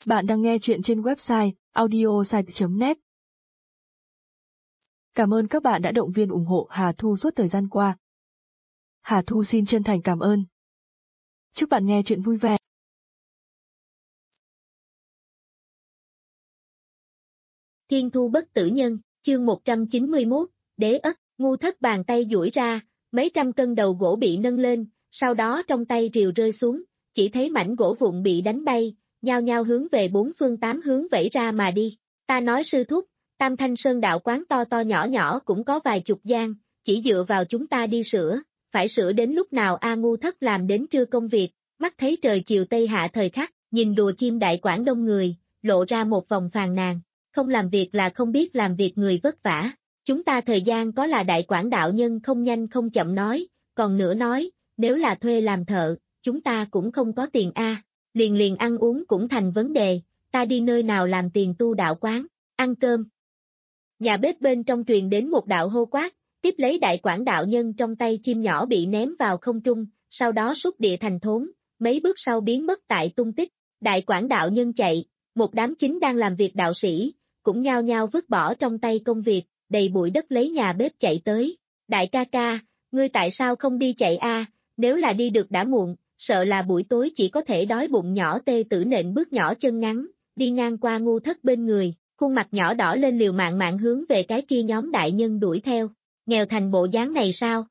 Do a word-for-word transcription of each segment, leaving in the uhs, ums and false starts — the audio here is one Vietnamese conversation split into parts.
Bạn đang nghe chuyện trên website audiosite chấm net. Cảm ơn các bạn đã động viên ủng hộ Hà Thu suốt thời gian qua. Hà Thu xin chân thành cảm ơn. Chúc bạn nghe chuyện vui vẻ. Thiên thu bất tử nhân, chương một trăm chín mươi mốt, đế ất, ngu thất bàn tay duỗi ra, mấy trăm cân đầu gỗ bị nâng lên, sau đó trong tay rìu rơi xuống, chỉ thấy mảnh gỗ vụn bị đánh bay, nhao nhao hướng về bốn phương tám hướng vẫy ra mà đi. Ta nói sư thúc, Tam Thanh Sơn đạo quán to to nhỏ nhỏ cũng có vài chục gian, chỉ dựa vào chúng ta đi sửa, phải sửa đến lúc nào a? Ngu thất làm đến trưa công việc, mắt thấy trời chiều tây hạ thời khắc, nhìn đùa chim đại quảng đông người, lộ ra một vòng phàn nàn. Không làm việc là không biết làm việc, người vất vả. Chúng ta thời gian có là đại quảng đạo nhân không nhanh không chậm nói, còn nữa nói, nếu là thuê làm thợ, chúng ta cũng không có tiền a, liền liền ăn uống cũng thành vấn đề, ta đi nơi nào làm tiền tu đạo quán, ăn cơm. Nhà bếp bên trong truyền đến một đạo hô quát, tiếp lấy đại quảng đạo nhân trong tay chim nhỏ bị ném vào không trung, sau đó xúc địa thành thốn, mấy bước sau biến mất tại tung tích, đại quảng đạo nhân chạy, một đám chính đang làm việc đạo sĩ, cũng nhao nhao vứt bỏ trong tay công việc, đầy bụi đất lấy nhà bếp chạy tới. Đại ca ca, ngươi tại sao không đi chạy a? Nếu là đi được đã muộn, sợ là buổi tối chỉ có thể đói bụng. Nhỏ tê tử nện bước nhỏ chân ngắn, đi ngang qua ngu thất bên người, khuôn mặt nhỏ đỏ lên liều mạng mạng hướng về cái kia nhóm đại nhân đuổi theo. Nghèo thành bộ dáng này sao?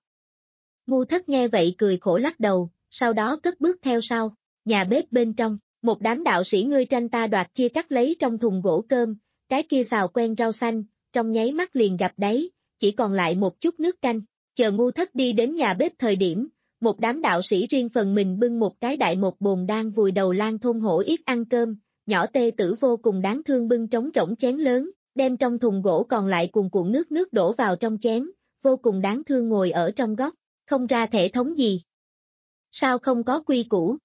Ngu thất nghe vậy cười khổ lắc đầu, sau đó cất bước theo sau. Nhà bếp bên trong, một đám đạo sĩ ngươi tranh ta đoạt chia cắt lấy trong thùng gỗ cơm, cái kia xào quen rau xanh, trong nháy mắt liền gặp đáy, chỉ còn lại một chút nước canh. Chờ ngu thất đi đến nhà bếp thời điểm, một đám đạo sĩ riêng phần mình bưng một cái đại một bồn đang vùi đầu lan thôn hổ yết ăn cơm. Nhỏ tê tử vô cùng đáng thương bưng trống rỗng chén lớn, đem trong thùng gỗ còn lại cuồn cuộn nước nước đổ vào trong chén, vô cùng đáng thương ngồi ở trong góc, không ra thể thống gì. Sao không có quy củ?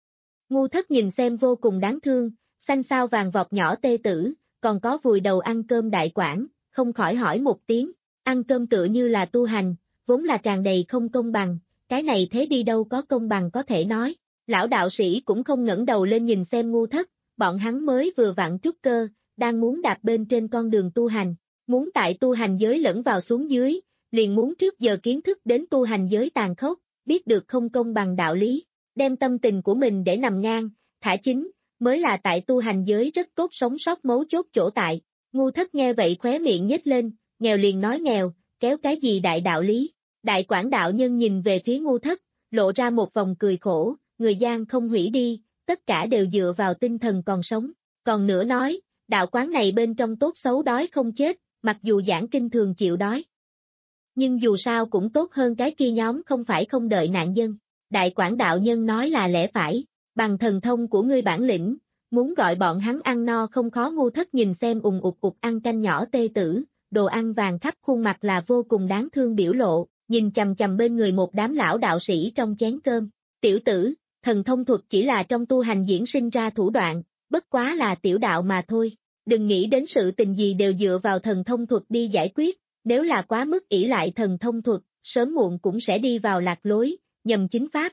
Ngu thất nhìn xem vô cùng đáng thương, xanh xao vàng vọt nhỏ tê tử, còn có vùi đầu ăn cơm đại quảng, không khỏi hỏi một tiếng, ăn cơm tựa như là tu hành, vốn là tràn đầy không công bằng, cái này thế đi đâu có công bằng có thể nói. Lão đạo sĩ cũng không ngẩng đầu lên nhìn xem ngu thất, bọn hắn mới vừa vặn trúc cơ, đang muốn đạp bên trên con đường tu hành, muốn tại tu hành giới lẫn vào xuống dưới, liền muốn trước giờ kiến thức đến tu hành giới tàn khốc, biết được không công bằng đạo lý, đem tâm tình của mình để nằm ngang, thả chính, mới là tại tu hành giới rất tốt sống sót mấu chốt chỗ tại. Ngu thất nghe vậy khóe miệng nhếch lên, nghèo liền nói nghèo, kéo cái gì đại đạo lý. Đại quảng đạo nhân nhìn về phía ngu thất, lộ ra một vòng cười khổ, người gian không hủy đi, tất cả đều dựa vào tinh thần còn sống. Còn nữa nói, đạo quán này bên trong tốt xấu đói không chết, mặc dù giảng kinh thường chịu đói. Nhưng dù sao cũng tốt hơn cái kia nhóm không phải không đợi nạn dân. Đại quảng đạo nhân nói là lẽ phải, bằng thần thông của ngươi bản lĩnh, muốn gọi bọn hắn ăn no không khó. Ngu thất nhìn xem ùng ục ục ăn canh nhỏ tê tử, đồ ăn vàng khắp khuôn mặt là vô cùng đáng thương biểu lộ, nhìn chằm chằm bên người một đám lão đạo sĩ trong chén cơm. Tiểu tử, thần thông thuật chỉ là trong tu hành diễn sinh ra thủ đoạn, bất quá là tiểu đạo mà thôi. Đừng nghĩ đến sự tình gì đều dựa vào thần thông thuật đi giải quyết, nếu là quá mức ỷ lại thần thông thuật, sớm muộn cũng sẽ đi vào lạc lối, nhầm chính pháp.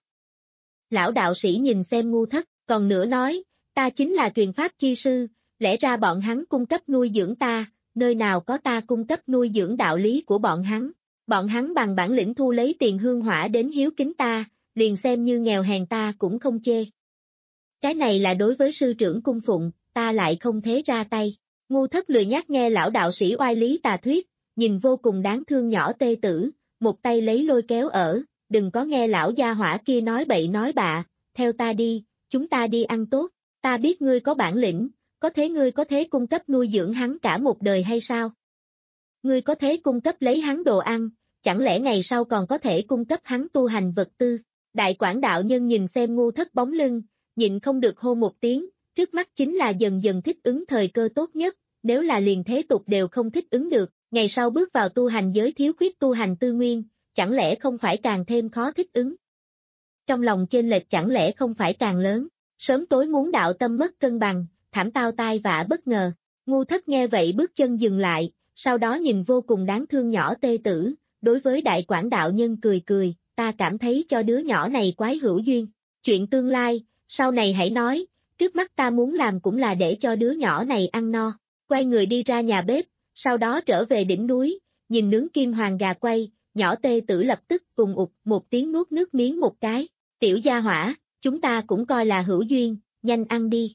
Lão đạo sĩ nhìn xem ngu thất, còn nữa nói, ta chính là truyền pháp chi sư, lẽ ra bọn hắn cung cấp nuôi dưỡng ta, nơi nào có ta cung cấp nuôi dưỡng đạo lý của bọn hắn. Bọn hắn bằng bản lĩnh thu lấy tiền hương hỏa đến hiếu kính ta, liền xem như nghèo hèn ta cũng không chê. Cái này là đối với sư trưởng cung phụng, ta lại không thế ra tay. Ngu thất lười nhác nghe lão đạo sĩ oai lý tà thuyết, nhìn vô cùng đáng thương nhỏ tê tử, một tay lấy lôi kéo ở, đừng có nghe lão gia hỏa kia nói bậy nói bạ, theo ta đi, chúng ta đi ăn tốt, ta biết ngươi có bản lĩnh, có thế ngươi có thế cung cấp nuôi dưỡng hắn cả một đời hay sao? Ngươi có thế cung cấp lấy hắn đồ ăn, chẳng lẽ ngày sau còn có thể cung cấp hắn tu hành vật tư? Đại quảng đạo nhân nhìn xem ngu thất bóng lưng, nhịn không được hô một tiếng, trước mắt chính là dần dần thích ứng thời cơ tốt nhất, nếu là liền thế tục đều không thích ứng được, ngày sau bước vào tu hành giới thiếu khuyết tu hành tư nguyên, chẳng lẽ không phải càng thêm khó thích ứng? Trong lòng chênh lệch chẳng lẽ không phải càng lớn, sớm tối muốn đạo tâm mất cân bằng, thảm tao tai vạ bất ngờ. Ngu thất nghe vậy bước chân dừng lại, sau đó nhìn vô cùng đáng thương nhỏ tê tử, đối với đại quảng đạo nhân cười cười, ta cảm thấy cho đứa nhỏ này quái hữu duyên, chuyện tương lai, sau này hãy nói, trước mắt ta muốn làm cũng là để cho đứa nhỏ này ăn no. Quay người đi ra nhà bếp, sau đó trở về đỉnh núi, nhìn nướng kim hoàng gà quay, nhỏ Tê Tử lập tức cùng ụt một tiếng nuốt nước miếng một cái. Tiểu gia hỏa, chúng ta cũng coi là hữu duyên, nhanh ăn đi.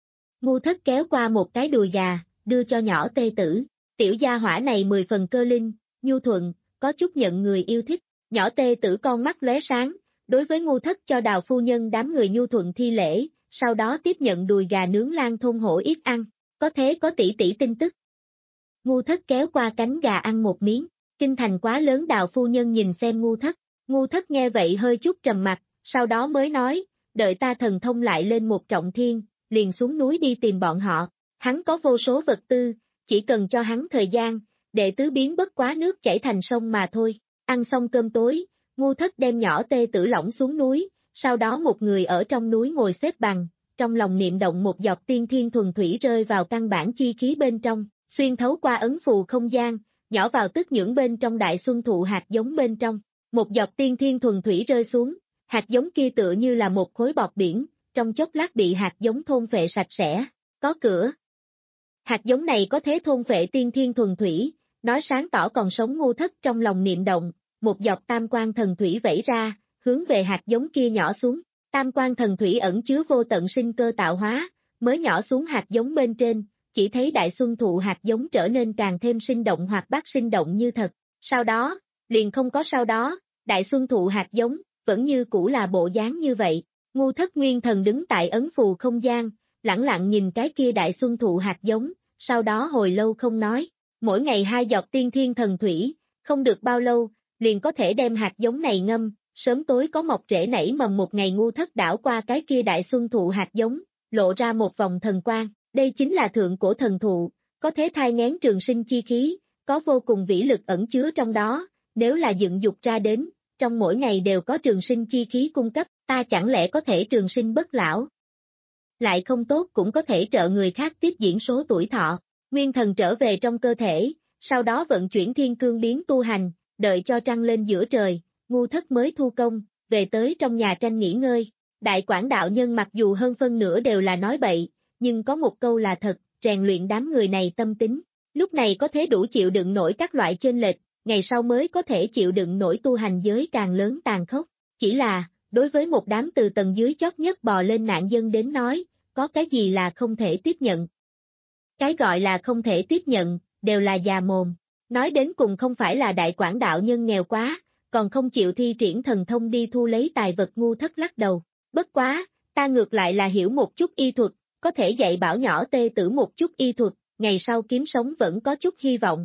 Ngu Thất kéo qua một cái đùi gà, đưa cho nhỏ Tê Tử. Tiểu gia hỏa này mười phần cơ linh, nhu thuận, có chút nhận người yêu thích. Nhỏ Tê Tử con mắt lóe sáng, đối với Ngu Thất cho Đào phu nhân đám người nhu thuận thi lễ, sau đó tiếp nhận đùi gà nướng Lan thôn hổ yết ăn. Có thế có tỷ tỷ tin tức. Ngu Thất kéo qua cánh gà ăn một miếng. Kinh thành quá lớn. Đào phu nhân nhìn xem Ngu Thất. Ngu Thất nghe vậy hơi chút trầm mặt, sau đó mới nói, đợi ta thần thông lại lên một trọng thiên, liền xuống núi đi tìm bọn họ. Hắn có vô số vật tư, chỉ cần cho hắn thời gian, đệ tứ biến bất quá nước chảy thành sông mà thôi. Ăn xong cơm tối, Ngu Thất đem nhỏ Tê Tử lỏng xuống núi, sau đó một người ở trong núi ngồi xếp bằng, trong lòng niệm động một giọt tiên thiên thuần thủy rơi vào căn bản chi khí bên trong, xuyên thấu qua ấn phù không gian, nhỏ vào tức nhưỡng bên trong đại xuân thụ hạt giống bên trong. Một giọt tiên thiên thuần thủy rơi xuống, hạt giống kia tựa như là một khối bọt biển, trong chốc lát bị hạt giống thôn phệ sạch sẽ. Có cửa. Hạt giống này có thế thôn phệ tiên thiên thuần thủy, nói sáng tỏ còn sống. Ngu Thất trong lòng niệm động, một giọt tam quan thần thủy vẩy ra, hướng về hạt giống kia nhỏ xuống. Tam quan thần thủy ẩn chứa vô tận sinh cơ tạo hóa, mới nhỏ xuống hạt giống bên trên, chỉ thấy đại xuân thụ hạt giống trở nên càng thêm sinh động hoặc bát sinh động như thật. Sau đó, liền không có sau đó, đại xuân thụ hạt giống, vẫn như cũ là bộ dáng như vậy. Ngu Thất nguyên thần đứng tại ấn phù không gian, lẳng lặng nhìn cái kia đại xuân thụ hạt giống, sau đó hồi lâu không nói. Mỗi ngày hai giọt tiên thiên thần thủy, không được bao lâu, liền có thể đem hạt giống này ngâm, sớm tối có mọc rễ nảy mầm. Một ngày Ngu Thất đảo qua cái kia đại xuân thụ hạt giống, lộ ra một vòng thần quang, đây chính là thượng cổ thần thụ, có thế thai nghén trường sinh chi khí, có vô cùng vĩ lực ẩn chứa trong đó, nếu là dựng dục ra đến, trong mỗi ngày đều có trường sinh chi khí cung cấp, ta chẳng lẽ có thể trường sinh bất lão? Lại không tốt cũng có thể trợ người khác tiếp diễn số tuổi thọ. Nguyên thần trở về trong cơ thể, sau đó vận chuyển thiên cương biến tu hành, đợi cho trăng lên giữa trời, Ngu Thất mới thu công, về tới trong nhà tranh nghỉ ngơi. Đại Quảng đạo nhân mặc dù hơn phân nửa đều là nói bậy, nhưng có một câu là thật, rèn luyện đám người này tâm tính, lúc này có thể đủ chịu đựng nổi các loại chênh lệch, ngày sau mới có thể chịu đựng nổi tu hành giới càng lớn tàn khốc. Chỉ là, đối với một đám từ tầng dưới chót nhất bò lên nạn dân đến nói, có cái gì là không thể tiếp nhận. Cái gọi là không thể tiếp nhận, đều là già mồm. Nói đến cùng không phải là Đại Quảng đạo nhân nghèo quá, còn không chịu thi triển thần thông đi thu lấy tài vật. Ngu Thất lắc đầu. Bất quá, ta ngược lại là hiểu một chút y thuật, có thể dạy bảo nhỏ Tê Tử một chút y thuật, ngày sau kiếm sống vẫn có chút hy vọng.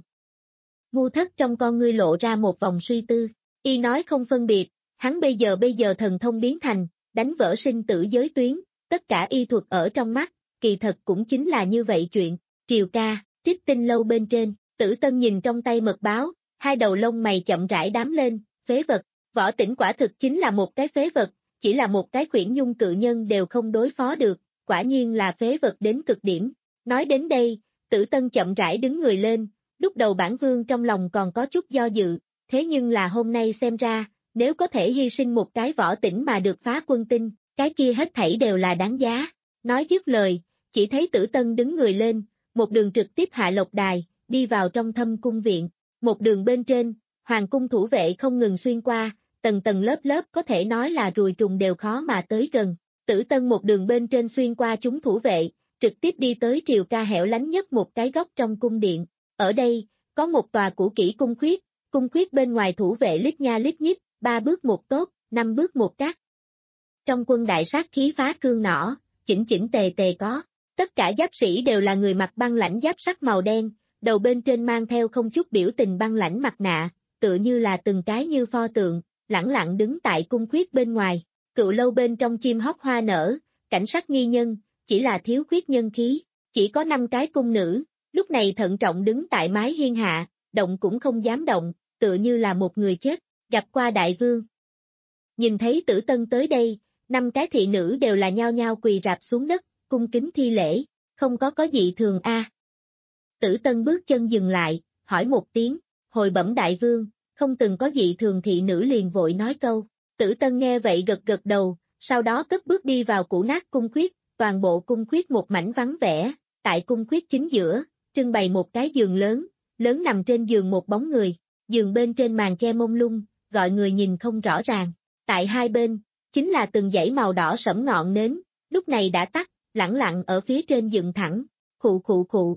Ngu Thất trong con ngươi lộ ra một vòng suy tư, y nói không phân biệt, hắn bây giờ bây giờ thần thông biến thành, đánh vỡ sinh tử giới tuyến, tất cả y thuật ở trong mắt, kỳ thật cũng chính là như vậy chuyện. Triều ca, Trích Tinh lâu bên trên, Tử Tân nhìn trong tay mật báo, hai đầu lông mày chậm rãi đám lên, phế vật, Võ Tĩnh quả thực chính là một cái phế vật, chỉ là một cái khuyển nhung cự nhân đều không đối phó được, quả nhiên là phế vật đến cực điểm. Nói đến đây, Tử Tân chậm rãi đứng người lên, lúc đầu bản vương trong lòng còn có chút do dự, thế nhưng là hôm nay xem ra, nếu có thể hy sinh một cái Võ Tĩnh mà được phá quân tinh, cái kia hết thảy đều là đáng giá. Nói dứt lời, chỉ thấy Tử Tân đứng người lên, một đường trực tiếp hạ lộc đài, đi vào trong thâm cung viện. Một đường bên trên, hoàng cung thủ vệ không ngừng xuyên qua, tầng tầng lớp lớp có thể nói là ruồi trùng đều khó mà tới gần. Tử Tân một đường bên trên xuyên qua chúng thủ vệ, trực tiếp đi tới Triều ca hẻo lánh nhất một cái góc trong cung điện. Ở đây, có một tòa cũ kỹ cung khuyết, cung khuyết bên ngoài thủ vệ lít nha lít nhít, ba bước một tốt, năm bước một cát. Trong quân đại sát khí phá cương nỏ, chỉnh chỉnh tề tề có. Tất cả giáp sĩ đều là người mặc băng lãnh giáp sắt màu đen, đầu bên trên mang theo không chút biểu tình băng lãnh mặt nạ, tựa như là từng cái như pho tượng, lẳng lặng đứng tại cung khuyết bên ngoài. Cựu lâu bên trong chim hót hoa nở, cảnh sắc nghi nhân, chỉ là thiếu khuyết nhân khí, chỉ có năm cái cung nữ, lúc này thận trọng đứng tại mái hiên hạ, động cũng không dám động, tựa như là một người chết, gặp qua đại vương. Nhìn thấy Tử Tân tới đây, năm cái thị nữ đều là nhao nhao quỳ rạp xuống đất, cung kính thi lễ, không có có gì thường a. À. Tử Tân bước chân dừng lại, hỏi một tiếng, hồi bẩm đại vương, không từng có dị thường. Thị nữ liền vội nói câu. Tử Tân nghe vậy gật gật đầu, sau đó cất bước đi vào cũ nát cung khuyết, toàn bộ cung khuyết một mảnh vắng vẻ, tại cung khuyết chính giữa, trưng bày một cái giường lớn, lớn nằm trên giường một bóng người, giường bên trên màn che mông lung, gọi người nhìn không rõ ràng. Tại hai bên, chính là từng dãy màu đỏ sẫm ngọn nến, lúc này đã tắt, lẳng lặng ở phía trên dựng thẳng, khụ khụ khụ.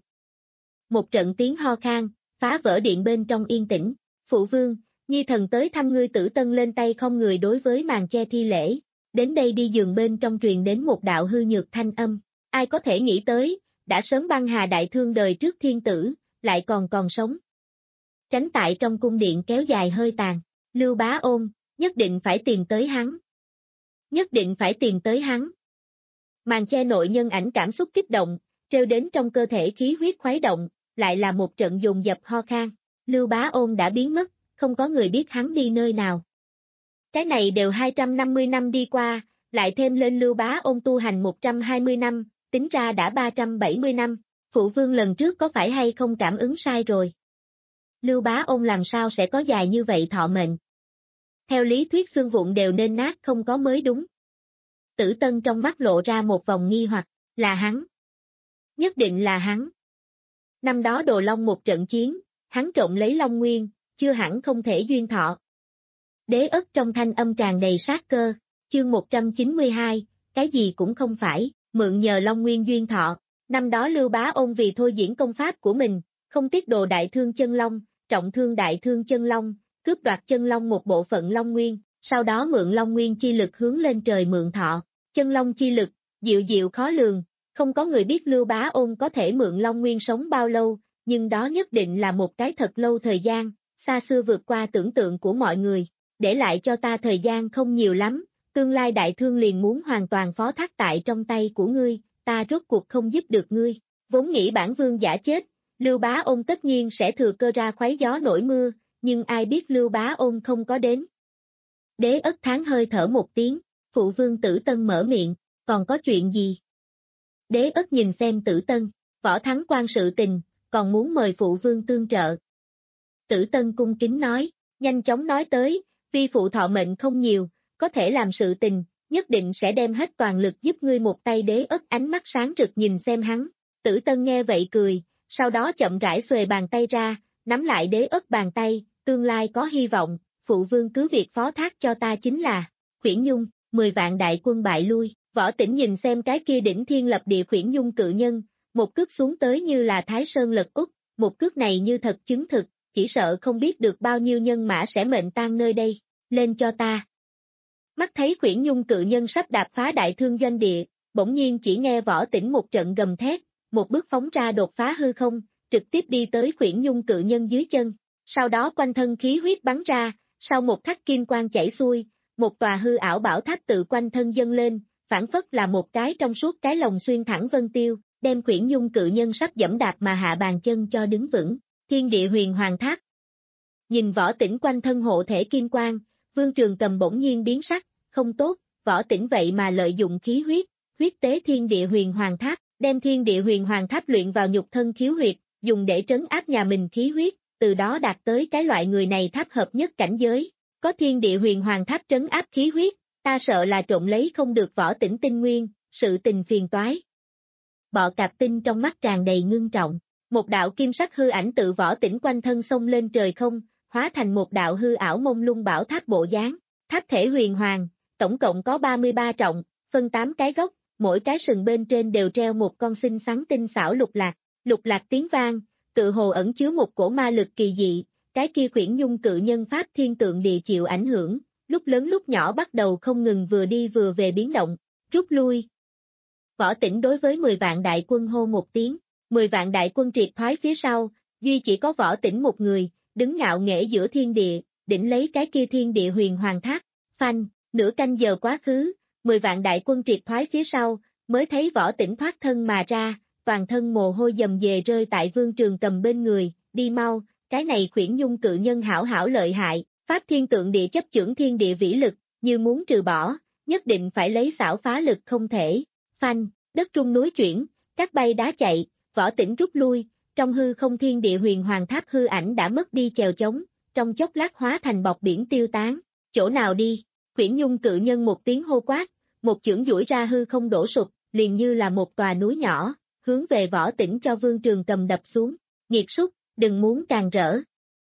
Một trận tiếng ho khan, phá vỡ điện bên trong yên tĩnh, phụ vương, nhi thần tới thăm ngươi. Tử Tân lên tay không người đối với màn che thi lễ, đến đây đi. Giường bên trong truyền đến một đạo hư nhược thanh âm, ai có thể nghĩ tới, đã sớm băng hà đại thương đời trước thiên tử, lại còn còn sống. Tránh tại trong cung điện kéo dài hơi tàn, Lưu Bá Ôn, nhất định phải tìm tới hắn. Nhất định phải tìm tới hắn. Màn che nội nhân ảnh cảm xúc kích động, treo đến trong cơ thể khí huyết khuấy động, lại là một trận dồn dập ho khan. Lưu Bá Ôn đã biến mất, không có người biết hắn đi nơi nào. Cái này đều hai trăm năm mươi năm đi qua, lại thêm lên Lưu Bá Ôn tu hành một trăm hai mươi năm, tính ra đã ba trăm bảy mươi năm, phụ vương lần trước có phải hay không cảm ứng sai rồi? Lưu Bá Ôn làm sao sẽ có dài như vậy thọ mệnh? Theo lý thuyết xương vụn đều nên nát không có mới đúng. Tử Tân trong mắt lộ ra một vòng nghi hoặc, là hắn. Nhất định là hắn. Năm đó Đồ Long một trận chiến, hắn trộn lấy Long Nguyên, chưa hẳn không thể duyên thọ. Đế Ất trong thanh âm tràn đầy sát cơ, chương một trăm chín mươi hai, cái gì cũng không phải, mượn nhờ Long Nguyên duyên thọ. Năm đó Lưu Bá Ôn vì thôi diễn công pháp của mình, không tiếc đồ đại thương chân long, trọng thương đại thương chân long, cướp đoạt chân long một bộ phận Long Nguyên, sau đó mượn Long Nguyên chi lực hướng lên trời mượn thọ. Chân long chi lực, diệu diệu khó lường, không có người biết Lưu Bá Ôn có thể mượn Long Nguyên sống bao lâu, nhưng đó nhất định là một cái thật lâu thời gian, xa xưa vượt qua tưởng tượng của mọi người. Để lại cho ta thời gian không nhiều lắm, tương lai đại thương liền muốn hoàn toàn phó thác tại trong tay của ngươi, ta rốt cuộc không giúp được ngươi. Vốn nghĩ bản vương giả chết, Lưu Bá Ôn tất nhiên sẽ thừa cơ ra khuấy gió nổi mưa, nhưng ai biết Lưu Bá Ôn không có đến. Đế Ất tháng hơi thở một tiếng, phụ vương. Tử Tân mở miệng, còn có chuyện gì? Đế Ất nhìn xem Tử Tân, võ thắng quan sự tình, còn muốn mời phụ vương tương trợ. Tử Tân cung kính nói, nhanh chóng nói tới, vi phụ thọ mệnh không nhiều, có thể làm sự tình, nhất định sẽ đem hết toàn lực giúp ngươi một tay. Đế Ất ánh mắt sáng rực nhìn xem hắn, Tử Tân nghe vậy cười, sau đó chậm rãi xuề bàn tay ra, nắm lại Đế Ất bàn tay, tương lai có hy vọng, phụ vương cứ việc phó thác cho ta chính là. Khuyển Nhung, mười vạn đại quân bại lui, Võ Tĩnh nhìn xem cái kia đỉnh thiên lập địa Khuyển Nhung cự nhân, một cước xuống tới như là Thái Sơn lật úp, một cước này như thật chứng thực, chỉ sợ không biết được bao nhiêu nhân mã sẽ mệnh tan nơi đây, lên cho ta. Mắt thấy Khuyển Nhung cự nhân sắp đạp phá đại thương doanh địa, bỗng nhiên chỉ nghe Võ Tĩnh một trận gầm thét, một bước phóng ra đột phá hư không, trực tiếp đi tới Khuyển Nhung cự nhân dưới chân, sau đó quanh thân khí huyết bắn ra, sau một khắc kim quang chảy xuôi, một tòa hư ảo bảo tháp tự quanh thân dâng lên, phản phất là một cái trong suốt cái lồng xuyên thẳng vân tiêu, đem Khuyển Nhung cự nhân sắp dẫm đạp mà hạ bàn chân cho đứng vững. Thiên địa huyền hoàng tháp. Nhìn Võ Tĩnh quanh thân hộ thể kim quang, Vương Trường Cầm bỗng nhiên biến sắc, không tốt, Võ Tĩnh vậy mà lợi dụng khí huyết, huyết tế thiên địa huyền hoàng tháp, đem thiên địa huyền hoàng tháp luyện vào nhục thân khiếu huyệt, dùng để trấn áp nhà mình khí huyết, từ đó đạt tới cái loại người này tháp hợp nhất cảnh giới. Có thiên địa huyền hoàng tháp trấn áp khí huyết, ta sợ là trộn lấy không được Võ Tĩnh tinh nguyên, sự tình phiền toái. Bọ Cạp Tinh trong mắt tràn đầy ngưng trọng. Một đạo kim sắc hư ảnh tự Võ Tĩnh quanh thân xông lên trời không, hóa thành một đạo hư ảo mông lung bảo tháp bộ dáng. Tháp thể huyền hoàng, tổng cộng có ba mươi ba trọng, phân tám cái gốc, mỗi cái sừng bên trên đều treo một con xinh xắn tinh xảo lục lạc. Lục lạc tiếng vang, tự hồ ẩn chứa một cổ ma lực kỳ dị, cái kia Khuyển Nhung cự nhân pháp thiên tượng địa chịu ảnh hưởng, lúc lớn lúc nhỏ bắt đầu không ngừng vừa đi vừa về biến động, rút lui. Võ Tĩnh đối với mười vạn đại quân hô một tiếng. Mười vạn đại quân triệt thoái phía sau, duy chỉ có Võ Tĩnh một người, đứng ngạo nghễ giữa thiên địa, đỉnh lấy cái kia thiên địa huyền hoàng tháp. Phanh, nửa canh giờ quá khứ, mười vạn đại quân triệt thoái phía sau, mới thấy Võ Tĩnh thoát thân mà ra, toàn thân mồ hôi dầm dề rơi tại Vương Trường Cầm bên người, đi mau, cái này Khuyển Nhung cự nhân hảo hảo lợi hại, pháp thiên tượng địa chấp chưởng thiên địa vĩ lực, như muốn trừ bỏ, nhất định phải lấy xảo phá lực không thể. Phanh, đất rung núi chuyển, cát bay đá chạy. Võ Tĩnh rút lui, trong hư không thiên địa huyền hoàng tháp hư ảnh đã mất đi chèo chống, trong chốc lát hóa thành bọt biển tiêu tán. Chỗ nào đi? Khuyển Nhung cự nhân một tiếng hô quát, một chưởng duỗi ra hư không đổ sụp, liền như là một tòa núi nhỏ, hướng về Võ Tĩnh cho Vương Trường Cầm đập xuống. Nghiệt súc, đừng muốn càng rỡ.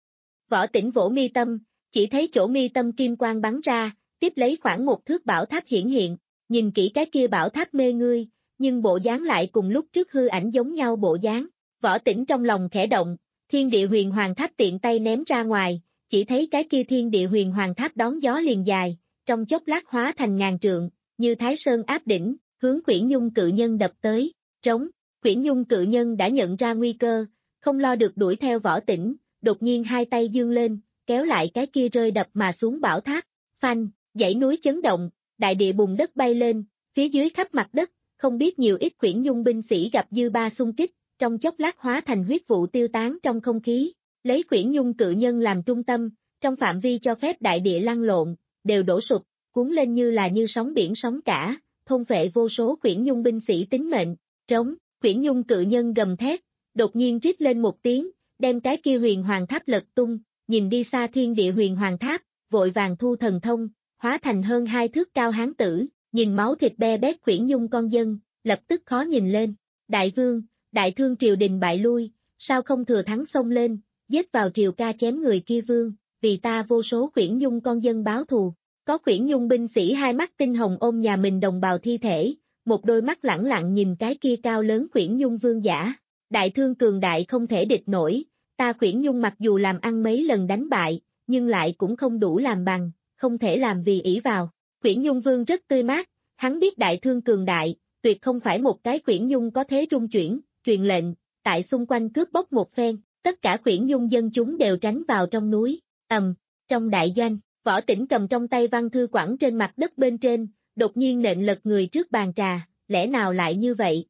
Võ Tĩnh vỗ mi tâm, chỉ thấy chỗ mi tâm kim quang bắn ra, tiếp lấy khoảng một thước bảo tháp hiển hiện, nhìn kỹ cái kia bảo tháp mê ngươi, nhưng bộ dáng lại cùng lúc trước hư ảnh giống nhau bộ dáng. Võ Tĩnh trong lòng khẽ động, thiên địa huyền hoàng tháp tiện tay ném ra ngoài, chỉ thấy cái kia thiên địa huyền hoàng tháp đón gió liền dài, trong chốc lát hóa thành ngàn trượng, như Thái Sơn áp đỉnh, hướng Quyển Nhung cự nhân đập tới. Trống, Quyển Nhung cự nhân đã nhận ra nguy cơ, không lo được đuổi theo Võ Tĩnh, đột nhiên hai tay giương lên, kéo lại cái kia rơi đập mà xuống bảo tháp. Phanh, dãy núi chấn động, đại địa bùn đất bay lên, phía dưới khắp mặt đất, không biết nhiều ít Quyển Nhung binh sĩ gặp dư ba xung kích, trong chốc lát hóa thành huyết vụ tiêu tán trong không khí. Lấy Quyển Nhung cự nhân làm trung tâm, trong phạm vi cho phép đại địa lăn lộn, đều đổ sụp, cuốn lên như là như sóng biển sóng cả, thôn phệ vô số Quyển Nhung binh sĩ tính mệnh. Trống, Quyển Nhung cự nhân gầm thét, đột nhiên rít lên một tiếng, đem cái kia huyền hoàng tháp lật tung, nhìn đi xa thiên địa huyền hoàng tháp, vội vàng thu thần thông, hóa thành hơn hai thước cao hán tử, nhìn máu thịt be bét Quyển Nhung con dân, lập tức khó nhìn lên. Đại vương, đại thương triều đình bại lui, sao không thừa thắng xông lên, giết vào triều ca chém người kia vương, vì ta vô số Quyển Nhung con dân báo thù. Có Quyển Nhung binh sĩ hai mắt tinh hồng ôm nhà mình đồng bào thi thể, một đôi mắt lẳng lặng nhìn cái kia cao lớn Quyển Nhung vương giả. Đại thương cường đại không thể địch nổi, ta Quyển Nhung mặc dù làm ăn mấy lần đánh bại, nhưng lại cũng không đủ làm bằng, không thể làm vì ỷ vào. Quyển Nhung vương rất tươi mát, hắn biết đại thương cường đại, tuyệt không phải một cái Quyển Nhung có thế trung chuyển, truyền lệnh, tại xung quanh cướp bóc một phen, tất cả Quyển Nhung dân chúng đều tránh vào trong núi. Ầm, trong đại doanh, Võ Tĩnh cầm trong tay văn thư quẳng trên mặt đất bên trên, đột nhiên nện lật người trước bàn trà, lẽ nào lại như vậy?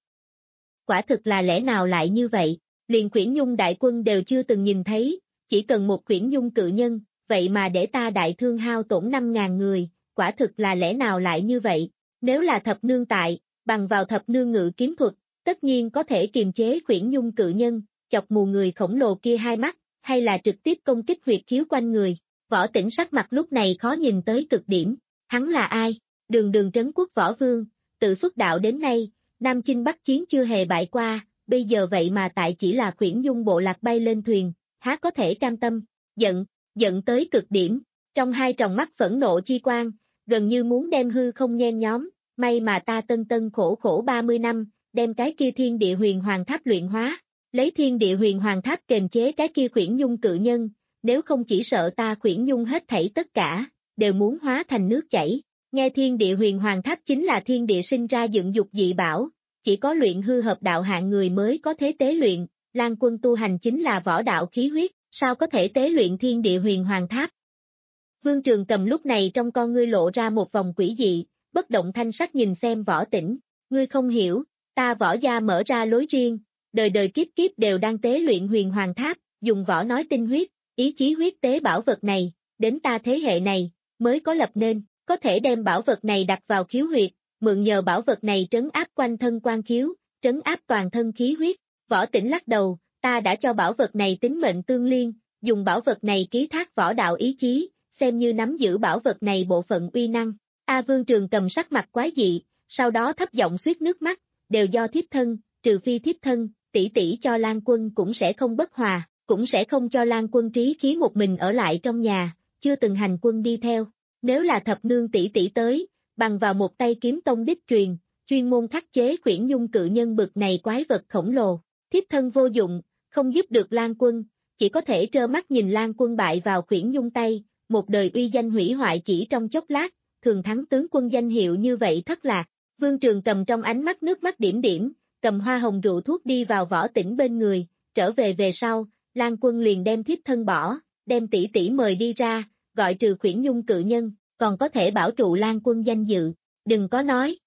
Quả thực là lẽ nào lại như vậy? Liền Quyển Nhung đại quân đều chưa từng nhìn thấy, chỉ cần một Quyển Nhung cự nhân, vậy mà để ta đại thương hao tổn năm ngàn người, quả thực là lẽ nào lại như vậy? Nếu là thập nương tại, bằng vào thập nương ngự kiếm thuật, tất nhiên có thể kiềm chế Quyển Nhung cự nhân, chọc mù người khổng lồ kia hai mắt, hay là trực tiếp công kích huyệt khiếu quanh người. Võ Tĩnh sắc mặt lúc này khó nhìn tới cực điểm, hắn là ai? Đường đường trấn quốc võ vương, tự xuất đạo đến nay, Nam Chinh Bắc Chiến chưa hề bại qua, bây giờ vậy mà tại chỉ là Quyển Nhung bộ lạc bay lên thuyền, há có thể cam tâm? Giận, giận tới cực điểm, trong hai tròng mắt phẫn nộ chi quang, gần như muốn đem hư không nhen nhóm, may mà ta tân tân khổ khổ ba mươi năm, đem cái kia thiên địa huyền hoàng tháp luyện hóa, lấy thiên địa huyền hoàng tháp kềm chế cái kia Quyển Nhung cự nhân, nếu không chỉ sợ ta Quyển Nhung hết thảy tất cả, đều muốn hóa thành nước chảy. Nghe thiên địa huyền hoàng tháp chính là thiên địa sinh ra dựng dục dị bảo, chỉ có luyện hư hợp đạo hạng người mới có thể tế luyện, Lan Quân tu hành chính là võ đạo khí huyết, sao có thể tế luyện thiên địa huyền hoàng tháp? Vương Trường Cầm lúc này trong con ngươi lộ ra một vòng quỷ dị, bất động thanh sắc nhìn xem Võ Tĩnh, ngươi không hiểu, ta võ gia mở ra lối riêng, đời đời kiếp kiếp đều đang tế luyện huyền hoàng tháp, dùng võ nói tinh huyết, ý chí huyết tế bảo vật này, đến ta thế hệ này, mới có lập nên, có thể đem bảo vật này đặt vào khiếu huyệt, mượn nhờ bảo vật này trấn áp quanh thân quan khiếu, trấn áp toàn thân khí huyết. Võ Tĩnh lắc đầu, ta đã cho bảo vật này tính mệnh tương liên, dùng bảo vật này ký thác võ đạo ý chí, xem như nắm giữ bảo vật này bộ phận uy năng. A Vương Trường Cầm sắc mặt quái dị, sau đó thấp giọng suýt nước mắt, đều do thiếp thân, trừ phi thiếp thân, tỷ tỷ cho Lan Quân cũng sẽ không bất hòa, cũng sẽ không cho Lan Quân trí khí một mình ở lại trong nhà, chưa từng hành quân đi theo. Nếu là thập nương tỷ tỷ tới, bằng vào một tay kiếm tông đích truyền, chuyên môn khắc chế Quyển Nhung cự nhân bực này quái vật khổng lồ, thiếp thân vô dụng, không giúp được Lan Quân, chỉ có thể trơ mắt nhìn Lan Quân bại vào Quyển Nhung tay, một đời uy danh hủy hoại chỉ trong chốc lát, thường thắng tướng quân danh hiệu như vậy thất lạc. Vương Trường Cầm trong ánh mắt nước mắt điểm điểm, cầm hoa hồng rượu thuốc đi vào Võ Tĩnh bên người, trở về về sau, Lan Quân liền đem thiếp thân bỏ, đem tỷ tỷ mời đi ra, gọi trừ Quyển Nhung cự nhân, còn có thể bảo trụ Lan Quân danh dự, đừng có nói.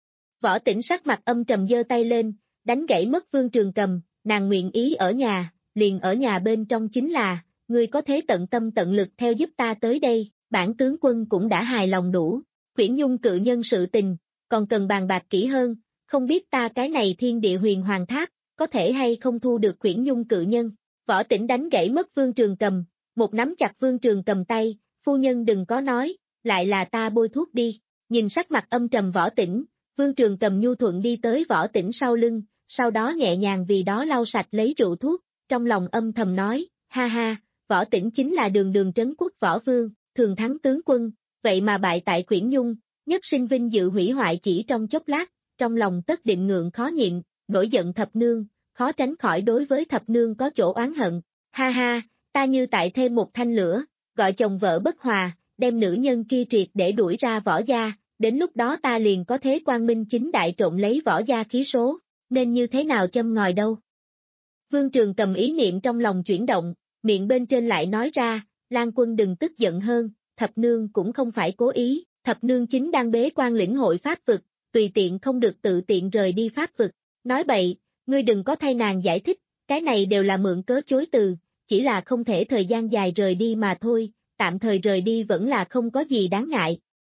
Võ Tĩnh sắc mặt âm trầm giơ tay lên, đánh gãy mất Vương Trường Cầm, nàng nguyện ý ở nhà, liền ở nhà bên trong chính là, ngươi có thế tận tâm tận lực theo giúp ta tới đây, bản tướng quân cũng đã hài lòng đủ. Quyển Nhung cự nhân sự tình, còn cần bàn bạc kỹ hơn, không biết ta cái này thiên địa huyền hoàng tháp, có thể hay không thu được Quyển Nhung cự nhân. Võ Tĩnh đánh gãy mất Vương Trường Cầm, một nắm chặt Vương Trường Cầm tay, phu nhân đừng có nói, lại là ta bôi thuốc đi. Nhìn sắc mặt âm trầm Võ Tĩnh, Vương Trường Cầm nhu thuận đi tới Võ Tĩnh sau lưng, sau đó nhẹ nhàng vì đó lau sạch lấy rượu thuốc, trong lòng âm thầm nói, ha ha, Võ Tĩnh chính là đường đường trấn quốc võ vương, thường thắng tướng quân, vậy mà bại tại Quyển Nhung, nhất sinh vinh dự hủy hoại chỉ trong chốc lát, trong lòng tất định ngượng khó nhịn, nổi giận thập nương, khó tránh khỏi đối với thập nương có chỗ oán hận, ha ha, ta như tại thêm một thanh lửa, gọi chồng vợ bất hòa, đem nữ nhân kia triệt để đuổi ra võ gia, đến lúc đó ta liền có thế quang minh chính đại trộn lấy võ gia khí số, nên như thế nào châm ngòi đâu. Vương Trường Cầm ý niệm trong lòng chuyển động, miệng bên trên lại nói ra, Lan Quân đừng tức giận hơn, thập nương cũng không phải cố ý, thập nương chính đang bế quan lĩnh hội pháp vực, tùy tiện không được tự tiện rời đi pháp vực, nói bậy, ngươi đừng có thay nàng giải thích, cái này đều là mượn cớ chối từ, chỉ là không thể thời gian dài rời đi mà thôi, tạm thời rời đi vẫn là không có gì đáng ngại.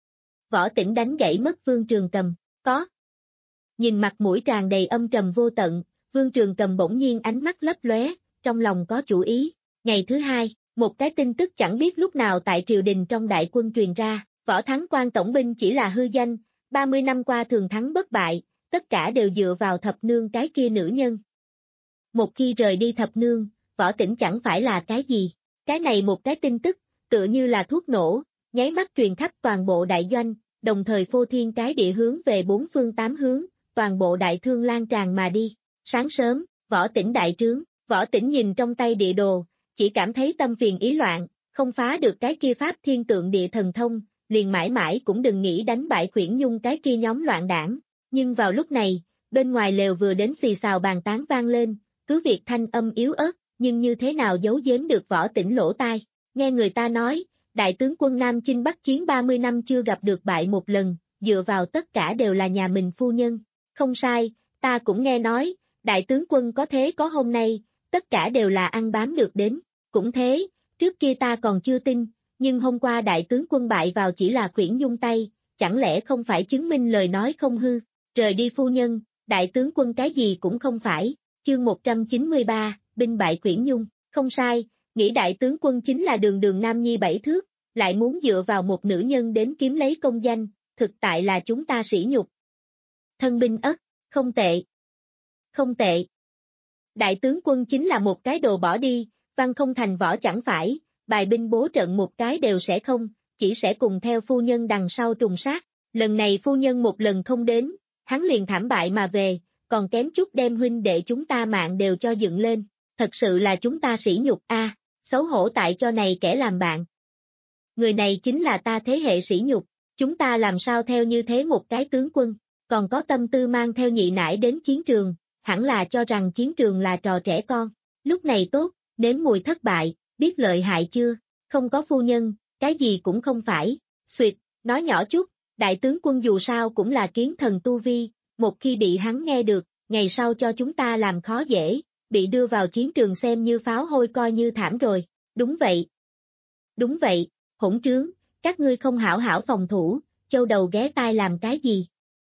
Võ Tĩnh đánh gãy mất Vương Trường Cầm, có. Nhìn mặt mũi tràn đầy âm trầm vô tận, Vương Trường Cầm bỗng nhiên ánh mắt lấp lóe, trong lòng có chủ ý. Ngày thứ hai, một cái tin tức chẳng biết lúc nào tại triều đình trong đại quân truyền ra, Võ Thắng Quan tổng binh chỉ là hư danh, ba mươi năm qua thường thắng bất bại, tất cả đều dựa vào thập nương cái kia nữ nhân. Một khi rời đi thập nương, Võ Tĩnh chẳng phải là cái gì, cái này một cái tin tức, tựa như là thuốc nổ, nháy mắt truyền khắp toàn bộ đại doanh, đồng thời phô thiên cái địa hướng về bốn phương tám hướng, toàn bộ đại thương lan tràn mà đi. Sáng sớm, Võ Tĩnh đại trướng, Võ Tĩnh nhìn trong tay địa đồ, chỉ cảm thấy tâm phiền ý loạn, không phá được cái kia pháp thiên tượng địa thần thông, liền mãi mãi cũng đừng nghĩ đánh bại Quyển Nhung cái kia nhóm loạn đảng. Nhưng vào lúc này, bên ngoài lều vừa đến xì xào bàn tán vang lên, cứ việc thanh âm yếu ớt, nhưng như thế nào giấu giếm được Võ Tĩnh lỗ tai. Nghe người ta nói, đại tướng quân Nam Chinh Bắc chiến ba mươi năm chưa gặp được bại một lần, dựa vào tất cả đều là nhà mình phu nhân. Không sai, ta cũng nghe nói, đại tướng quân có thế có hôm nay, tất cả đều là ăn bám được đến. Cũng thế, trước kia ta còn chưa tin, nhưng hôm qua đại tướng quân bại vào chỉ là Quyển Nhung tay, chẳng lẽ không phải chứng minh lời nói không hư. Rời đi phu nhân, đại tướng quân cái gì cũng không phải. Chương một trăm chín mươi ba, binh bại Quyển Nhung, không sai, nghĩ đại tướng quân chính là đường đường nam nhi bảy thước, lại muốn dựa vào một nữ nhân đến kiếm lấy công danh, thực tại là chúng ta sỉ nhục. Thân binh ất, không tệ. Không tệ. Đại tướng quân chính là một cái đồ bỏ đi, văn không thành võ chẳng phải, bài binh bố trận một cái đều sẽ không, chỉ sẽ cùng theo phu nhân đằng sau trùng sát. Lần này phu nhân một lần không đến, hắn liền thảm bại mà về, còn kém chút đem huynh đệ chúng ta mạng đều cho dựng lên, thật sự là chúng ta sỉ nhục a, à, xấu hổ tại cho này kẻ làm bạn. Người này chính là ta thế hệ sỉ nhục, chúng ta làm sao theo như thế một cái tướng quân, còn có tâm tư mang theo nhị nải đến chiến trường, hẳn là cho rằng chiến trường là trò trẻ con. Lúc này tốt, nếm mùi thất bại, biết lợi hại chưa, không có phu nhân, cái gì cũng không phải. Xuyệt, nói nhỏ chút, đại tướng quân dù sao cũng là kiến thần tu vi, một khi bị hắn nghe được, ngày sau cho chúng ta làm khó dễ, bị đưa vào chiến trường xem như pháo hôi coi như thảm rồi. Đúng vậy. Đúng vậy, hỗn trướng, các ngươi không hảo hảo phòng thủ, châu đầu ghé tai làm cái gì?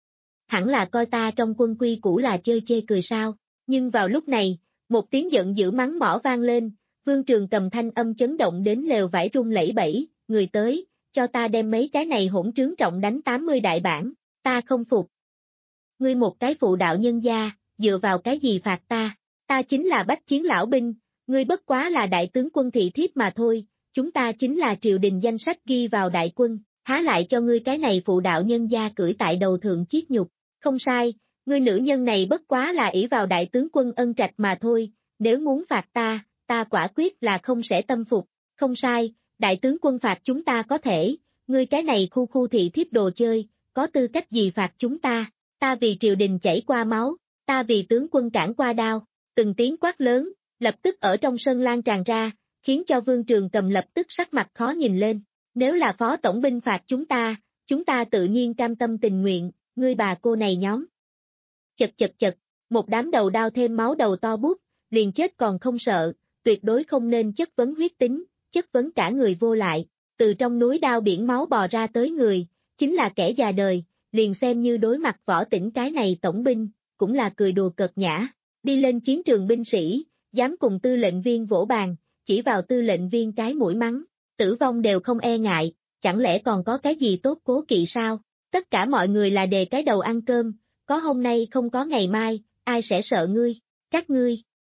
Hẳn là coi ta trong quân quy cũ là chơi chê cười sao, nhưng vào lúc này, một tiếng giận dữ mắng mỏ vang lên, Vương Trường Cầm thanh âm chấn động đến lều vải rung lẩy bẩy, người tới, cho ta đem mấy cái này hỗn trướng trọng đánh tám mươi đại bản, ta không phục. Ngươi một cái phụ đạo nhân gia, dựa vào cái gì phạt ta, ta chính là bách chiến lão binh, ngươi bất quá là đại tướng quân thị thiếp mà thôi, chúng ta chính là triều đình danh sách ghi vào đại quân, há lại cho ngươi cái này phụ đạo nhân gia cưỡi tại đầu thượng chiết nhục, không sai, ngươi nữ nhân này bất quá là ỷ vào đại tướng quân ân trạch mà thôi, nếu muốn phạt ta, ta quả quyết là không sẽ tâm phục, không sai, đại tướng quân phạt chúng ta có thể, ngươi cái này khu khu thị thiếp đồ chơi, có tư cách gì phạt chúng ta, ta vì triều đình chảy qua máu, ta vì tướng quân cản qua đao, từng tiếng quát lớn, lập tức ở trong sân lan tràn ra, khiến cho Vương Trường Cầm lập tức sắc mặt khó nhìn lên, nếu là phó tổng binh phạt chúng ta, chúng ta tự nhiên cam tâm tình nguyện, ngươi bà cô này nhóm. Chật chật chật, một đám đầu đao thêm máu đầu to bút, liền chết còn không sợ, tuyệt đối không nên chất vấn huyết tính, chất vấn cả người vô lại, từ trong núi đao biển máu bò ra tới người, chính là kẻ già đời, liền xem như đối mặt Võ Tĩnh cái này tổng binh, cũng là cười đùa cợt nhã, đi lên chiến trường binh sĩ, dám cùng tư lệnh viên vỗ bàn, chỉ vào tư lệnh viên cái mũi mắng, tử vong đều không e ngại, chẳng lẽ còn có cái gì tốt cố kỵ sao, Tất cả mọi người là đề cái đầu ăn cơm, có hôm nay không có ngày mai, ai sẽ sợ ngươi, các ngươi,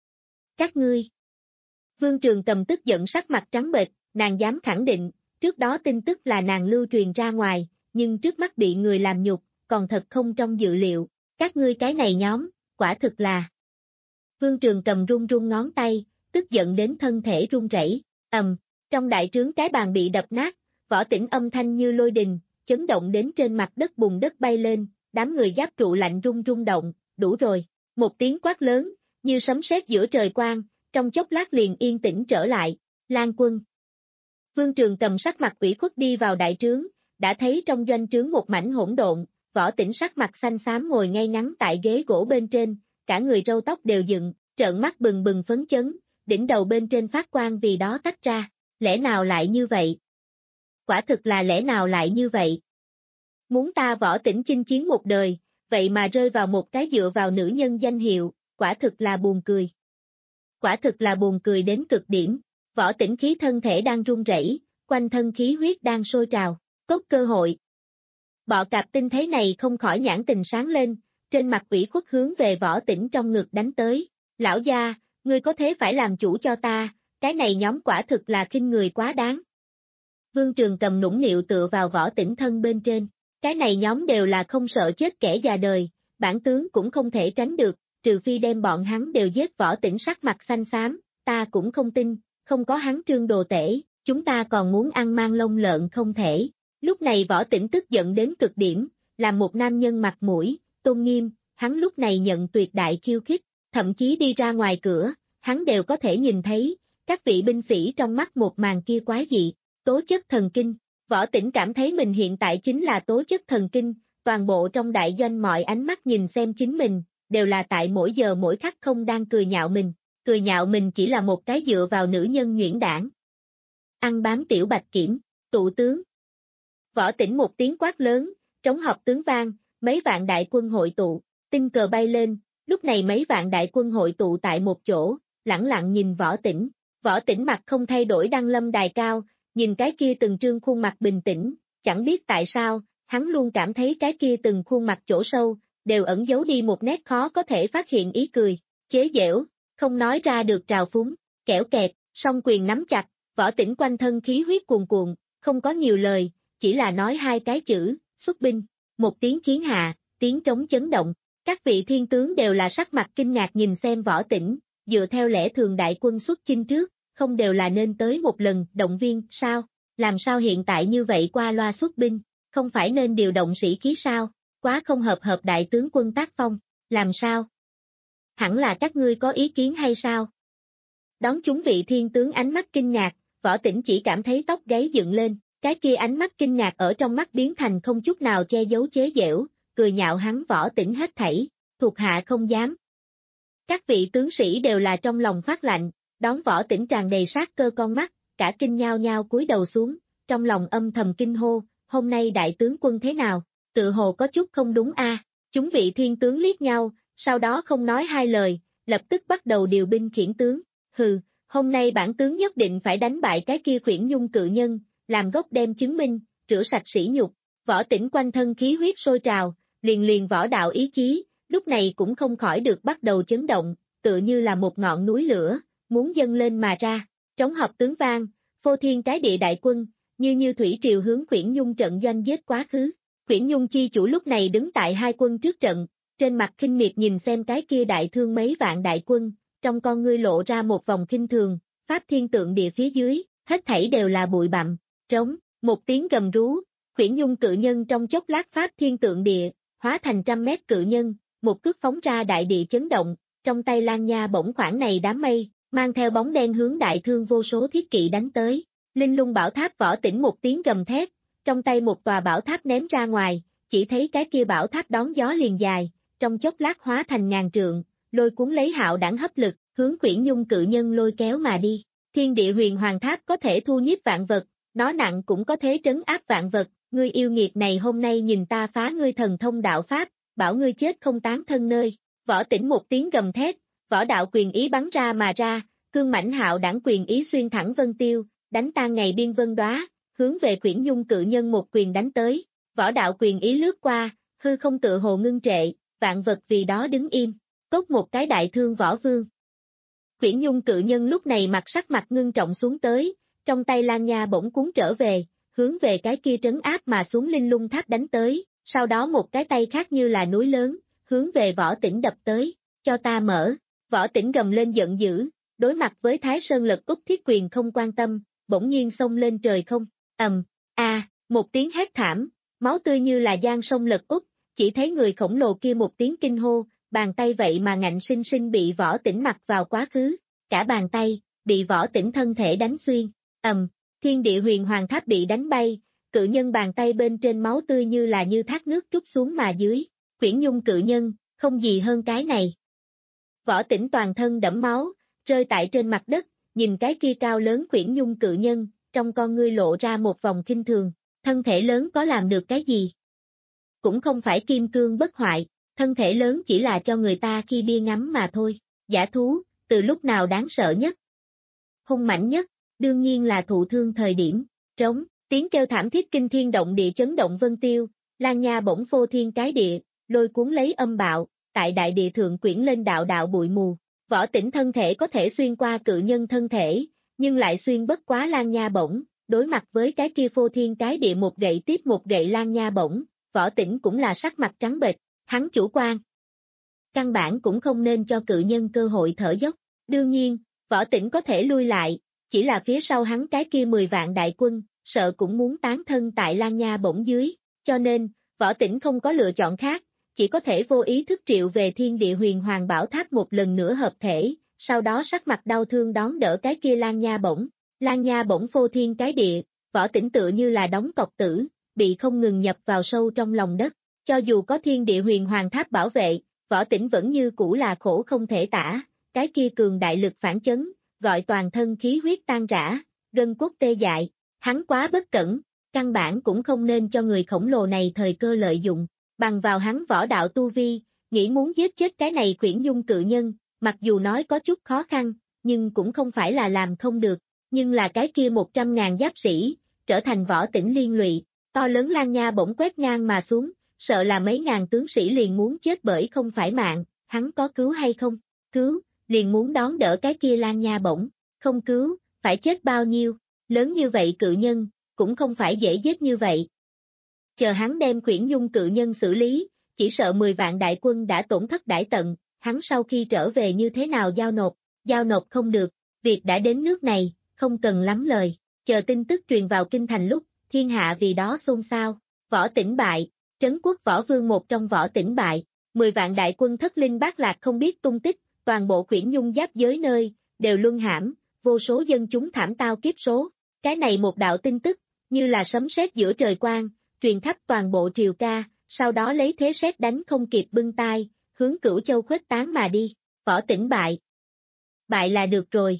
các ngươi. Vương Trường Cầm tức giận sắc mặt trắng bệch, nàng dám khẳng định, trước đó tin tức là nàng lưu truyền ra ngoài, nhưng trước mắt bị người làm nhục, còn thật không trong dự liệu, các ngươi cái này nhóm, quả thực là. Vương Trường Cầm run run ngón tay, tức giận đến thân thể run rẩy, ầm, trong đại trướng cái bàn bị đập nát, Võ Tĩnh âm thanh như lôi đình, chấn động đến trên mặt đất bùn đất bay lên, đám người giáp trụ lạnh run run động, đủ rồi, một tiếng quát lớn, như sấm sét giữa trời quang, trong chốc lát liền yên tĩnh trở lại, Lan Quân. Vương Trường Cầm sắc mặt ủy khuất đi vào đại trướng, đã thấy trong doanh trướng một mảnh hỗn độn, Võ Tĩnh sắc mặt xanh xám ngồi ngay ngắn tại ghế gỗ bên trên, cả người râu tóc đều dựng, trợn mắt bừng bừng phấn chấn, đỉnh đầu bên trên phát quang vì đó tách ra, lẽ nào lại như vậy? Quả thực là lẽ nào lại như vậy? Muốn ta Võ Tĩnh chinh chiến một đời, vậy mà rơi vào một cái dựa vào nữ nhân danh hiệu, quả thực là buồn cười. Quả thực là buồn cười đến cực điểm, Võ Tĩnh khí thân thể đang run rẩy, quanh thân khí huyết đang sôi trào, cốt cơ hội. Bọ Cạp Tinh thấy này không khỏi nhãn tình sáng lên, trên mặt ủy khuất hướng về Võ Tĩnh trong ngực đánh tới, lão gia, ngươi có thế phải làm chủ cho ta, cái này nhóm quả thực là khinh người quá đáng. Vương Trường Cầm nũng nịu tựa vào Võ Tĩnh thân bên trên, cái này nhóm đều là không sợ chết kẻ già đời, bản tướng cũng không thể tránh được, trừ phi đem bọn hắn đều giết. Võ Tĩnh sắc mặt xanh xám, ta cũng không tin, không có hắn Trương đồ tể, chúng ta còn muốn ăn mang lông lợn không thể. Lúc này Võ Tĩnh tức giận đến cực điểm, làm một nam nhân mặt mũi, tôn nghiêm, hắn lúc này nhận tuyệt đại khiêu khích, thậm chí đi ra ngoài cửa, hắn đều có thể nhìn thấy, các vị binh sĩ trong mắt một màn kia quái dị, tố chất thần kinh. Võ Tĩnh cảm thấy mình hiện tại chính là tố chất thần kinh, toàn bộ trong đại doanh mọi ánh mắt nhìn xem chính mình, đều là tại mỗi giờ mỗi khắc không đang cười nhạo mình, cười nhạo mình chỉ là một cái dựa vào nữ nhân nhuyễn đảng. Ăn bám tiểu bạch kiểm, tụ tướng. Võ Tĩnh một tiếng quát lớn, trống họp tướng vang, mấy vạn đại quân hội tụ, tinh cờ bay lên, lúc này mấy vạn đại quân hội tụ tại một chỗ, lẳng lặng nhìn Võ Tĩnh. Võ Tĩnh mặt không thay đổi đăng lâm đài cao, nhìn cái kia từng trương khuôn mặt bình tĩnh, chẳng biết tại sao, hắn luôn cảm thấy cái kia từng khuôn mặt chỗ sâu, đều ẩn giấu đi một nét khó có thể phát hiện ý cười, chế giễu, không nói ra được trào phúng, kẻo kẹt, song quyền nắm chặt, Võ Tĩnh quanh thân khí huyết cuồn cuộn, không có nhiều lời, chỉ là nói hai cái chữ, xuất binh, một tiếng khiến hạ, tiếng trống chấn động, các vị thiên tướng đều là sắc mặt kinh ngạc nhìn xem Võ Tĩnh, dựa theo lẽ thường đại quân xuất chinh trước, không đều là nên tới một lần động viên sao, làm sao hiện tại như vậy qua loa xuất binh, không phải nên điều động sĩ khí sao, quá không hợp hợp đại tướng quân tác phong, làm sao? Hẳn là các ngươi có ý kiến hay sao? Đón chúng vị thiên tướng ánh mắt kinh ngạc, Võ Tĩnh chỉ cảm thấy tóc gáy dựng lên, cái kia ánh mắt kinh ngạc ở trong mắt biến thành không chút nào che giấu chế giễu, cười nhạo hắn Võ Tĩnh hết thảy, thuộc hạ không dám. Các vị tướng sĩ đều là trong lòng phát lạnh, đón Võ Tĩnh tràn đầy sát cơ con mắt, cả kinh nhao nhao cúi đầu xuống, trong lòng âm thầm kinh hô, hôm nay đại tướng quân thế nào, tự hồ có chút không đúng a. À. Chúng vị thiên tướng liếc nhau, sau đó không nói hai lời, lập tức bắt đầu điều binh khiển tướng, hừ, hôm nay bản tướng nhất định phải đánh bại cái kia Khuyển Nhung cự nhân, làm gốc đem chứng minh, rửa sạch sỉ nhục. Võ Tĩnh quanh thân khí huyết sôi trào, liền liền võ đạo ý chí, lúc này cũng không khỏi được bắt đầu chấn động, tựa như là một ngọn núi lửa, muốn dâng lên mà ra, trống họp tướng vang, phô thiên cái địa đại quân, như như thủy triều hướng Khuyển Nhung trận doanh giết quá khứ. Khuyển Nhung chi chủ lúc này đứng tại hai quân trước trận, trên mặt khinh miệt nhìn xem cái kia đại thương mấy vạn đại quân, trong con ngươi lộ ra một vòng khinh thường, pháp thiên tượng địa phía dưới, hết thảy đều là bụi bặm, trống, một tiếng gầm rú, Khuyển Nhung cự nhân trong chốc lát pháp thiên tượng địa, hóa thành trăm mét cự nhân, một cước phóng ra đại địa chấn động, trong tay Lan Nha bỗng khoảng này đám mây, mang theo bóng đen hướng đại thương vô số thiết kỵ đánh tới. Linh Lung Bảo Tháp Võ Tĩnh một tiếng gầm thét, trong tay một tòa bảo tháp ném ra ngoài, chỉ thấy cái kia bảo tháp đón gió liền dài, trong chốc lát hóa thành ngàn trượng, lôi cuốn lấy hạo đẳng hấp lực, hướng Khuyển Nhung cự nhân lôi kéo mà đi. Thiên địa huyền hoàng tháp có thể thu nhiếp vạn vật, nó nặng cũng có thể trấn áp vạn vật, ngươi yêu nghiệt này hôm nay nhìn ta phá ngươi thần thông đạo pháp, bảo ngươi chết không tán thân nơi. Võ Tĩnh một tiếng gầm thét, võ đạo quyền ý bắn ra mà ra, cương mãnh hạo đẳng quyền ý xuyên thẳng vân tiêu, đánh tan ngày biên vân đóa, hướng về Khuyển Nhung cự nhân một quyền đánh tới. Võ đạo quyền ý lướt qua, hư không tự hồ ngưng trệ, vạn vật vì đó đứng im. Cốc một cái đại thương võ vương. Quyển Nhung cự nhân lúc này mặt sắc mặt ngưng trọng xuống tới, trong tay Lan Nha bỗng cuốn trở về, hướng về cái kia trấn áp mà xuống linh lung tháp đánh tới, sau đó một cái tay khác như là núi lớn, hướng về Võ Tĩnh đập tới, cho ta mở. Võ Tĩnh gầm lên giận dữ, đối mặt với Thái Sơn Lật Úp thiết quyền không quan tâm, bỗng nhiên xông lên trời không, ầm, a, một tiếng hét thảm, máu tươi như là giang sông lật úp, chỉ thấy người khổng lồ kia một tiếng kinh hô, bàn tay vậy mà ngạnh sinh sinh bị Võ Tĩnh mặc vào quá khứ, cả bàn tay, bị Võ Tĩnh thân thể đánh xuyên, ầm, thiên địa huyền hoàng tháp bị đánh bay, cự nhân bàn tay bên trên máu tươi như là như thác nước trút xuống mà dưới, Quyển Nhung cự nhân, không gì hơn cái này. Võ Tĩnh toàn thân đẫm máu, rơi tại trên mặt đất, nhìn cái kia cao lớn Quyển Nhung cự nhân, trong con ngươi lộ ra một vòng kinh thường, thân thể lớn có làm được cái gì? Cũng không phải kim cương bất hoại, thân thể lớn chỉ là cho người ta khi bia ngắm mà thôi, giả thú, từ lúc nào đáng sợ nhất? Hung mãnh nhất, đương nhiên là thụ thương thời điểm, trống, tiếng kêu thảm thiết kinh thiên động địa chấn động vân tiêu, Lan Nha bỗng phô thiên cái địa, lôi cuốn lấy âm bạo, tại đại địa thượng quyển lên đạo đạo bụi mù, Võ Tĩnh thân thể có thể xuyên qua cự nhân thân thể, nhưng lại xuyên bất quá Lan Nha bổng, đối mặt với cái kia phô thiên cái địa một gậy tiếp một gậy Lan Nha bổng, Võ Tĩnh cũng là sắc mặt trắng bệch, hắn chủ quan. Căn bản cũng không nên cho cự nhân cơ hội thở dốc, đương nhiên, Võ Tĩnh có thể lui lại, chỉ là phía sau hắn cái kia mười vạn đại quân, sợ cũng muốn tán thân tại Lan Nha bổng dưới, cho nên, Võ Tĩnh không có lựa chọn khác, chỉ có thể vô ý thức triệu về thiên địa huyền hoàng bảo tháp một lần nữa hợp thể, sau đó sắc mặt đau thương đón đỡ cái kia Lan Nha bổng. Lan Nha bổng phô thiên cái địa, Võ Tĩnh tựa như là đóng cọc tử, bị không ngừng nhập vào sâu trong lòng đất, cho dù có thiên địa huyền hoàng tháp bảo vệ, Võ Tĩnh vẫn như cũ là khổ không thể tả, cái kia cường đại lực phản chấn, gọi toàn thân khí huyết tan rã, gân cốt tê dại, hắn quá bất cẩn, căn bản cũng không nên cho người khổng lồ này thời cơ lợi dụng, bằng vào hắn võ đạo tu vi, nghĩ muốn giết chết cái này Quyển Nhung cự nhân, mặc dù nói có chút khó khăn, nhưng cũng không phải là làm không được, nhưng là cái kia một trăm ngàn giáp sĩ, trở thành Võ Tĩnh liên lụy, to lớn Lan Nha bỗng quét ngang mà xuống, sợ là mấy ngàn tướng sĩ liền muốn chết bởi không phải mạng, hắn có cứu hay không? Cứu, liền muốn đón đỡ cái kia Lan Nha bổng, không cứu, phải chết bao nhiêu, lớn như vậy cự nhân, cũng không phải dễ giết như vậy. Chờ hắn đem Quyển Nhung cự nhân xử lý, chỉ sợ mười vạn đại quân đã tổn thất đãi tận, hắn sau khi trở về như thế nào giao nộp, giao nộp không được, việc đã đến nước này, không cần lắm lời, chờ tin tức truyền vào kinh thành lúc, thiên hạ vì đó xôn xao, Võ Tĩnh bại, trấn quốc võ vương một trong Võ Tĩnh bại, mười vạn đại quân thất linh bát lạc không biết tung tích, toàn bộ Quyển Nhung giáp giới nơi, đều luân hãm, vô số dân chúng thảm tao kiếp số, cái này một đạo tin tức, như là sấm sét giữa trời quang, truyền khắp toàn bộ triều ca, sau đó lấy thế sét đánh không kịp bưng tai, hướng Cửu Châu khuếch tán mà đi, Võ Tĩnh bại. Bại là được rồi.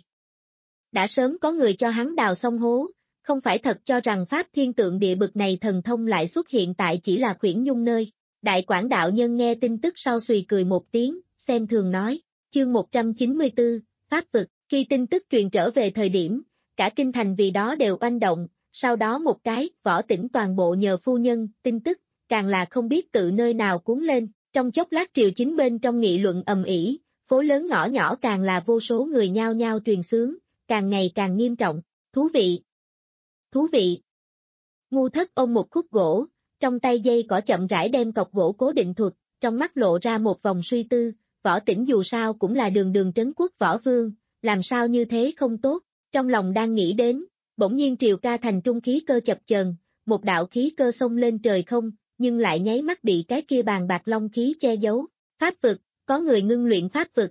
Đã sớm có người cho hắn đào xong hố, không phải thật cho rằng Pháp Thiên Tượng Địa bực này thần thông lại xuất hiện tại chỉ là Quyển Nhung nơi. Đại Quảng đạo nhân nghe tin tức sau xùy cười một tiếng, xem thường nói, chương một trăm chín mươi tư, Pháp vực, khi tin tức truyền trở về thời điểm, cả kinh thành vì đó đều oanh động, sau đó một cái, Võ Tĩnh toàn bộ nhờ phu nhân, tin tức, càng là không biết tự nơi nào cuốn lên, trong chốc lát triều chính bên trong nghị luận ầm ĩ, phố lớn ngõ nhỏ càng là vô số người nhao nhao truyền xướng, càng ngày càng nghiêm trọng, thú vị, thú vị. Ngu Thất ôm một khúc gỗ, trong tay dây cỏ chậm rãi đem cọc gỗ cố định thuật, trong mắt lộ ra một vòng suy tư, Võ Tĩnh dù sao cũng là đường đường trấn quốc võ vương, làm sao như thế không tốt, trong lòng đang nghĩ đến, bỗng nhiên triều ca thành trung khí cơ chập chờn, một đạo khí cơ xông lên trời không, nhưng lại nháy mắt bị cái kia bàn bạc long khí che giấu, pháp vực, có người ngưng luyện pháp vực.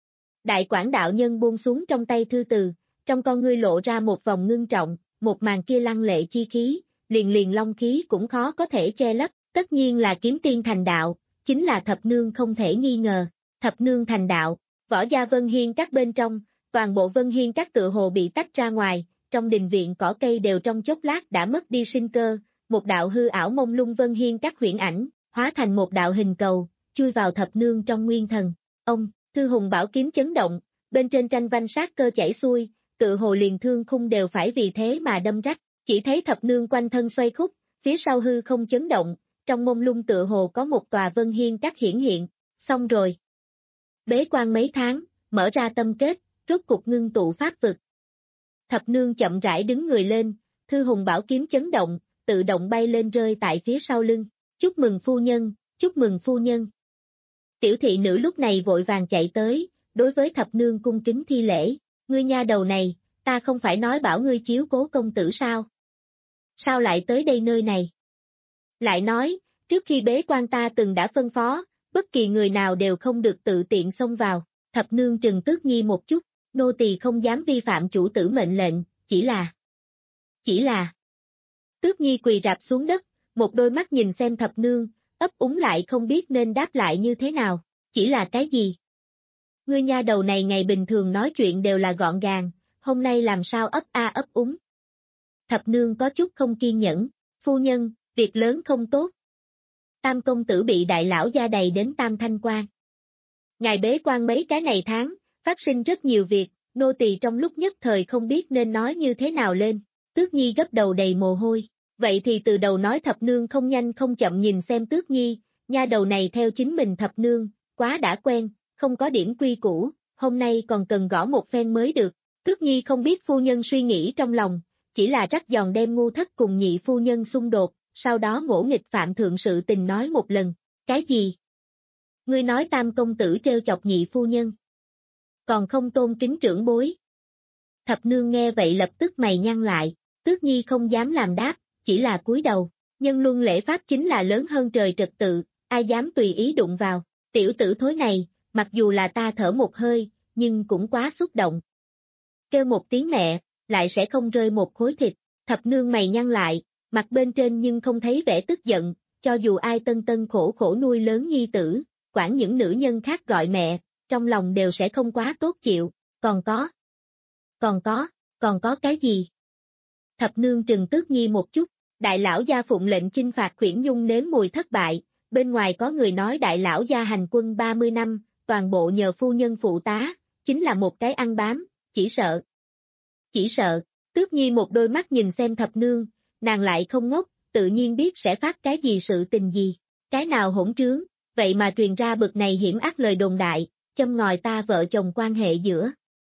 Đại Quảng đạo nhân buông xuống trong tay thư từ, trong con ngươi lộ ra một vòng ngưng trọng, một màn kia lăng lệ chi khí, liền liền long khí cũng khó có thể che lấp, tất nhiên là kiếm tiên thành đạo, chính là thập nương không thể nghi ngờ, thập nương thành đạo, võ gia Vân Hiên các bên trong, toàn bộ Vân Hiên các tựa hồ bị tách ra ngoài, trong đình viện cỏ cây đều trong chốc lát đã mất đi sinh cơ, một đạo hư ảo mông lung Vân Hiên các huyễn ảnh, hóa thành một đạo hình cầu, chui vào thập nương trong nguyên thần, ông, thư hùng bảo kiếm chấn động, bên trên tranh vanh sát cơ chảy xuôi, tự hồ liền thương khung đều phải vì thế mà đâm rách, chỉ thấy thập nương quanh thân xoay khúc, phía sau hư không chấn động, trong mông lung tựa hồ có một tòa vân hiên các hiển hiện, xong rồi. Bế quan mấy tháng, mở ra tâm kết, rốt cục ngưng tụ pháp vực. Thập nương chậm rãi đứng người lên, thư hùng bảo kiếm chấn động, tự động bay lên rơi tại phía sau lưng. Chúc mừng phu nhân, chúc mừng phu nhân. Tiểu thị nữ lúc này vội vàng chạy tới, đối với thập nương cung kính thi lễ. Ngươi nha đầu này, ta không phải nói bảo ngươi chiếu cố công tử sao? Sao lại tới đây nơi này? Lại nói, trước khi bế quan ta từng đã phân phó, bất kỳ người nào đều không được tự tiện xông vào. Thập nương trừng Tước Nhi một chút, nô tỳ không dám vi phạm chủ tử mệnh lệnh, chỉ là... Chỉ là... Tước Nhi quỳ rạp xuống đất, một đôi mắt nhìn xem thập nương, ấp úng lại không biết nên đáp lại như thế nào, chỉ là cái gì? Ngươi nha đầu này ngày bình thường nói chuyện đều là gọn gàng, hôm nay làm sao ấp a ấp úng? Thập nương có chút không kiên nhẫn, phu nhân, việc lớn không tốt. Tam công tử bị đại lão gia đầy đến Tam Thanh Quan. Ngài bế quan mấy cái này tháng, phát sinh rất nhiều việc, nô tỳ trong lúc nhất thời không biết nên nói như thế nào lên. Tước Nhi gấp đầu đầy mồ hôi. Vậy thì từ đầu nói thập nương không nhanh không chậm nhìn xem Tước Nhi, nha đầu này theo chính mình thập nương, quá đã quen, không có điểm quy củ, hôm nay còn cần gõ một phen mới được. Tước Nhi không biết phu nhân suy nghĩ trong lòng, chỉ là rắc giòn đem ngu thất cùng nhị phu nhân xung đột, sau đó ngỗ nghịch phạm thượng sự tình nói một lần. Cái gì? Ngươi nói tam công tử trêu chọc nhị phu nhân. Còn không tôn kính trưởng bối. Thập nương nghe vậy lập tức mày nhăn lại, Tước Nhi không dám làm đáp, chỉ là cúi đầu. Nhân luân lễ pháp chính là lớn hơn trời trật tự, ai dám tùy ý đụng vào. Tiểu tử thối này, mặc dù là ta thở một hơi, nhưng cũng quá xúc động. Kêu một tiếng mẹ, lại sẽ không rơi một khối thịt. Thập nương mày nhăn lại, mặt bên trên nhưng không thấy vẻ tức giận, cho dù ai tân tân khổ khổ nuôi lớn nhi tử, quản những nữ nhân khác gọi mẹ, trong lòng đều sẽ không quá tốt chịu. Còn có, còn có, còn có cái gì? Thập nương trừng Tước Nhi một chút, đại lão gia phụng lệnh chinh phạt Khuyển Nhung nếm mùi thất bại, bên ngoài có người nói đại lão gia hành quân ba mươi năm, toàn bộ nhờ phu nhân phụ tá, chính là một cái ăn bám, chỉ sợ. Chỉ sợ, Tước Nhi một đôi mắt nhìn xem thập nương, nàng lại không ngốc, tự nhiên biết sẽ phát cái gì sự tình gì, cái nào hỗn trướng, vậy mà truyền ra bực này hiểm ác lời đồn đại, châm ngòi ta vợ chồng quan hệ giữa.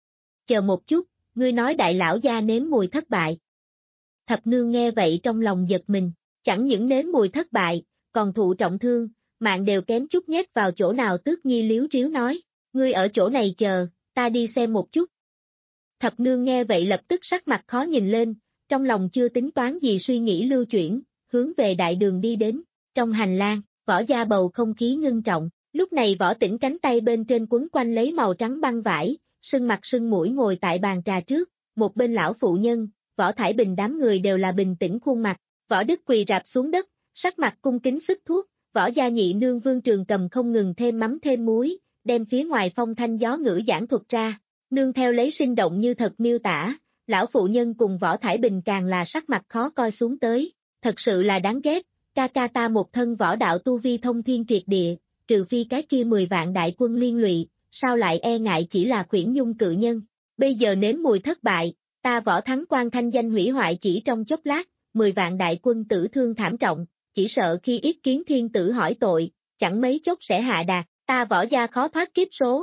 Chờ một chút, ngươi nói đại lão gia nếm mùi thất bại. Thập nương nghe vậy trong lòng giật mình, chẳng những nếm mùi thất bại, còn thụ trọng thương, mạng đều kém chút nhét vào chỗ nào. Tước Nhi liếu riếu nói, ngươi ở chỗ này chờ, ta đi xem một chút. Thập nương nghe vậy lập tức sắc mặt khó nhìn lên, trong lòng chưa tính toán gì suy nghĩ lưu chuyển, hướng về đại đường đi đến. Trong hành lang, Võ Gia bầu không khí ngưng trọng, lúc này Võ Tĩnh cánh tay bên trên quấn quanh lấy màu trắng băng vải, sưng mặt sưng mũi ngồi tại bàn trà trước, một bên lão phụ nhân, Võ Thải Bình đám người đều là bình tĩnh khuôn mặt. Võ Đức quỳ rạp xuống đất, sắc mặt cung kính sức thuốc, Võ Gia nhị nương Vương Trường Cầm không ngừng thêm mắm thêm muối, đem phía ngoài phong thanh gió ngữ giảng thuật ra, nương theo lấy sinh động như thật miêu tả, lão phụ nhân cùng Võ Thải Bình càng là sắc mặt khó coi xuống tới, thật sự là đáng ghét, ca ca ta một thân võ đạo tu vi thông thiên triệt địa, trừ phi cái kia mười vạn đại quân liên lụy, sao lại e ngại chỉ là Khuyển Nhung cự nhân, bây giờ nếm mùi thất bại, ta Võ Thắng Quan thanh danh hủy hoại chỉ trong chốc lát, mười vạn đại quân tử thương thảm trọng, chỉ sợ khi Yết Kiến Thiên tử hỏi tội, chẳng mấy chốc sẽ hạ đạt, ta Võ Gia khó thoát kiếp số.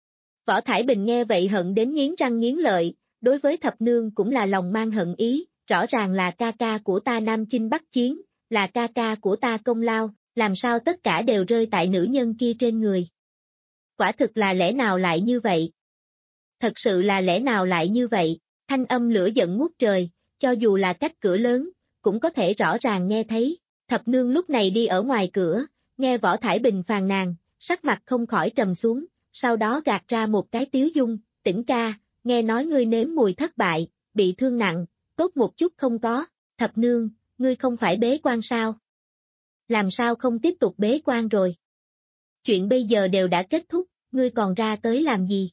Võ Thải Bình nghe vậy hận đến nghiến răng nghiến lợi, đối với thập nương cũng là lòng mang hận ý, rõ ràng là ca ca của ta Nam Chinh Bắc Chiến, là ca ca của ta công lao, làm sao tất cả đều rơi tại nữ nhân kia trên người. Quả thực là lẽ nào lại như vậy? Thật sự là lẽ nào lại như vậy? Thanh âm lửa giận ngút trời, cho dù là cách cửa lớn, cũng có thể rõ ràng nghe thấy. Thập nương lúc này đi ở ngoài cửa, nghe Võ Thải Bình phàn nàn, sắc mặt không khỏi trầm xuống, sau đó gạt ra một cái tiếu dung, Tĩnh ca, nghe nói ngươi nếm mùi thất bại, bị thương nặng, tốt một chút không có. Thập nương, ngươi không phải bế quan sao? Làm sao không tiếp tục bế quan rồi? Chuyện bây giờ đều đã kết thúc, ngươi còn ra tới làm gì?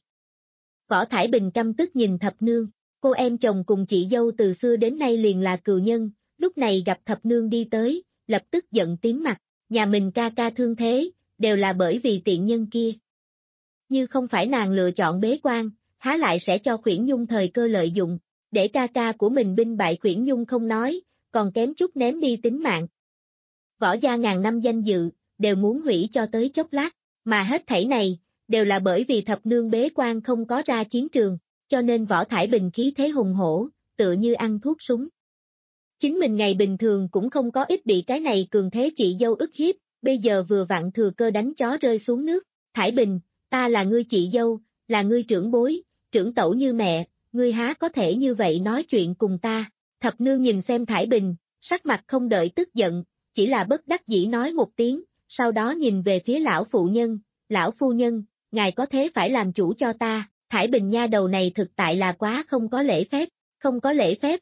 Võ Thải Bình căm tức nhìn thập nương, cô em chồng cùng chị dâu từ xưa đến nay liền là cừu nhân, lúc này gặp thập nương đi tới, lập tức giận tím mặt, nhà mình ca ca thương thế, đều là bởi vì tiện nhân kia. Như không phải nàng lựa chọn bế quan, há lại sẽ cho Khuyển Nhung thời cơ lợi dụng, để ca ca của mình binh bại Khuyển Nhung không nói, còn kém chút ném đi tính mạng. Võ gia ngàn năm danh dự, đều muốn hủy cho tới chốc lát, mà hết thảy này, đều là bởi vì thập nương bế quan không có ra chiến trường, cho nên Võ Thải Bình khí thế hùng hổ, tựa như ăn thuốc súng. Chính mình ngày bình thường cũng không có ít bị cái này cường thế chị dâu ức hiếp, bây giờ vừa vặn thừa cơ đánh chó rơi xuống nước. Thải Bình, ta là ngươi chị dâu, là ngươi trưởng bối, trưởng tẩu như mẹ, ngươi há có thể như vậy nói chuyện cùng ta. Thập nương nhìn xem Thải Bình, sắc mặt không đợi tức giận, chỉ là bất đắc dĩ nói một tiếng, sau đó nhìn về phía lão phụ nhân, lão phu nhân, ngài có thế phải làm chủ cho ta. Thải Bình nha đầu này thực tại là quá không có lễ phép, không có lễ phép.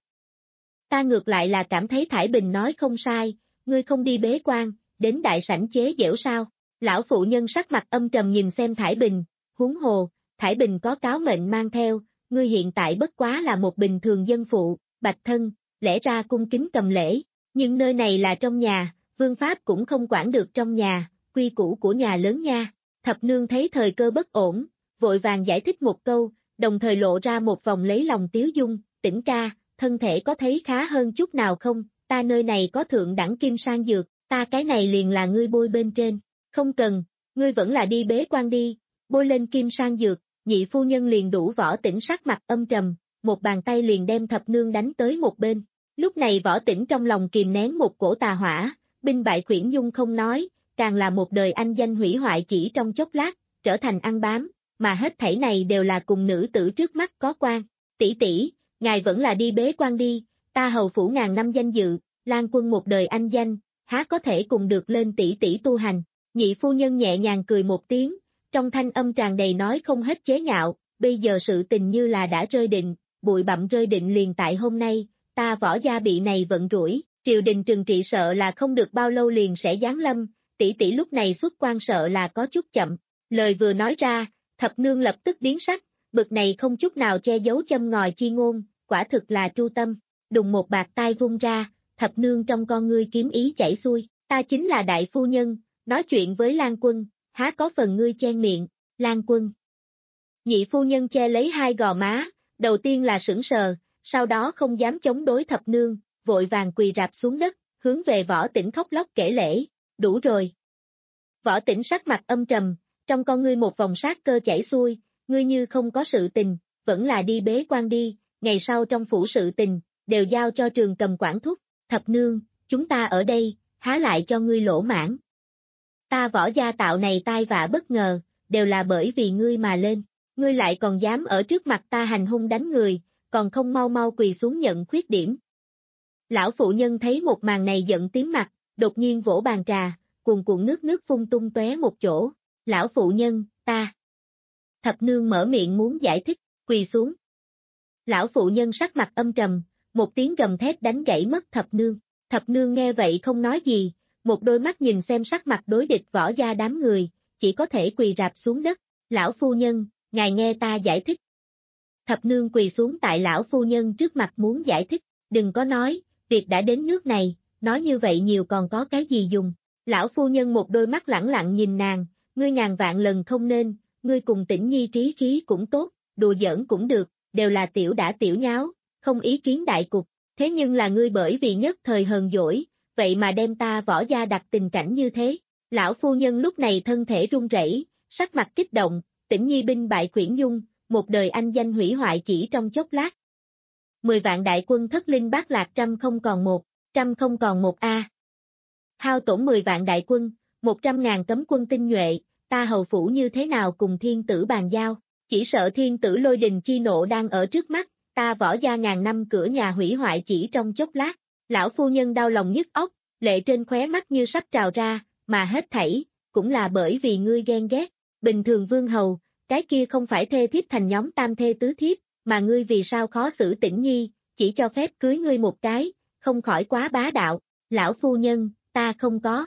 Ta ngược lại là cảm thấy Thải Bình nói không sai, ngươi không đi bế quan, đến đại sảnh chế giễu sao? Lão phụ nhân sắc mặt âm trầm nhìn xem Thải Bình, huống hồ, Thải Bình có cáo mệnh mang theo, ngươi hiện tại bất quá là một bình thường dân phụ, bạch thân, lẽ ra cung kính cầm lễ, nhưng nơi này là trong nhà, vương pháp cũng không quản được trong nhà, quy củ của nhà lớn nha. Thập nương thấy thời cơ bất ổn, vội vàng giải thích một câu, đồng thời lộ ra một vòng lấy lòng tiếu dung, Tĩnh ca, thân thể có thấy khá hơn chút nào không, ta nơi này có thượng đẳng kim sang dược, ta cái này liền là ngươi bôi bên trên, không cần, ngươi vẫn là đi bế quan đi, bôi lên kim sang dược, nhị phu nhân liền đủ. Võ Tĩnh sắc mặt âm trầm, một bàn tay liền đem thập nương đánh tới một bên. Lúc này Võ Tĩnh trong lòng kìm nén một cổ tà hỏa, binh bại khuyển dung không nói, càng là một đời anh danh hủy hoại chỉ trong chốc lát, trở thành ăn bám, mà hết thảy này đều là cùng nữ tử trước mắt có quan. Tỷ tỷ, ngài vẫn là đi bế quan đi, ta hầu phủ ngàn năm danh dự, Lan Quân một đời anh danh, há có thể cùng được lên tỷ tỷ tu hành. Nhị phu nhân nhẹ nhàng cười một tiếng, trong thanh âm tràn đầy nói không hết chế nhạo, bây giờ sự tình như là đã rơi định, bụi bặm rơi định liền tại hôm nay, ta Võ gia bị này vận rủi, triều đình trừng trị sợ là không được bao lâu liền sẽ giáng lâm, tỷ tỷ lúc này xuất quan sợ là có chút chậm. Lời vừa nói ra, thập nương lập tức biến sắc, bực này không chút nào che giấu châm ngòi chi ngôn, quả thực là tru tâm. Đùng một bạt tai vung ra, thập nương trong con ngươi kiếm ý chảy xuôi, ta chính là đại phu nhân, nói chuyện với Lan Quân, há có phần ngươi chen miệng. Lan Quân. Nhị phu nhân che lấy hai gò má, đầu tiên là sững sờ, sau đó không dám chống đối thập nương, vội vàng quỳ rạp xuống đất, hướng về Võ Tĩnh khóc lóc kể lễ. Đủ rồi. Võ Tĩnh sắc mặt âm trầm, trong con ngươi một vòng sát cơ chảy xuôi, ngươi như không có sự tình, vẫn là đi bế quan đi, ngày sau trong phủ sự tình, đều giao cho Trường Cầm quản thúc. Thập nương, chúng ta ở đây, há lại cho ngươi lỗ mãn. Ta Võ gia tạo này tai vạ bất ngờ, đều là bởi vì ngươi mà lên, ngươi lại còn dám ở trước mặt ta hành hung đánh người, còn không mau mau quỳ xuống nhận khuyết điểm. Lão phụ nhân thấy một màn này giận tím mặt, đột nhiên vỗ bàn trà, cuồn cuộn nước nước phun tung tóe một chỗ. Lão phụ nhân, ta. Thập nương mở miệng muốn giải thích, quỳ xuống. Lão phụ nhân sắc mặt âm trầm, một tiếng gầm thét đánh gãy mất thập nương. Thập nương nghe vậy không nói gì, một đôi mắt nhìn xem sắc mặt đối địch Võ gia đám người, chỉ có thể quỳ rạp xuống đất. Lão phu nhân, ngài nghe ta giải thích. Thập nương quỳ xuống tại lão phu nhân trước mặt muốn giải thích, đừng có nói, việc đã đến nước này, nói như vậy nhiều còn có cái gì dùng. Lão phu nhân một đôi mắt lẳng lặng nhìn nàng, ngươi ngàn vạn lần không nên, ngươi cùng Tĩnh Nhi trí khí cũng tốt, đùa giỡn cũng được, đều là tiểu đã tiểu nháo, không ý kiến đại cục, thế nhưng là ngươi bởi vì nhất thời hờn dỗi, vậy mà đem ta Võ gia đặt tình cảnh như thế. Lão phu nhân lúc này thân thể run rẩy, sắc mặt kích động, Tĩnh Nhi binh bại khuyển dung, một đời anh danh hủy hoại chỉ trong chốc lát. Mười vạn đại quân thất linh bát lạc trăm không còn một, trăm không còn một a. Hao tổn mười vạn đại quân, một trăm ngàn cấm quân tinh nhuệ, ta hầu phủ như thế nào cùng thiên tử bàn giao, chỉ sợ thiên tử lôi đình chi nộ đang ở trước mắt, ta Võ gia ngàn năm cửa nhà hủy hoại chỉ trong chốc lát. Lão phu nhân đau lòng nhức óc, lệ trên khóe mắt như sắp trào ra, mà hết thảy, cũng là bởi vì ngươi ghen ghét, bình thường vương hầu, cái kia không phải thê thiếp thành nhóm tam thê tứ thiếp, mà ngươi vì sao khó xử Tĩnh Nhi, chỉ cho phép cưới ngươi một cái, không khỏi quá bá đạo. Lão phu nhân, ta không có.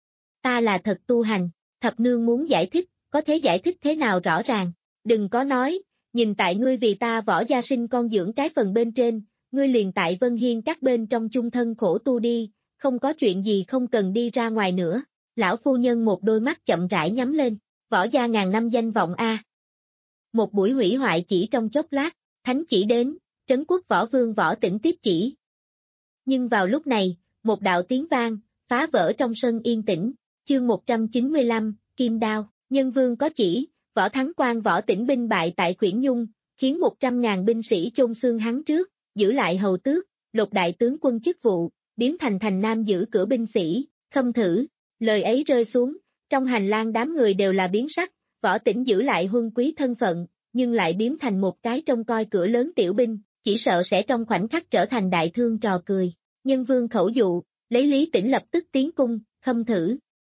Ta là thật tu hành, thập nương muốn giải thích, có thể giải thích thế nào rõ ràng, đừng có nói, nhìn tại ngươi vì ta Võ gia sinh con dưỡng cái phần bên trên, ngươi liền tại Vân Hiên các bên trong chung thân khổ tu đi, không có chuyện gì không cần đi ra ngoài nữa. Lão phu nhân một đôi mắt chậm rãi nhắm lên, Võ gia ngàn năm danh vọng a. Một buổi hủy hoại chỉ trong chốc lát, thánh chỉ đến, trấn quốc võ vương Võ Tĩnh tiếp chỉ. Nhưng vào lúc này, một đạo tiếng vang, phá vỡ trong sân yên tĩnh, chương một trăm chín mươi lăm, Kim Đao, Nhân Vương có chỉ, Võ Thắng Quan Võ Tĩnh binh bại tại Khuyển Nhung, khiến một trăm ngàn binh sĩ chôn xương hắn trước, giữ lại hầu tước, lục đại tướng quân chức vụ, biến thành thành nam giữ cửa binh sĩ, Khâm Thử, lời ấy rơi xuống, trong hành lang đám người đều là biến sắc, Võ Tĩnh giữ lại huân quý thân phận, nhưng lại biến thành một cái trông coi cửa lớn tiểu binh, chỉ sợ sẽ trong khoảnh khắc trở thành đại thương trò cười. Nhân Vương khẩu dụ, lấy Lý Tĩnh lập tức tiến cung, Khâm Thử.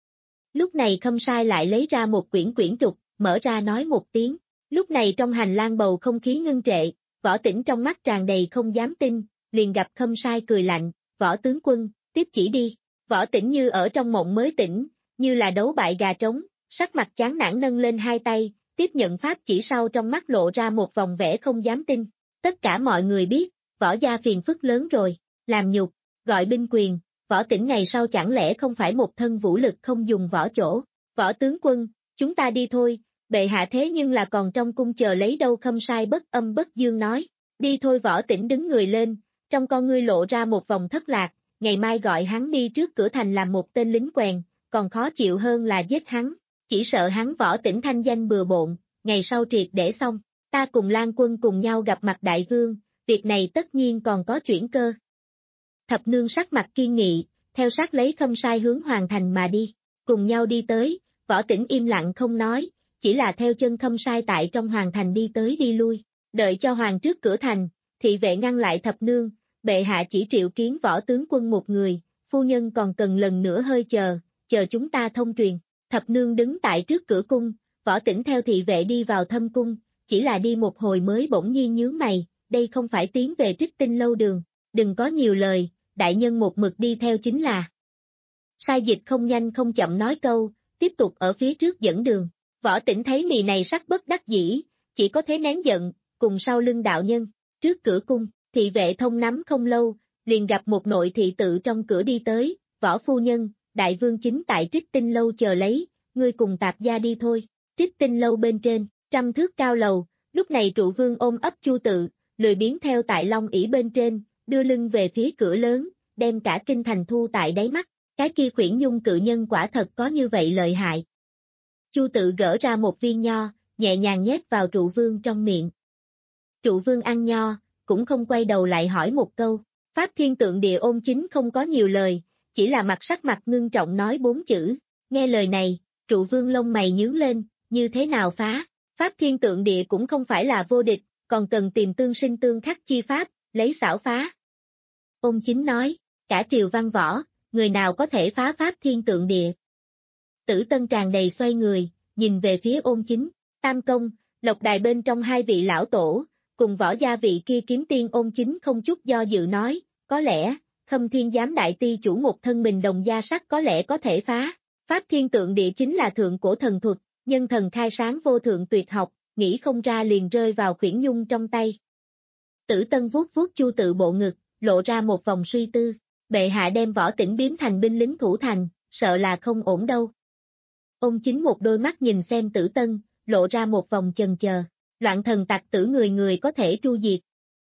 Lúc này Khâm Sai lại lấy ra một quyển quyển trục, mở ra nói một tiếng. Lúc này trong hành lang bầu không khí ngưng trệ, Võ Tĩnh trong mắt tràn đầy không dám tin, liền gặp Khâm Sai cười lạnh, Võ tướng quân, tiếp chỉ đi. Võ Tĩnh như ở trong mộng mới tỉnh, như là đấu bại gà trống, sắc mặt chán nản nâng lên hai tay, tiếp nhận pháp chỉ sau trong mắt lộ ra một vòng vẻ không dám tin. Tất cả mọi người biết, Võ gia phiền phức lớn rồi, làm nhục, gọi binh quyền, Võ Tĩnh ngày sau chẳng lẽ không phải một thân vũ lực không dùng võ chỗ. Võ tướng quân, chúng ta đi thôi, bệ hạ thế nhưng là còn trong cung chờ lấy đâu. Khâm Sai bất âm bất dương nói, đi thôi. Võ Tĩnh đứng người lên, trong con ngươi lộ ra một vòng thất lạc, ngày mai gọi hắn đi trước cửa thành làm một tên lính quèn, còn khó chịu hơn là giết hắn, chỉ sợ hắn Võ Tĩnh thanh danh bừa bộn, ngày sau triệt để xong, ta cùng Lan Quân cùng nhau gặp mặt đại vương, việc này tất nhiên còn có chuyển cơ. Thập nương sắc mặt kiên nghị, theo sát lấy Khâm Sai hướng hoàng thành mà đi, cùng nhau đi tới, Võ Tĩnh im lặng không nói, chỉ là theo chân Khâm Sai tại trong hoàng thành đi tới đi lui, đợi cho hoàng trước cửa thành, thị vệ ngăn lại thập nương, bệ hạ chỉ triệu kiến Võ tướng quân một người, phu nhân còn cần lần nữa hơi chờ, chờ chúng ta thông truyền. Thập nương đứng tại trước cửa cung, Võ Tĩnh theo thị vệ đi vào thâm cung, chỉ là đi một hồi mới bỗng nhiên nhướng mày, đây không phải tiến về Trích Tinh lâu đường, đừng có nhiều lời, đại nhân một mực đi theo chính là. Sai Dịch không nhanh không chậm nói câu, tiếp tục ở phía trước dẫn đường. Võ Tĩnh thấy mì này sắc bất đắc dĩ, chỉ có thế nén giận, cùng sau lưng đạo nhân, trước cửa cung, thị vệ thông nắm không lâu, liền gặp một nội thị tự trong cửa đi tới, Võ phu nhân, đại vương chính tại Trích Tinh lâu chờ lấy, ngươi cùng tạp gia đi thôi. Trích Tinh lâu bên trên, trăm thước cao lầu, lúc này trụ vương ôm ấp Chu Tự, lười biếng theo tại long ỷ bên trên, đưa lưng về phía cửa lớn, đem cả kinh thành thu tại đáy mắt, cái kia Khuyển Nhung cự nhân quả thật có như vậy lợi hại. Chu Tự gỡ ra một viên nho, nhẹ nhàng nhét vào trụ vương trong miệng. Trụ vương ăn nho, cũng không quay đầu lại hỏi một câu, Pháp Thiên Tượng Địa Ôn Chính không có nhiều lời, chỉ là mặt sắc mặt ngưng trọng nói bốn chữ, nghe lời này, trụ vương lông mày nhướng lên, như thế nào phá, Pháp Thiên Tượng Địa cũng không phải là vô địch, còn cần tìm tương sinh tương khắc chi pháp, lấy xảo phá. Ôn Chính nói, cả triều văn võ, người nào có thể phá Pháp Thiên Tượng Địa. Tử Tân tràn đầy xoay người, nhìn về phía Ôn Chính, Tam Công, Lộc Đài bên trong hai vị lão tổ, cùng võ gia vị kia kiếm tiên. Ôn Chính không chút do dự nói, có lẽ, Khâm Thiên giám đại ti chủ một thân mình đồng gia sắc có lẽ có thể phá. Pháp Thiên Tượng Địa chính là thượng cổ thần thuật, nhân thần khai sáng vô thượng tuyệt học, nghĩ không ra liền rơi vào Khuyển Nhung trong tay. Tử Tân vuốt vuốt Chu Tự bộ ngực, lộ ra một vòng suy tư, bệ hạ đem Võ Tĩnh biến thành binh lính thủ thành, sợ là không ổn đâu. Ôn Chính một đôi mắt nhìn xem Tử Tân, lộ ra một vòng chần chờ, loạn thần tặc tử người người có thể tru diệt.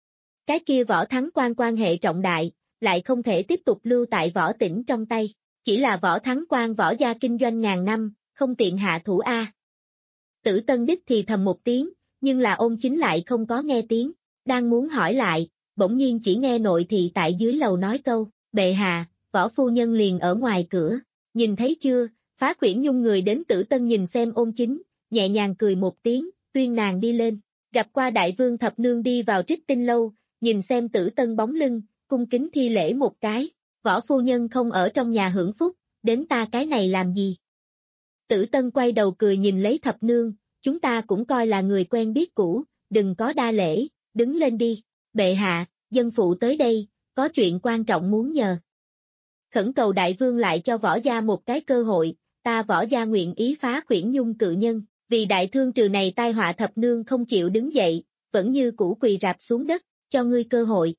Cái kia Võ Thắng Quan quan hệ trọng đại, lại không thể tiếp tục lưu tại Võ Tĩnh trong tay, chỉ là Võ Thắng Quan võ gia kinh doanh ngàn năm, không tiện hạ thủ a. Tử Tân đích thì thầm một tiếng, nhưng là Ôn Chính lại không có nghe tiếng, đang muốn hỏi lại, bỗng nhiên chỉ nghe nội thị tại dưới lầu nói câu, bệ hạ, Võ phu nhân liền ở ngoài cửa, nhìn thấy chưa, phá Khuyển Nhung người đến. Tử Tân nhìn xem Ôn Chính, nhẹ nhàng cười một tiếng, tuyên nàng đi lên, gặp qua đại vương. Thập nương đi vào Trích Tinh lâu, nhìn xem Tử Tân bóng lưng, cung kính thi lễ một cái, Võ phu nhân không ở trong nhà hưởng phúc, đến ta cái này làm gì? Tử Tân quay đầu cười nhìn lấy thập nương, chúng ta cũng coi là người quen biết cũ, đừng có đa lễ, đứng lên đi, bệ hạ, dân phụ tới đây, có chuyện quan trọng muốn nhờ. Khẩn cầu đại vương lại cho võ gia một cái cơ hội, ta võ gia nguyện ý phá Khuyển Nhung cự nhân, vì đại thương trừ này tai họa. Thập nương không chịu đứng dậy, vẫn như cũ quỳ rạp xuống đất, cho ngươi cơ hội.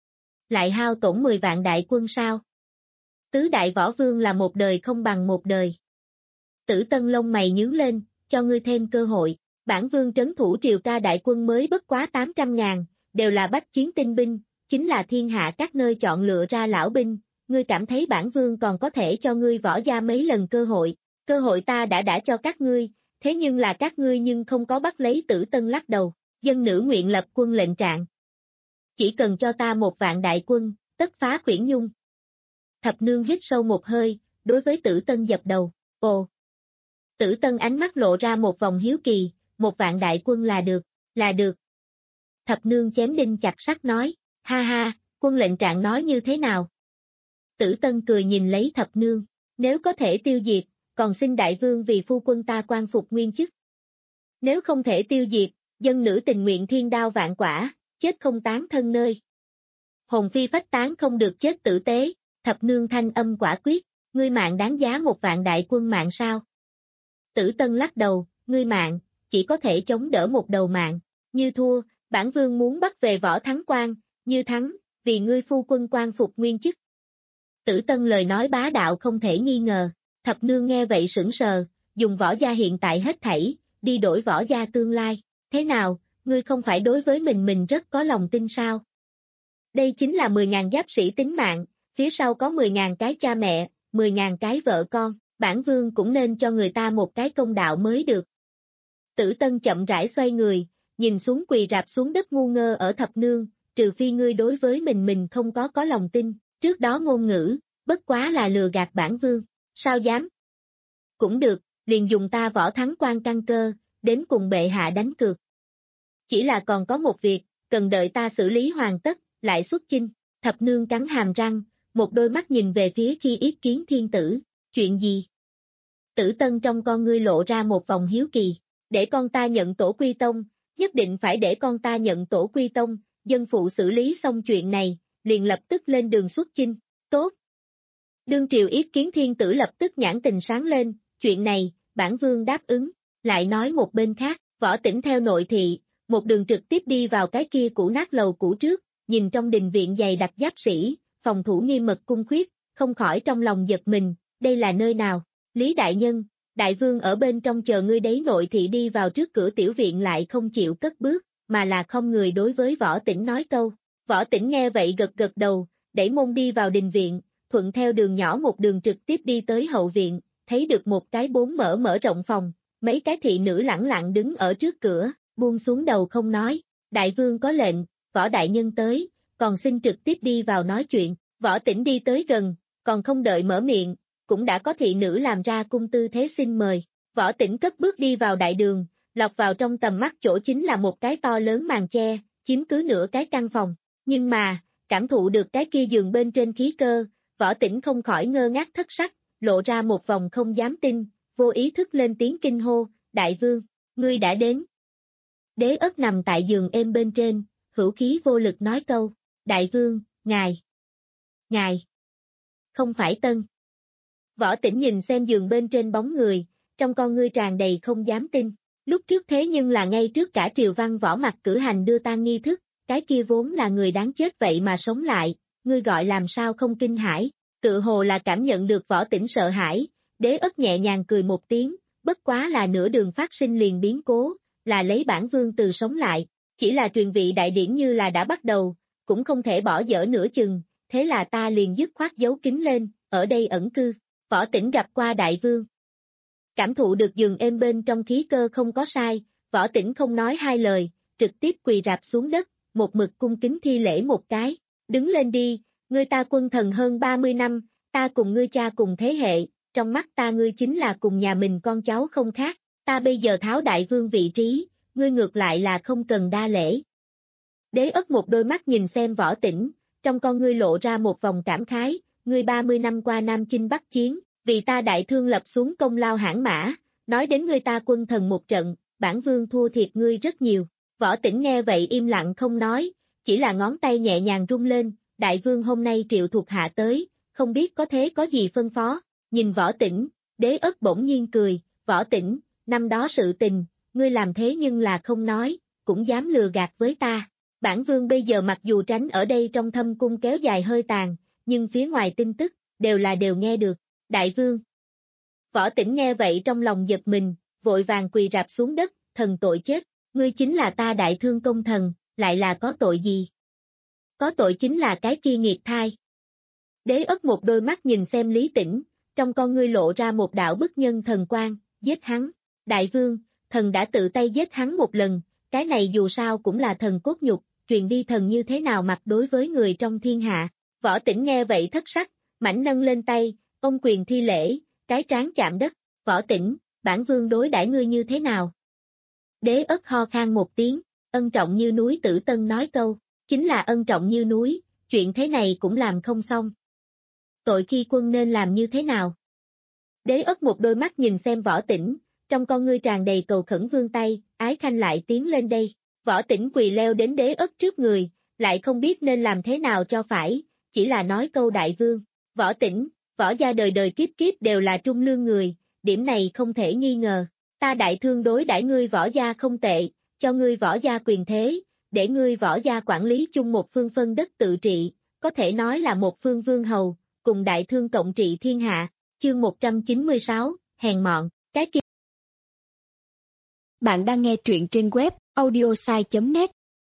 Lại hao tổn mười vạn đại quân sao? Tứ đại võ vương là một đời không bằng một đời. Tử Tân lông mày nhướng lên, cho ngươi thêm cơ hội, bản vương trấn thủ triều ca đại quân mới bất quá tám trăm ngàn, đều là bách chiến tinh binh, chính là thiên hạ các nơi chọn lựa ra lão binh, ngươi cảm thấy bản vương còn có thể cho ngươi võ gia mấy lần cơ hội, cơ hội ta đã đã cho các ngươi, thế nhưng là các ngươi nhưng không có bắt lấy Tử Tân lắc đầu, dân nữ nguyện lập quân lệnh trạng. Chỉ cần cho ta một vạn đại quân, tất phá Quyển Nhung. Thập nương hít sâu một hơi, đối với Tử Tân dập đầu, ồ. Tử Tân ánh mắt lộ ra một vòng hiếu kỳ, một vạn đại quân là được, là được. Thập nương chém đinh chặt sắt nói, ha ha, quân lệnh trạng nói như thế nào? Tử Tân cười nhìn lấy thập nương, nếu có thể tiêu diệt, còn xin đại vương vì phu quân ta quan phục nguyên chức. Nếu không thể tiêu diệt, dân nữ tình nguyện thiên đao vạn quả, chết không tán thân nơi. Hồn phi phách tán không được chết tử tế, thập nương thanh âm quả quyết, ngươi mạng đáng giá một vạn đại quân mạng sao? Tử Tân lắc đầu, ngươi mạng, chỉ có thể chống đỡ một đầu mạng, như thua, bản vương muốn bắt về Võ Thắng Quan, như thắng, vì ngươi phu quân quan phục nguyên chức. Tử Tân lời nói bá đạo không thể nghi ngờ, thập nương nghe vậy sững sờ, dùng võ gia hiện tại hết thảy, đi đổi võ gia tương lai, thế nào, ngươi không phải đối với mình mình rất có lòng tin sao? Đây chính là mười ngàn giáp sĩ tính mạng, phía sau có mười ngàn cái cha mẹ, mười ngàn cái vợ con, bản vương cũng nên cho người ta một cái công đạo mới được. Tử Tân chậm rãi xoay người, nhìn xuống quỳ rạp xuống đất ngu ngơ ở thập nương, trừ phi ngươi đối với mình mình không có có lòng tin, trước đó ngôn ngữ, bất quá là lừa gạt bản vương, sao dám? Cũng được, liền dùng ta Võ Thắng Quan căn cơ, đến cùng bệ hạ đánh cược. Chỉ là còn có một việc, cần đợi ta xử lý hoàn tất, lại xuất chinh, thập nương cắn hàm răng, một đôi mắt nhìn về phía Khi Yết Kiến Thiên Tử, chuyện gì? Tử Tân trong con ngươi lộ ra một vòng hiếu kỳ, để con ta nhận tổ quy tông, nhất định phải để con ta nhận tổ quy tông, dân phụ xử lý xong chuyện này, liền lập tức lên đường xuất chinh, tốt. Đương triều Yết Kiến Thiên Tử lập tức nhãn tình sáng lên, chuyện này, bản vương đáp ứng, lại nói một bên khác, Võ Tĩnh theo nội thị, một đường trực tiếp đi vào cái kia cũ nát lầu cũ trước, nhìn trong đình viện dày đặc giáp sĩ, phòng thủ nghiêm mật cung khuyết, không khỏi trong lòng giật mình, đây là nơi nào? Lý đại nhân, đại vương ở bên trong chờ ngươi đấy, nội thị đi vào trước cửa tiểu viện lại không chịu cất bước, mà là không người đối với Võ Tĩnh nói câu. Võ Tĩnh nghe vậy gật gật đầu, đẩy môn đi vào đình viện, thuận theo đường nhỏ một đường trực tiếp đi tới hậu viện, thấy được một cái bốn mở mở rộng phòng, mấy cái thị nữ lẳng lặng đứng ở trước cửa, buông xuống đầu không nói, đại vương có lệnh, Võ đại nhân tới, còn xin trực tiếp đi vào nói chuyện, Võ Tĩnh đi tới gần, còn không đợi mở miệng, cũng đã có thị nữ làm ra cung tư thế xin mời, Võ Tĩnh cất bước đi vào đại đường, lọt vào trong tầm mắt chỗ chính là một cái to lớn màn che, chiếm cứ nửa cái căn phòng, nhưng mà, cảm thụ được cái kia giường bên trên khí cơ, Võ Tĩnh không khỏi ngơ ngác thất sắc, lộ ra một vòng không dám tin, vô ý thức lên tiếng kinh hô, đại vương, ngươi đã đến. Đế Ất nằm tại giường êm bên trên, hữu khí vô lực nói câu, đại vương, ngài, ngài, không phải Tân. Võ Tĩnh nhìn xem giường bên trên bóng người, trong con ngươi tràn đầy không dám tin, lúc trước thế nhưng là ngay trước cả triều văn võ mặt cử hành đưa tang nghi thức, cái kia vốn là người đáng chết vậy mà sống lại, ngươi gọi làm sao không kinh hãi, tự hồ là cảm nhận được Võ Tĩnh sợ hãi, Đế Ất nhẹ nhàng cười một tiếng, bất quá là nửa đường phát sinh liền biến cố, là lấy bản vương từ sống lại, chỉ là truyền vị đại điển như là đã bắt đầu, cũng không thể bỏ dở nửa chừng, thế là ta liền dứt khoát giấu kín lên, ở đây ẩn cư, Võ Tĩnh gặp qua đại vương. Cảm thụ được giường êm bên trong khí cơ không có sai, Võ Tĩnh không nói hai lời, trực tiếp quỳ rạp xuống đất, một mực cung kính thi lễ một cái, đứng lên đi, ngươi ta quân thần hơn ba mươi năm, ta cùng ngươi cha cùng thế hệ, trong mắt ta ngươi chính là cùng nhà mình con cháu không khác, ta bây giờ tháo đại vương vị trí, ngươi ngược lại là không cần đa lễ. Đế Ất một đôi mắt nhìn xem Võ Tĩnh, trong con ngươi lộ ra một vòng cảm khái, ngươi ba mươi năm qua Nam Chinh Bắc Chiến, vì ta đại thương lập xuống công lao hãn mã, nói đến ngươi ta quân thần một trận, bản vương thua thiệt ngươi rất nhiều. Võ Tĩnh nghe vậy im lặng không nói, chỉ là ngón tay nhẹ nhàng rung lên, đại vương hôm nay triệu thuộc hạ tới, không biết có thế có gì phân phó, nhìn Võ Tĩnh, Đế Ất bỗng nhiên cười, Võ Tĩnh, năm đó sự tình, ngươi làm thế nhưng là không nói, cũng dám lừa gạt với ta. Bản vương bây giờ mặc dù tránh ở đây trong thâm cung kéo dài hơi tàn, nhưng phía ngoài tin tức, đều là đều nghe được, đại vương. Võ Tĩnh nghe vậy trong lòng giật mình, vội vàng quỳ rạp xuống đất, thần tội chết, ngươi chính là ta đại thương công thần, lại là có tội gì? có tội chính là cái kia nghiệt thai. Đế ất một đôi mắt nhìn xem Lý Tĩnh, trong con ngươi lộ ra một đạo bức nhân thần quang, giết hắn. Đại vương, thần đã tự tay giết hắn một lần, cái này dù sao cũng là thần cốt nhục, truyền đi thần như thế nào mặt đối với người trong thiên hạ. Võ Tĩnh nghe vậy thất sắc, mảnh nâng lên tay, ông quyền thi lễ, cái trán chạm đất. Võ Tĩnh, bản vương đối đãi ngươi như thế nào? Đế ất ho khan một tiếng, ân trọng như núi Tử Tân nói câu, chính là ân trọng như núi, chuyện thế này cũng làm không xong. Tội khi quân nên làm như thế nào? Đế ất một đôi mắt nhìn xem Võ Tĩnh, trong con ngươi tràn đầy cầu khẩn vươn tay, Ái Khanh lại tiến lên đây. Võ Tĩnh quỳ leo đến Đế ất trước người, lại không biết nên làm thế nào cho phải, chỉ là nói câu đại vương. Võ Tĩnh, Võ gia đời đời kiếp kiếp đều là trung lương người, điểm này không thể nghi ngờ. Ta đại thương đối đãi ngươi Võ gia không tệ, cho ngươi Võ gia quyền thế, để ngươi Võ gia quản lý chung một phương phân đất tự trị, có thể nói là một phương vương hầu, cùng đại thương cộng trị thiên hạ. Chương một trăm chín mươi sáu, hèn mọn, cái kia. Bạn đang nghe truyện trên web audiosai chấm net.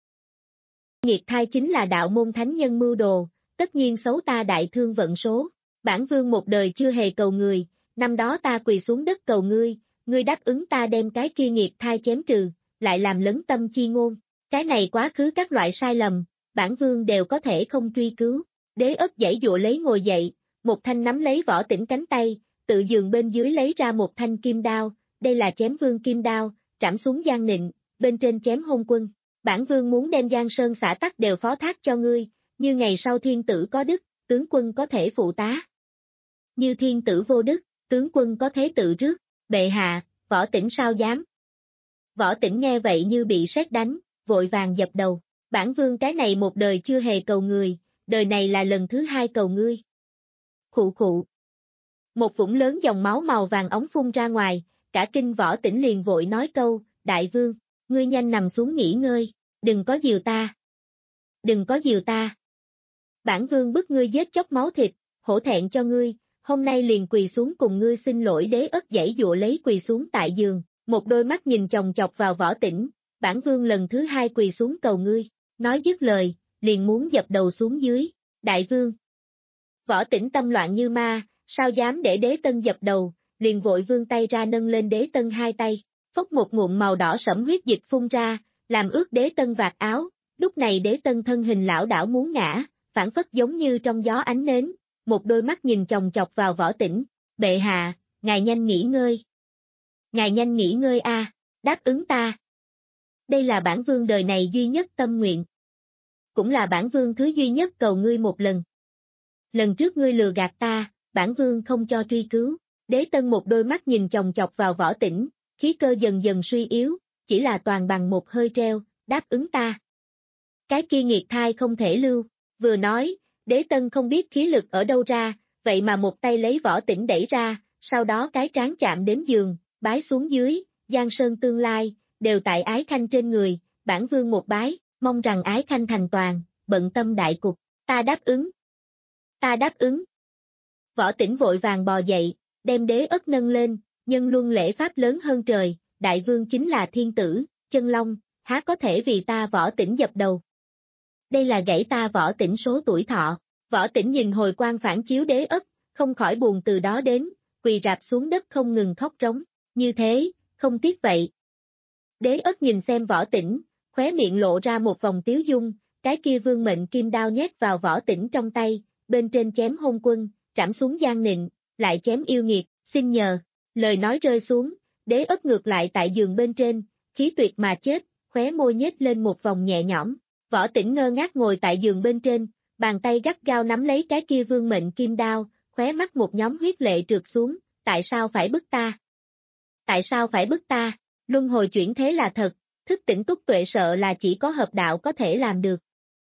Nghiệt thai chính là đạo môn thánh nhân mưu đồ, tất nhiên xấu ta đại thương vận số. Bản vương một đời chưa hề cầu người, năm đó ta quỳ xuống đất cầu ngươi, ngươi đáp ứng ta đem cái kia nghiệt thai chém trừ, lại làm lấn tâm chi ngôn. Cái này quá khứ các loại sai lầm, bản vương đều có thể không truy cứu. Đế ất giãy dụa lấy ngồi dậy, một thanh nắm lấy Võ Tĩnh cánh tay, tự giường bên dưới lấy ra một thanh kim đao, đây là chém vương kim đao, trảm xuống Giang Nịnh, bên trên chém hôn quân. Bản vương muốn đem Giang Sơn xã tắc đều phó thác cho ngươi, như ngày sau thiên tử có đức, tướng quân có thể phụ tá. Như thiên tử vô đức, tướng quân có thế tự rước, bệ hạ, Võ Tĩnh sao dám. Võ Tĩnh nghe vậy như bị sét đánh, vội vàng dập đầu, bản vương cái này một đời chưa hề cầu người, đời này là lần thứ hai cầu ngươi. Khụ khụ. Một vũng lớn dòng máu màu vàng ống phun ra ngoài, cả kinh Võ Tĩnh liền vội nói câu, đại vương, ngươi nhanh nằm xuống nghỉ ngơi, đừng có dìu ta. Đừng có dìu ta. Bản vương bức ngươi giết chóc máu thịt, hổ thẹn cho ngươi, hôm nay liền quỳ xuống cùng ngươi xin lỗi. Đế ất giãy dụa lấy quỳ xuống tại giường, một đôi mắt nhìn chòng chọc vào Võ Tĩnh, bản vương lần thứ hai quỳ xuống cầu ngươi, nói dứt lời, liền muốn dập đầu xuống dưới, đại vương. Võ Tĩnh tâm loạn như ma, sao dám để Đế Tân dập đầu, liền vội vươn tay ra nâng lên Đế Tân hai tay, phốc một ngụm màu đỏ sẫm huyết dịch phun ra, làm ướt Đế Tân vạt áo, lúc này Đế Tân thân hình lảo đảo muốn ngã, phản phất giống như trong gió ánh nến, một đôi mắt nhìn chòng chọc vào Võ Tĩnh, bệ hạ, ngài nhanh nghỉ ngơi. Ngài nhanh nghỉ ngơi a, đáp ứng ta. Đây là bản vương đời này duy nhất tâm nguyện. Cũng là bản vương thứ duy nhất cầu ngươi một lần. Lần trước ngươi lừa gạt ta, bản vương không cho truy cứu. Đế Tân một đôi mắt nhìn chòng chọc vào Võ Tĩnh, khí cơ dần dần suy yếu, chỉ là toàn bằng một hơi treo, đáp ứng ta. Cái kia nghiệt thai không thể lưu, vừa nói, Đế Tân không biết khí lực ở đâu ra, vậy mà một tay lấy Võ Tĩnh đẩy ra, sau đó cái trán chạm đến giường, bái xuống dưới, Giang Sơn tương lai, đều tại Ái Khanh trên người, bản vương một bái, mong rằng Ái Khanh thành toàn, bận tâm đại cục, ta đáp ứng. Ta đáp ứng. Võ Tĩnh vội vàng bò dậy, đem Đế ất nâng lên, nhân luân lễ pháp lớn hơn trời, đại vương chính là thiên tử, chân long, há có thể vì ta Võ Tĩnh dập đầu. Đây là gãy ta Võ Tĩnh số tuổi thọ. Võ Tĩnh nhìn hồi quang phản chiếu Đế ất, không khỏi buồn từ đó đến, quỳ rạp xuống đất không ngừng khóc trống, như thế, không tiếc vậy. Đế ất nhìn xem Võ Tĩnh, khóe miệng lộ ra một vòng tiếu dung, cái kia vương mệnh kim đao nhét vào Võ Tĩnh trong tay, bên trên chém hôn quân, trảm xuống Giang Nịnh, lại chém yêu nghiệt, xin nhờ. Lời nói rơi xuống, Đế ất ngược lại tại giường bên trên, khí tuyệt mà chết, khóe môi nhếch lên một vòng nhẹ nhõm. Võ Tĩnh ngơ ngác ngồi tại giường bên trên, bàn tay gắt gao nắm lấy cái kia vương mệnh kim đao, khóe mắt một nhóm huyết lệ trượt xuống, tại sao phải bức ta? Tại sao phải bức ta? Luân hồi chuyển thế là thật, thức tỉnh túc tuệ sợ là chỉ có hợp đạo có thể làm được.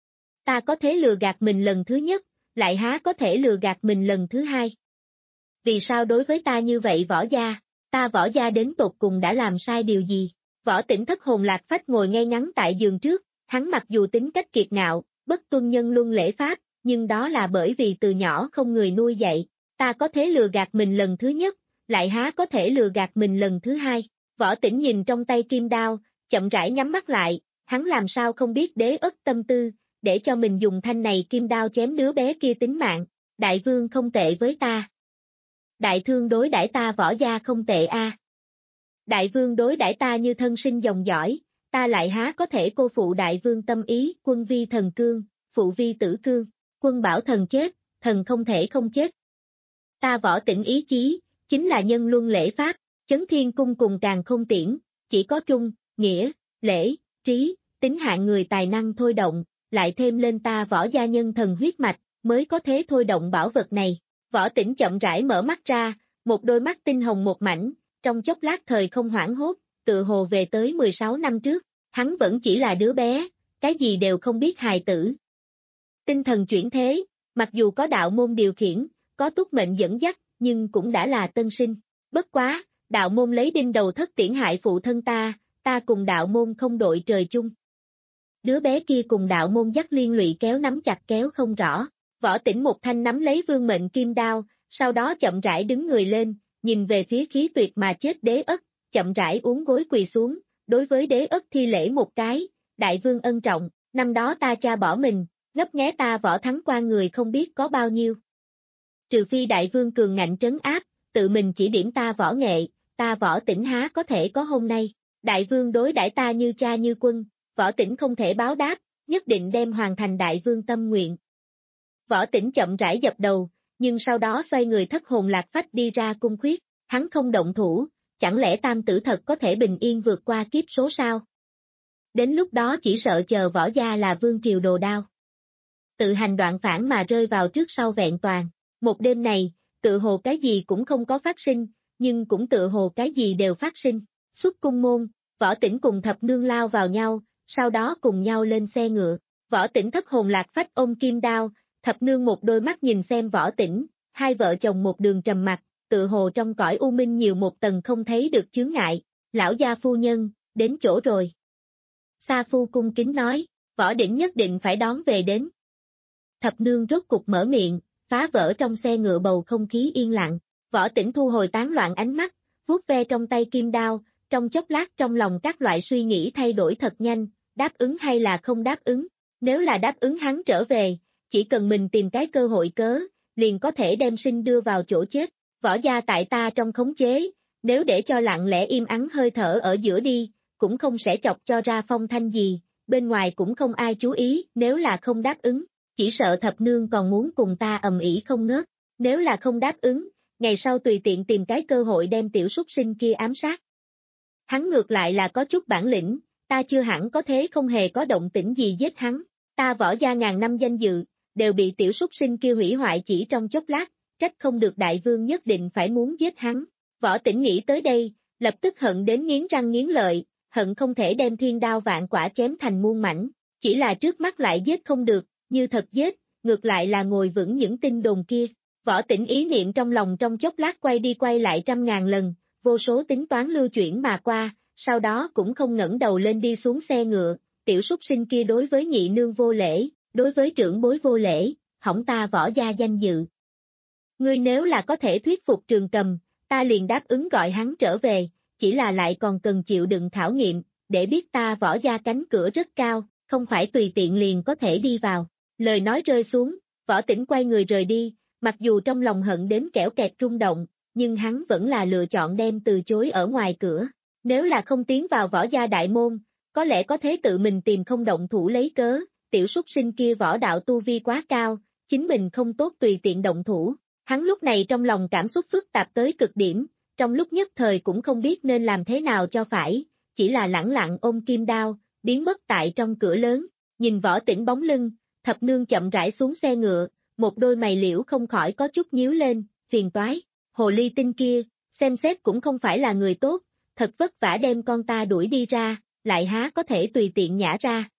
Ta có thể lừa gạt mình lần thứ nhất, lại há có thể lừa gạt mình lần thứ hai? Vì sao đối với ta như vậy Võ gia? Ta Võ gia đến tột cùng đã làm sai điều gì? Võ Tĩnh thất hồn lạc phách ngồi ngay ngắn tại giường trước, hắn mặc dù tính cách kiệt ngạo, bất tuân nhân luân lễ pháp, nhưng đó là bởi vì từ nhỏ không người nuôi dạy. Ta có thể lừa gạt mình lần thứ nhất, lại há có thể lừa gạt mình lần thứ hai? Võ Tĩnh nhìn trong tay kim đao, chậm rãi nhắm mắt lại, hắn làm sao không biết Đế ất tâm tư, để cho mình dùng thanh này kim đao chém đứa bé kia tính mạng. Đại vương không tệ với ta. Đại thương đối đãi ta Võ gia không tệ a. Đại vương đối đãi ta như thân sinh dòng dõi, ta lại há có thể cô phụ đại vương tâm ý, quân vi thần cương, phụ vi tử cương, quân bảo thần chết, thần không thể không chết. Ta Võ Tĩnh ý chí, chính là nhân luân lễ pháp, chấn thiên cung cùng càng không tiễn, chỉ có trung, nghĩa, lễ, trí, tính hạng người tài năng thôi động, lại thêm lên ta Võ gia nhân thần huyết mạch, mới có thế thôi động bảo vật này. Võ Tĩnh chậm rãi mở mắt ra, một đôi mắt tinh hồng một mảnh, trong chốc lát thời không hoảng hốt, tự hồ về tới mười sáu năm trước, hắn vẫn chỉ là đứa bé, cái gì đều không biết hài tử. Tinh thần chuyển thế, mặc dù có đạo môn điều khiển, có túc mệnh dẫn dắt, nhưng cũng đã là tân sinh. Bất quá, đạo môn lấy đinh đầu thất tiễn hại phụ thân ta, ta cùng đạo môn không đội trời chung. Đứa bé kia cùng đạo môn dắt liên lụy kéo nắm chặt kéo không rõ. Võ Tĩnh một thanh nắm lấy vương mệnh kim đao, sau đó chậm rãi đứng người lên, nhìn về phía khí tuyệt mà chết đế ất, chậm rãi uốn gối quỳ xuống, đối với đế ất thi lễ một cái, đại vương ân trọng, năm đó ta cha bỏ mình, ngấp nghé ta Võ thắng qua người không biết có bao nhiêu. Trừ phi đại vương cường ngạnh trấn áp, tự mình chỉ điểm ta Võ nghệ, ta Võ Tĩnh há có thể có hôm nay. Đại vương đối đãi ta như cha như quân, Võ Tĩnh không thể báo đáp, nhất định đem hoàn thành đại vương tâm nguyện. Võ Tĩnh chậm rãi dập đầu, nhưng sau đó xoay người thất hồn lạc phách đi ra cung khuyết, hắn không động thủ, chẳng lẽ tam tử thật có thể bình yên vượt qua kiếp số sao? Đến lúc đó chỉ sợ chờ Võ gia là vương triều đồ đao. Tự hành đoạn phản mà rơi vào trước sau vẹn toàn, một đêm này, tự hồ cái gì cũng không có phát sinh, nhưng cũng tự hồ cái gì đều phát sinh. Xuất cung môn, Võ Tĩnh cùng thập nương lao vào nhau, sau đó cùng nhau lên xe ngựa. Võ Tĩnh thất hồn lạc phách ôm kim đao, thập nương một đôi mắt nhìn xem Võ Tĩnh, hai vợ chồng một đường trầm mặc, tự hồ trong cõi u minh nhiều một tầng không thấy được chướng ngại. Lão gia phu nhân, đến chỗ rồi. Sa phu cung kính nói, Võ Đỉnh nhất định phải đón về đến. Thập nương rốt cục mở miệng, phá vỡ trong xe ngựa bầu không khí yên lặng. Võ Tĩnh thu hồi tán loạn ánh mắt, vuốt ve trong tay kim đao, trong chốc lát trong lòng các loại suy nghĩ thay đổi thật nhanh, đáp ứng hay là không đáp ứng. Nếu là đáp ứng hắn trở về, chỉ cần mình tìm cái cơ hội cớ, liền có thể đem sinh đưa vào chỗ chết. Võ gia tại ta trong khống chế, nếu để cho lặng lẽ im ắng hơi thở ở giữa đi, cũng không sẽ chọc cho ra phong thanh gì, bên ngoài cũng không ai chú ý, nếu là không đáp ứng, chỉ sợ thập nương còn muốn cùng ta ầm ĩ không ngớt. Nếu là không đáp ứng, ngày sau tùy tiện tìm cái cơ hội đem tiểu súc sinh kia ám sát. Hắn ngược lại là có chút bản lĩnh, ta chưa hẳn có thế không hề có động tĩnh gì giết hắn, ta Võ gia ngàn năm danh dự, đều bị tiểu súc sinh kia hủy hoại chỉ trong chốc lát, trách không được đại vương nhất định phải muốn giết hắn. Võ Tĩnh nghĩ tới đây, lập tức hận đến nghiến răng nghiến lợi, hận không thể đem thiên đao vạn quả chém thành muôn mảnh, chỉ là trước mắt lại giết không được, như thật giết, ngược lại là ngồi vững những tin đồn kia. Võ Tĩnh ý niệm trong lòng trong chốc lát quay đi quay lại trăm ngàn lần, vô số tính toán lưu chuyển mà qua, sau đó cũng không ngẩng đầu lên đi xuống xe ngựa, tiểu súc sinh kia đối với nhị nương vô lễ, đối với trưởng bối vô lễ, hỏng ta Võ gia danh dự. Ngươi nếu là có thể thuyết phục Trường Cầm, ta liền đáp ứng gọi hắn trở về, chỉ là lại còn cần chịu đựng khảo nghiệm, để biết ta Võ gia cánh cửa rất cao, không phải tùy tiện liền có thể đi vào. Lời nói rơi xuống, Võ Tĩnh quay người rời đi, mặc dù trong lòng hận đến kẽo kẹt rung động, nhưng hắn vẫn là lựa chọn đem từ chối ở ngoài cửa. Nếu là không tiến vào Võ gia đại môn, có lẽ có thế tự mình tìm không động thủ lấy cớ, tiểu súc sinh kia võ đạo tu vi quá cao, chính mình không tốt tùy tiện động thủ. Hắn lúc này trong lòng cảm xúc phức tạp tới cực điểm, trong lúc nhất thời cũng không biết nên làm thế nào cho phải, chỉ là lẳng lặng ôm kim đao, biến mất tại trong cửa lớn, nhìn Võ Tĩnh bóng lưng, thập nương chậm rãi xuống xe ngựa, một đôi mày liễu không khỏi có chút nhíu lên, phiền toái, hồ ly tinh kia, xem xét cũng không phải là người tốt, thật vất vả đem con ta đuổi đi ra, lại há có thể tùy tiện nhả ra.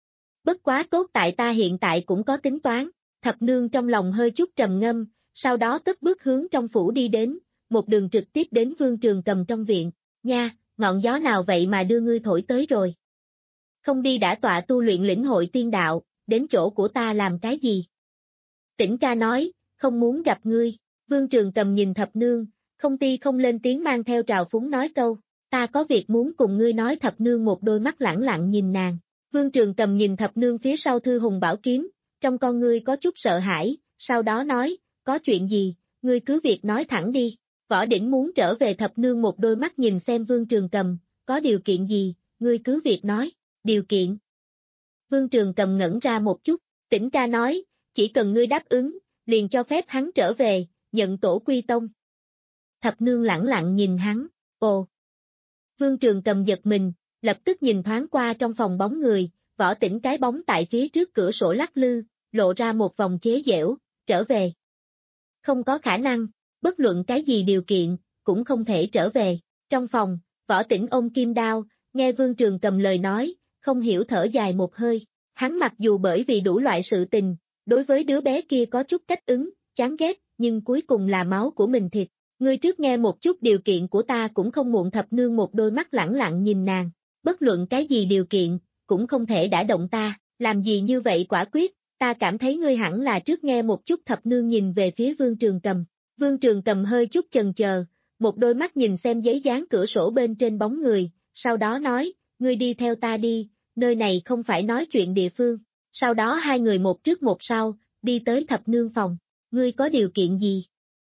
Bất quá tốt tại ta hiện tại cũng có tính toán, thập nương trong lòng hơi chút trầm ngâm, sau đó cất bước hướng trong phủ đi đến, một đường trực tiếp đến Vương Trường Cầm trong viện, nha, ngọn gió nào vậy mà đưa ngươi thổi tới rồi. Không đi đã tọa tu luyện lĩnh hội tiên đạo, đến chỗ của ta làm cái gì? Tĩnh ca nói, không muốn gặp ngươi, Vương Trường Cầm nhìn thập nương, không ti không lên tiếng mang theo trào phúng nói câu, ta có việc muốn cùng ngươi nói. Thập nương một đôi mắt lẳng lặng nhìn nàng, Vương Trường Cầm nhìn thập nương phía sau thư hùng bảo kiếm, trong con ngươi có chút sợ hãi, sau đó nói, có chuyện gì, ngươi cứ việc nói thẳng đi. Võ Đỉnh muốn trở về, thập nương một đôi mắt nhìn xem Vương Trường Cầm, có điều kiện gì, ngươi cứ việc nói, điều kiện. Vương Trường Cầm ngẩn ra một chút, Tĩnh ca nói, chỉ cần ngươi đáp ứng, liền cho phép hắn trở về, nhận tổ quy tông. Thập nương lẳng lặng nhìn hắn, ồ. Vương Trường Cầm giật mình, lập tức nhìn thoáng qua trong phòng bóng người, Võ Tĩnh cái bóng tại phía trước cửa sổ lắc lư, lộ ra một vòng chế giễu, trở về. Không có khả năng, bất luận cái gì điều kiện, cũng không thể trở về. Trong phòng, Võ Tĩnh ôm kim đao, nghe Vương Trường Cầm lời nói, không hiểu thở dài một hơi. Hắn mặc dù bởi vì đủ loại sự tình, đối với đứa bé kia có chút cách ứng, chán ghét, nhưng cuối cùng là máu của mình thịt. Ngươi trước nghe một chút điều kiện của ta cũng không muộn. Thập nương một đôi mắt lẳng lặng nhìn nàng, bất luận cái gì điều kiện, cũng không thể đả động ta, làm gì như vậy quả quyết, ta cảm thấy ngươi hẳn là trước nghe một chút. Thập nương nhìn về phía Vương Trường Cầm, Vương Trường Cầm hơi chút chần chờ, một đôi mắt nhìn xem giấy dán cửa sổ bên trên bóng người, sau đó nói, ngươi đi theo ta đi, nơi này không phải nói chuyện địa phương. Sau đó hai người một trước một sau, đi tới thập nương phòng, ngươi có điều kiện gì?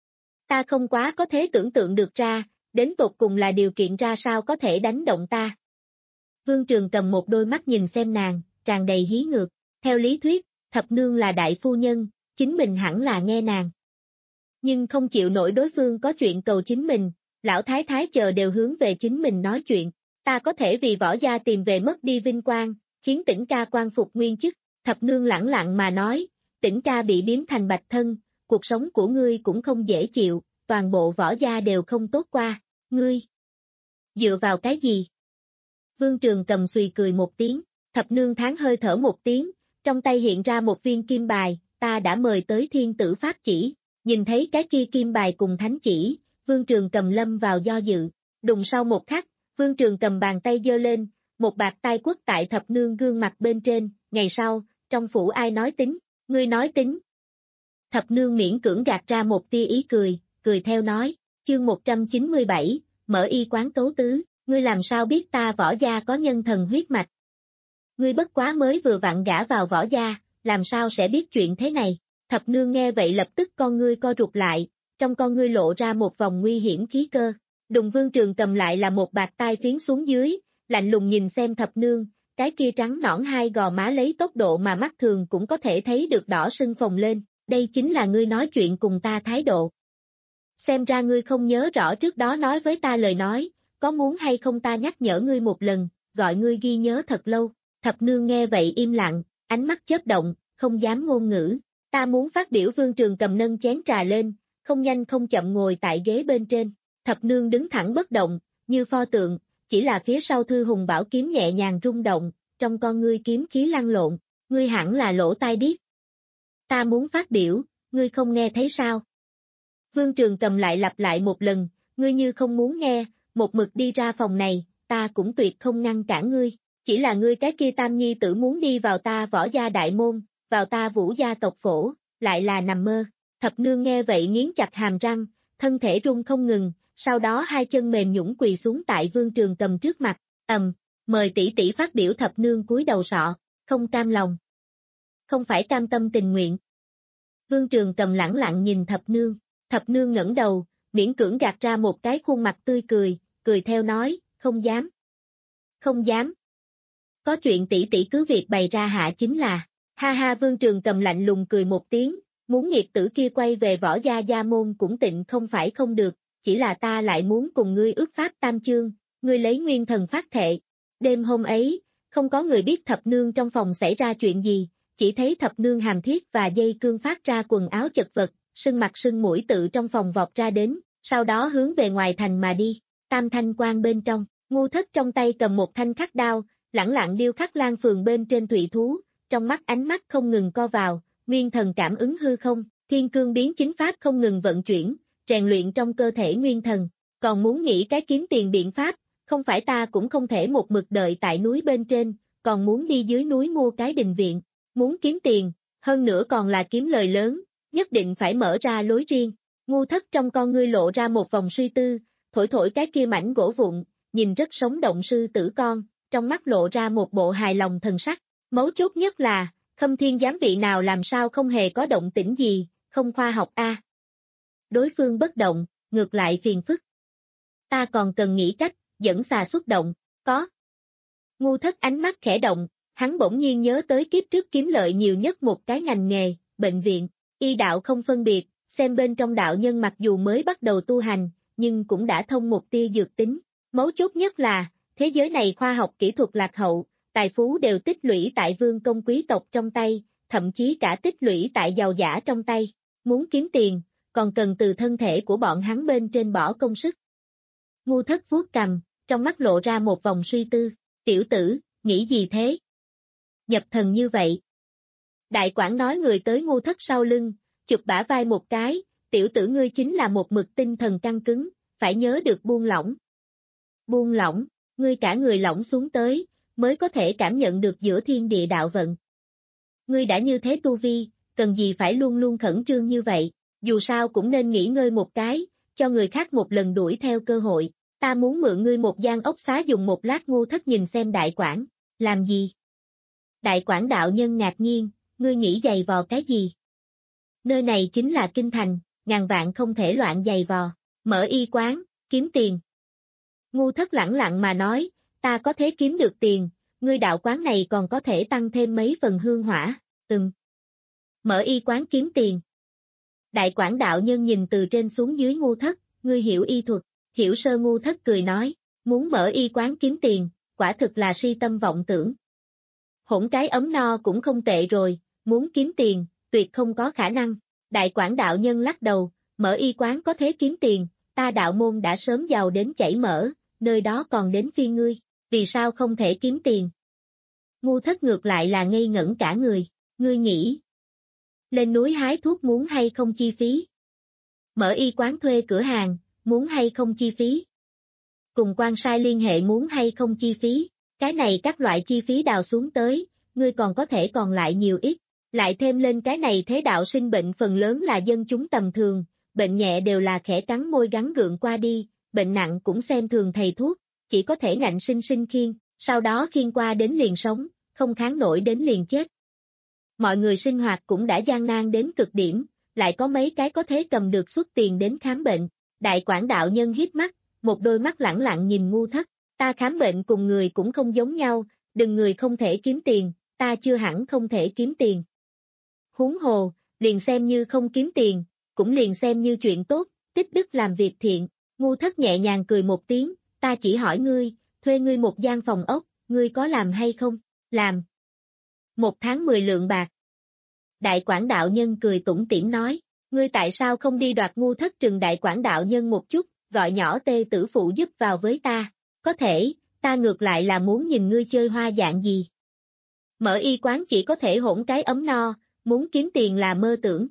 Ta không quá có thể tưởng tượng được ra, đến tột cùng là điều kiện ra sao có thể đánh động ta. Vương Trường Cầm một đôi mắt nhìn xem nàng, tràn đầy hí ngược, theo lý thuyết, thập nương là đại phu nhân, chính mình hẳn là nghe nàng. Nhưng không chịu nổi đối phương có chuyện cầu chính mình, lão thái thái chờ đều hướng về chính mình nói chuyện, ta có thể vì Võ gia tìm về mất đi vinh quang, khiến Tĩnh ca quan phục nguyên chức. Thập nương lẳng lặng mà nói, Tĩnh ca bị biếm thành bạch thân, cuộc sống của ngươi cũng không dễ chịu, toàn bộ Võ gia đều không tốt qua, ngươi dựa vào cái gì? Vương Trường Cầm xùy cười một tiếng, thập nương tháng hơi thở một tiếng, trong tay hiện ra một viên kim bài, ta đã mời tới thiên tử pháp chỉ, nhìn thấy cái kia kim bài cùng thánh chỉ, Vương Trường Cầm lâm vào do dự, đùng sau một khắc, Vương Trường Cầm bàn tay giơ lên, một bạt tai quất tại thập nương gương mặt bên trên, ngày sau, trong phủ ai nói tính, ngươi nói tính. Thập nương miễn cưỡng gạt ra một tia ý cười, cười theo nói, chương một trăm chín mươi bảy, mở y quán cấu tứ, ngươi làm sao biết ta Võ gia có nhân thần huyết mạch? Ngươi bất quá mới vừa vặn gả vào Võ gia, làm sao sẽ biết chuyện thế này? Thập nương nghe vậy lập tức con ngươi co rụt lại, trong con ngươi lộ ra một vòng nguy hiểm khí cơ. Đùng Vương Trường Cầm lại là một bạt tai phiến xuống dưới, lạnh lùng nhìn xem thập nương, cái kia trắng nõn hai gò má lấy tốc độ mà mắt thường cũng có thể thấy được đỏ sưng phồng lên, đây chính là ngươi nói chuyện cùng ta thái độ. Xem ra ngươi không nhớ rõ trước đó nói với ta lời nói, có muốn hay không ta nhắc nhở ngươi một lần, gọi ngươi ghi nhớ thật lâu. Thập nương nghe vậy im lặng, ánh mắt chớp động, không dám ngôn ngữ. Ta muốn phát biểu. Vương Trường Cầm nâng chén trà lên, không nhanh không chậm ngồi tại ghế bên trên. Thập nương đứng thẳng bất động, như pho tượng, chỉ là phía sau thư hùng bảo kiếm nhẹ nhàng rung động, trong con ngươi kiếm khí lăn lộn, ngươi hẳn là lỗ tai điếc. Ta muốn phát biểu, ngươi không nghe thấy sao? Vương Trường Cầm lại lặp lại một lần, ngươi như không muốn nghe, một mực đi ra phòng này, ta cũng tuyệt không ngăn cản ngươi, chỉ là ngươi cái kia tam nhi tử muốn đi vào ta Võ gia đại môn, vào ta Vũ gia tộc phổ, lại là nằm mơ. Thập nương nghe vậy nghiến chặt hàm răng, thân thể run không ngừng, sau đó hai chân mềm nhũn quỳ xuống tại Vương Trường Cầm trước mặt, ầm, mời tỷ tỷ phát biểu. Thập nương cúi đầu sọ, không cam lòng. Không phải cam tâm tình nguyện. Vương Trường Cầm lẳng lặng nhìn thập nương, thập nương ngẩng đầu, miễn cưỡng gạt ra một cái khuôn mặt tươi cười, cười theo nói, không dám. Không dám. Có chuyện tỷ tỷ cứ việc bày ra hạ chính là, ha ha. Vương Trường Cầm lạnh lùng cười một tiếng, muốn nghiệt tử kia quay về Võ gia gia môn cũng tịnh không phải không được, chỉ là ta lại muốn cùng ngươi ước pháp tam chương, ngươi lấy nguyên thần phát thệ. Đêm hôm ấy, không có người biết thập nương trong phòng xảy ra chuyện gì, chỉ thấy thập nương hàm thiết và dây cương phát ra quần áo chật vật, sưng mặt sưng mũi tự trong phòng vọt ra đến, sau đó hướng về ngoài thành mà đi. Tam thanh quan bên trong, Ngu Thất trong tay cầm một thanh khắc đao, lẳng lặng điêu khắc lan phường bên trên thụy thú, trong mắt ánh mắt không ngừng co vào, nguyên thần cảm ứng hư không, thiên cương biến chính pháp không ngừng vận chuyển, rèn luyện trong cơ thể nguyên thần, còn muốn nghĩ cái kiếm tiền biện pháp, không phải ta cũng không thể một mực đợi tại núi bên trên, còn muốn đi dưới núi mua cái đình viện, muốn kiếm tiền, hơn nữa còn là kiếm lời lớn, nhất định phải mở ra lối riêng. Ngu Thất trong con ngươi lộ ra một vòng suy tư, thổi thổi cái kia mảnh gỗ vụn, nhìn rất sống động sư tử con, trong mắt lộ ra một bộ hài lòng thần sắc. Mấu chốt nhất là, Khâm Thiên giám vị nào làm sao không hề có động tĩnh gì, không khoa học a. À. Đối phương bất động, ngược lại phiền phức. Ta còn cần nghĩ cách, dẫn xà xuất động, có. Ngu Thất ánh mắt khẽ động, hắn bỗng nhiên nhớ tới kiếp trước kiếm lợi nhiều nhất một cái ngành nghề, bệnh viện, y đạo không phân biệt, xem bên trong đạo nhân mặc dù mới bắt đầu tu hành, nhưng cũng đã thông một tia dược tính. Mấu chốt nhất là, thế giới này khoa học kỹ thuật lạc hậu, tài phú đều tích lũy tại vương công quý tộc trong tay, thậm chí cả tích lũy tại giàu giả trong tay. Muốn kiếm tiền, còn cần từ thân thể của bọn hắn bên trên bỏ công sức. Ngu Thất vuốt cằm, trong mắt lộ ra một vòng suy tư. Tiểu tử, nghĩ gì thế? Nhập thần như vậy. Đại quản nói người tới Ngu Thất sau lưng, chụp bả vai một cái, tiểu tử ngươi chính là một mực tinh thần căng cứng, phải nhớ được buông lỏng. Buông lỏng, ngươi cả người lỏng xuống tới, mới có thể cảm nhận được giữa thiên địa đạo vận. Ngươi đã như thế tu vi, cần gì phải luôn luôn khẩn trương như vậy, dù sao cũng nên nghỉ ngơi một cái, cho người khác một lần đuổi theo cơ hội. Ta muốn mượn ngươi một gian ốc xá dùng một lát. Ngu Thất nhìn xem đại quản, làm gì? Đại quản đạo nhân ngạc nhiên, ngươi nghĩ giày vò cái gì? Nơi này chính là kinh thành, ngàn vạn không thể loạn giày vò, mở y quán, kiếm tiền. Ngu Thất lẳng lặng mà nói, ta có thể kiếm được tiền, ngươi đạo quán này còn có thể tăng thêm mấy phần hương hỏa, ừm. Mở y quán kiếm tiền. Đại quản đạo nhân nhìn từ trên xuống dưới Ngu Thất, ngươi hiểu y thuật. Hiểu sơ. Ngu Thất cười nói, muốn mở y quán kiếm tiền, quả thực là si tâm vọng tưởng. Hỗn cái ấm no cũng không tệ rồi, muốn kiếm tiền, tuyệt không có khả năng. Đại quản đạo nhân lắc đầu, mở y quán có thế kiếm tiền, ta đạo môn đã sớm giàu đến chảy mỡ, nơi đó còn đến phiên ngươi, vì sao không thể kiếm tiền? Ngu Thất ngược lại là ngây ngẩn cả người, ngươi nghĩ. Lên núi hái thuốc muốn hay không chi phí? Mở y quán thuê cửa hàng, muốn hay không chi phí? Cùng quan sai liên hệ muốn hay không chi phí? Cái này các loại chi phí đào xuống tới, ngươi còn có thể còn lại nhiều ít. Lại thêm lên cái này thế đạo sinh bệnh phần lớn là dân chúng tầm thường, bệnh nhẹ đều là khẽ cắn môi gắng gượng qua đi, bệnh nặng cũng xem thường thầy thuốc, chỉ có thể ngạnh sinh sinh khiêng, sau đó khiêng qua đến liền sống, không kháng nổi đến liền chết. Mọi người sinh hoạt cũng đã gian nan đến cực điểm, lại có mấy cái có thể cầm được suất tiền đến khám bệnh. Đại quản đạo nhân híp mắt, một đôi mắt lẳng lặng nhìn Ngu Thất, ta khám bệnh cùng người cũng không giống nhau, đừng người không thể kiếm tiền, ta chưa hẳn không thể kiếm tiền. Huống hồ, liền xem như không kiếm tiền, cũng liền xem như chuyện tốt, tích đức làm việc thiện. Ngu Thất nhẹ nhàng cười một tiếng, ta chỉ hỏi ngươi, thuê ngươi một gian phòng ốc, ngươi có làm hay không? Làm. Một tháng mười lượng bạc. Đại quản đạo nhân cười tủm tỉm nói, ngươi tại sao không đi đoạt? Ngu Thất trừng đại quản đạo nhân một chút, gọi nhỏ Tê Tử phụ giúp vào với ta, có thể, ta ngược lại là muốn nhìn ngươi chơi hoa dạng gì. Mở y quán chỉ có thể hỗn cái ấm no, muốn kiếm tiền là mơ tưởng.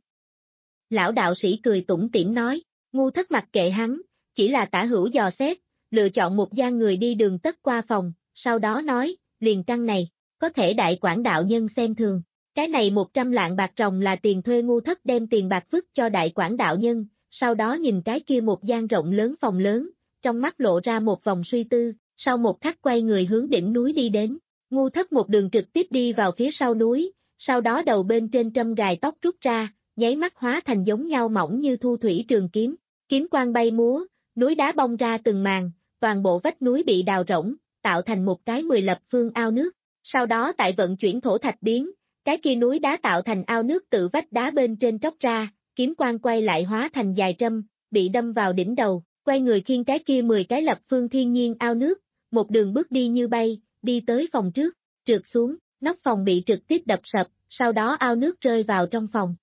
Lão đạo sĩ cười tủm tỉm nói, Ngu Thất mặc kệ hắn, chỉ là tả hữu dò xét, lựa chọn một gian người đi đường tất qua phòng, sau đó nói, liền căn này, có thể đại quản đạo nhân xem thường. Cái này một trăm lạng bạc ròng là tiền thuê. Ngu Thất đem tiền bạc vứt cho đại quản đạo nhân, sau đó nhìn cái kia một gian rộng lớn phòng lớn, trong mắt lộ ra một vòng suy tư, sau một khắc quay người hướng đỉnh núi đi đến. Ngu Thất một đường trực tiếp đi vào phía sau núi, sau đó đầu bên trên trâm gài tóc rút ra, nháy mắt hóa thành giống nhau mỏng như thu thủy trường kiếm, kiếm quang bay múa, núi đá bong ra từng màn, toàn bộ vách núi bị đào rỗng, tạo thành một cái mười lập phương ao nước, sau đó tại vận chuyển thổ thạch biến, cái kia núi đá tạo thành ao nước tự vách đá bên trên tróc ra, kiếm quang quay lại hóa thành dài trâm, bị đâm vào đỉnh đầu, quay người khiêng cái kia mười cái lập phương thiên nhiên ao nước, một đường bước đi như bay, đi tới phòng trước, trượt xuống, nóc phòng bị trực tiếp đập sập, sau đó ao nước rơi vào trong phòng.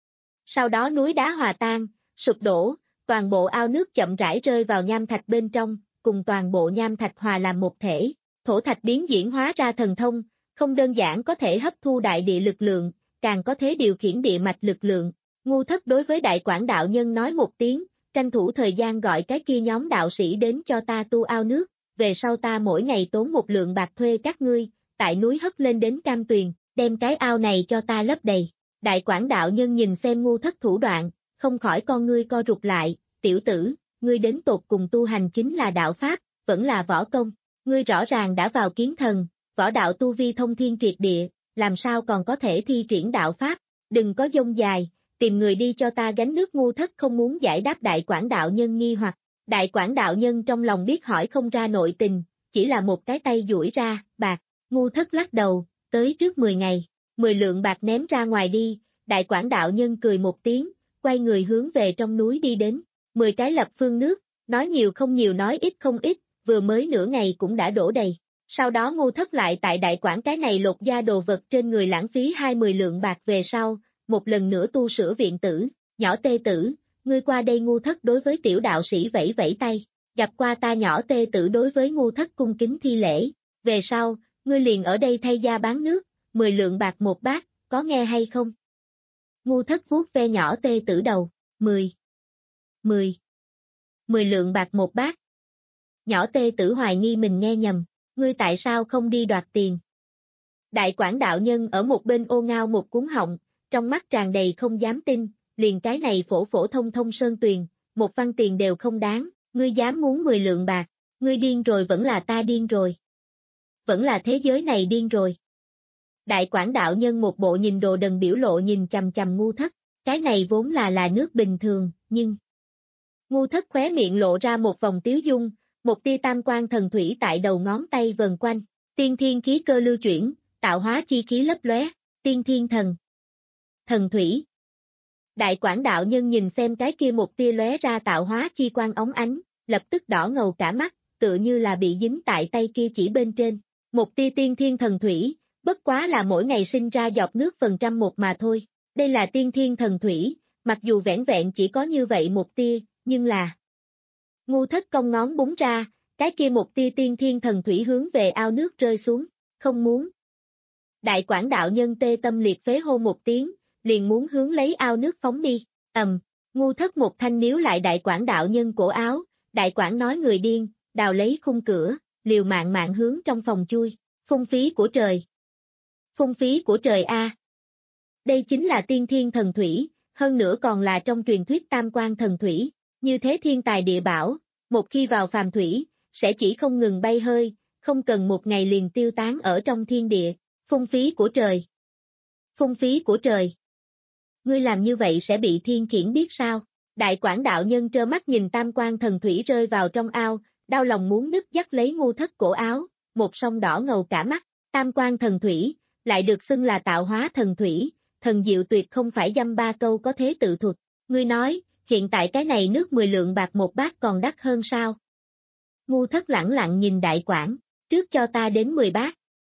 Sau đó núi đá hòa tan, sụp đổ, toàn bộ ao nước chậm rãi rơi vào nham thạch bên trong, cùng toàn bộ nham thạch hòa làm một thể, thổ thạch biến diễn hóa ra thần thông, không đơn giản có thể hấp thu đại địa lực lượng, càng có thể điều khiển địa mạch lực lượng. Ngu Thất đối với đại quản đạo nhân nói một tiếng, tranh thủ thời gian gọi cái kia nhóm đạo sĩ đến cho ta tu ao nước, về sau ta mỗi ngày tốn một lượng bạc thuê các ngươi, tại núi hất lên đến Cam Tuyền, đem cái ao này cho ta lấp đầy. Đại quản đạo nhân nhìn xem Ngu Thất thủ đoạn, không khỏi con ngươi co rụt lại, tiểu tử, ngươi đến tột cùng tu hành chính là đạo pháp, vẫn là võ công. ngươi rõ ràng đã vào kiến thần, võ đạo tu vi thông thiên triệt địa, làm sao còn có thể thi triển đạo pháp, đừng có dông dài, tìm người đi cho ta gánh nước. Ngu Thất không muốn giải đáp Đại Quảng đạo nhân nghi hoặc, Đại Quảng đạo nhân trong lòng biết hỏi không ra nội tình, chỉ là một cái tay duỗi ra, bạc, Ngu Thất lắc đầu, tới trước mười ngày, mười lượng bạc ném ra ngoài đi. Đại Quảng đạo nhân cười một tiếng, quay người hướng về trong núi đi đến, mười cái lập phương nước, nói nhiều không nhiều nói ít không ít, vừa mới nửa ngày cũng đã đổ đầy. Sau đó Ngu Thất lại tại Đại Quảng cái này lột da đồ vật trên người lãng phí hai mươi lượng bạc về sau, một lần nữa tu sửa viện tử, nhỏ tê tử, ngươi qua đây. Ngu Thất đối với tiểu đạo sĩ vẫy vẫy tay, gặp qua ta. Nhỏ tê tử đối với Ngu Thất cung kính thi lễ, về sau, ngươi liền ở đây thay da bán nước, mười lượng bạc một bát, có nghe hay không? Ngu Thất vuốt ve nhỏ tê tử đầu, mười, mười, mười lượng bạc một bát. Nhỏ tê tử hoài nghi mình nghe nhầm, ngươi tại sao không đi đoạt tiền? Đại Quảng đạo nhân ở một bên ô ngao một cuốn họng, trong mắt tràn đầy không dám tin, liền cái này phổ phổ thông thông sơn tuyền, một văn tiền đều không đáng, ngươi dám muốn mười lượng bạc, ngươi điên rồi. Vẫn là ta điên rồi, vẫn là thế giới này điên rồi. Đại Quảng đạo nhân một bộ nhìn đồ đần biểu lộ nhìn chằm chằm Ngu Thất, cái này vốn là là nước bình thường, nhưng... Ngu Thất khóe miệng lộ ra một vòng tiếu dung, một tia tam quan thần thủy tại đầu ngón tay vần quanh, tiên thiên khí cơ lưu chuyển, tạo hóa chi khí lấp lóe, tiên thiên thần. Thần thủy. Đại Quảng đạo nhân nhìn xem cái kia một tia lóe ra tạo hóa chi quang óng ánh, lập tức đỏ ngầu cả mắt, tựa như là bị dính tại tay kia chỉ bên trên, một tia tiên thiên thần thủy. Bất quá là mỗi ngày sinh ra giọt nước phần trăm một mà thôi, đây là tiên thiên thần thủy, mặc dù vẻn vẹn chỉ có như vậy một tia, nhưng là... Ngu Thất cong ngón búng ra, cái kia một tia tiên thiên thần thủy hướng về ao nước rơi xuống, không muốn. Đại Quảng đạo nhân tê tâm liệt phế hô một tiếng, liền muốn hướng lấy ao nước phóng đi, ầm, Ngu Thất một thanh níu lại Đại Quảng đạo nhân cổ áo, Đại Quảng nói người điên, đào lấy khung cửa, liều mạng mạng hướng trong phòng chui, phung phí của trời. Phung phí của trời a. Đây chính là tiên thiên thần thủy, hơn nữa còn là trong truyền thuyết tam quan thần thủy, như thế thiên tài địa bảo, một khi vào phàm thủy, sẽ chỉ không ngừng bay hơi, không cần một ngày liền tiêu tán ở trong thiên địa, phung phí của trời. Phung phí của trời. Ngươi làm như vậy sẽ bị thiên khiển biết sao? Đại Quảng đạo nhân trơ mắt nhìn tam quan thần thủy rơi vào trong ao, đau lòng muốn nứt dắt lấy Ngu Thất cổ áo, một song đỏ ngầu cả mắt, tam quan thần thủy. Lại được xưng là tạo hóa thần thủy, thần diệu tuyệt không phải dăm ba câu có thế tự thuật. Ngươi nói, hiện tại cái này nước mười lượng bạc một bát còn đắt hơn sao? Ngu Thất lẳng lặng nhìn Đại Quảng, trước cho ta đến mười bát.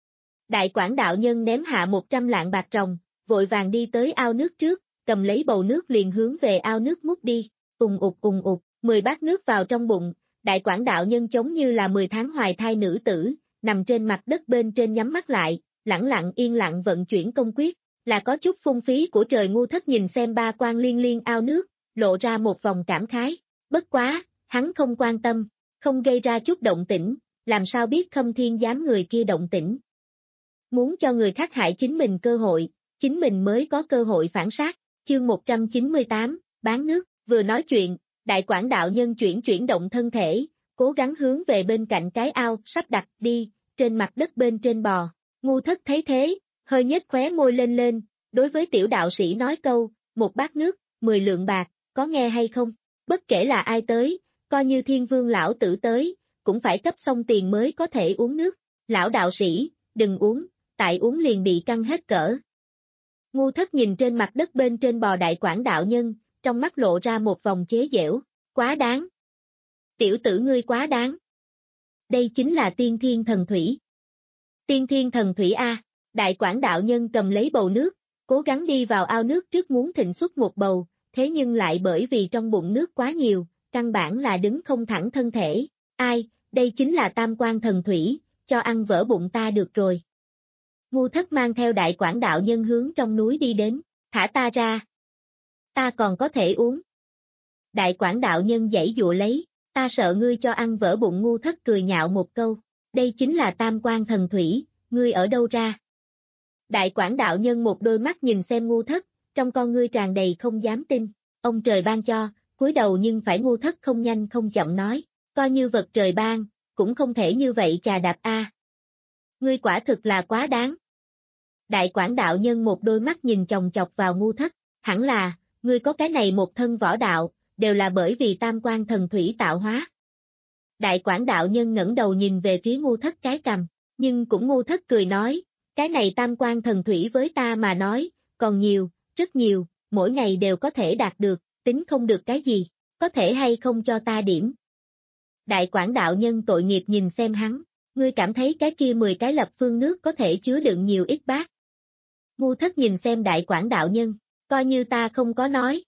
Đại Quảng đạo nhân ném hạ một trăm lạng bạc ròng, vội vàng đi tới ao nước trước, cầm lấy bầu nước liền hướng về ao nước múc đi, ùng ụt ùng ụt, mười bát nước vào trong bụng, Đại Quảng đạo nhân giống như là mười tháng hoài thai nữ tử, nằm trên mặt đất bên trên nhắm mắt lại. Lẳng lặng yên lặng vận chuyển công quyết, là có chút phung phí của trời. Ngu Thất nhìn xem ba quan liên liên ao nước, lộ ra một vòng cảm khái, bất quá, hắn không quan tâm, không gây ra chút động tĩnh, làm sao biết Khâm Thiên Giám người kia động tĩnh. Muốn cho người khác hại chính mình cơ hội, chính mình mới có cơ hội phản sát, chương một trăm chín mươi tám, bán nước, vừa nói chuyện, Đại Quảng đạo nhân chuyển chuyển động thân thể, cố gắng hướng về bên cạnh cái ao, sắp đặt đi, trên mặt đất bên trên bò. Ngu Thất thấy thế, hơi nhếch khóe môi lên lên, đối với tiểu đạo sĩ nói câu, một bát nước, mười lượng bạc, có nghe hay không? Bất kể là ai tới, coi như Thiên Vương lão tử tới, cũng phải cấp xong tiền mới có thể uống nước. Lão đạo sĩ, đừng uống, tại uống liền bị căng hết cỡ. Ngu Thất nhìn trên mặt đất bên trên bò Đại Quảng đạo nhân, trong mắt lộ ra một vòng chế giễu, quá đáng. Tiểu tử ngươi quá đáng. Đây chính là tiên thiên thần thủy. Tiên thiên thần thủy A, Đại Quảng đạo nhân cầm lấy bầu nước, cố gắng đi vào ao nước trước muốn thịnh xuất một bầu, thế nhưng lại bởi vì trong bụng nước quá nhiều, căn bản là đứng không thẳng thân thể. Ai, đây chính là tam quan thần thủy, cho ăn vỡ bụng ta được rồi. Ngu Thất mang theo Đại Quảng đạo nhân hướng trong núi đi đến, thả ta ra. Ta còn có thể uống. Đại Quảng đạo nhân giãy dụa lấy, ta sợ ngươi cho ăn vỡ bụng. Ngu Thất cười nhạo một câu, đây chính là tam quan thần thủy, ngươi ở đâu ra? Đại Quảng đạo nhân một đôi mắt nhìn xem Ngu Thất, trong con ngươi tràn đầy không dám tin, ông trời ban cho, cúi đầu nhưng phải Ngu Thất không nhanh không chậm nói, coi như vật trời ban, cũng không thể như vậy chà đạp a. Ngươi quả thực là quá đáng. Đại quản đạo nhân một đôi mắt nhìn chòng chọc vào ngu thất, hẳn là, ngươi có cái này một thân võ đạo, đều là bởi vì tam quan thần thủy tạo hóa. Đại quản đạo nhân ngẩng đầu nhìn về phía ngu thất cái cằm, nhưng cũng ngu thất cười nói, cái này tam quan thần thủy với ta mà nói, còn nhiều, rất nhiều, mỗi ngày đều có thể đạt được, tính không được cái gì, có thể hay không cho ta điểm. Đại quản đạo nhân tội nghiệp nhìn xem hắn, ngươi cảm thấy cái kia mười cái lập phương nước có thể chứa đựng nhiều ít bát. Ngu thất nhìn xem đại quản đạo nhân, coi như ta không có nói.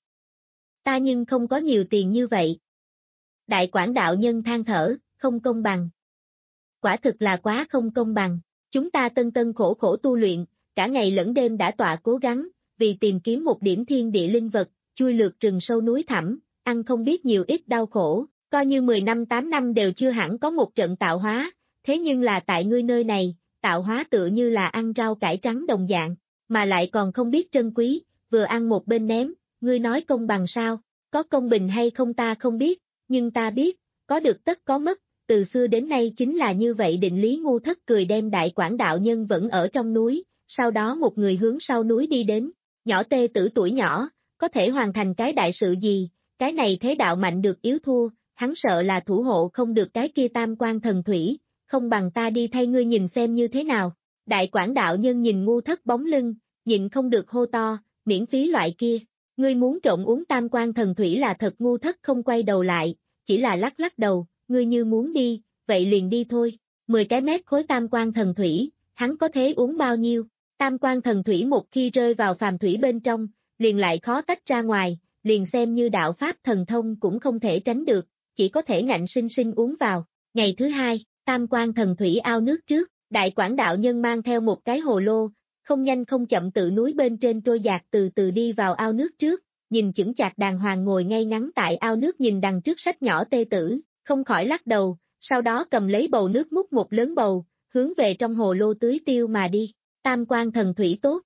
Ta nhưng không có nhiều tiền như vậy. Đại quản đạo nhân than thở, không công bằng. Quả thực là quá không công bằng, chúng ta tân tân khổ khổ tu luyện, cả ngày lẫn đêm đã tọa cố gắng, vì tìm kiếm một điểm thiên địa linh vật, chui lượt rừng sâu núi thẳm, ăn không biết nhiều ít đau khổ, coi như mười năm tám năm đều chưa hẳn có một trận tạo hóa, thế nhưng là tại ngươi nơi này, tạo hóa tựa như là ăn rau cải trắng đồng dạng, mà lại còn không biết trân quý, vừa ăn một bên ném, ngươi nói công bằng sao, có công bình hay không ta không biết, nhưng ta biết, có được tất có mất, từ xưa đến nay chính là như vậy định lý. Ngu thất cười đem đại quản đạo nhân vẫn ở trong núi, sau đó một người hướng sau núi đi đến, nhỏ tê tử tuổi nhỏ, có thể hoàn thành cái đại sự gì, cái này thế đạo mạnh được yếu thua, hắn sợ là thủ hộ không được cái kia tam quan thần thủy, không bằng ta đi thay ngươi nhìn xem như thế nào. Đại quản đạo nhân nhìn ngu thất bóng lưng, nhịn không được hô to, miễn phí loại kia, ngươi muốn trộn uống tam quan thần thủy là thật. Ngu thất không quay đầu lại, chỉ là lắc lắc đầu, ngươi như muốn đi, vậy liền đi thôi, mười cái mét khối tam quan thần thủy, hắn có thể uống bao nhiêu, tam quan thần thủy một khi rơi vào phàm thủy bên trong, liền lại khó tách ra ngoài, liền xem như đạo pháp thần thông cũng không thể tránh được, chỉ có thể ngạnh sinh sinh uống vào. Ngày thứ hai, tam quan thần thủy ao nước trước, đại quản đạo nhân mang theo một cái hồ lô, không nhanh không chậm tự núi bên trên trôi dạt từ từ đi vào ao nước trước, nhìn chững chạc đàng hoàng ngồi ngay ngắn tại ao nước nhìn đằng trước sách nhỏ tê tử, không khỏi lắc đầu, sau đó cầm lấy bầu nước múc một lớn bầu, hướng về trong hồ lô tưới tiêu mà đi. Tam quan thần thủy tốt.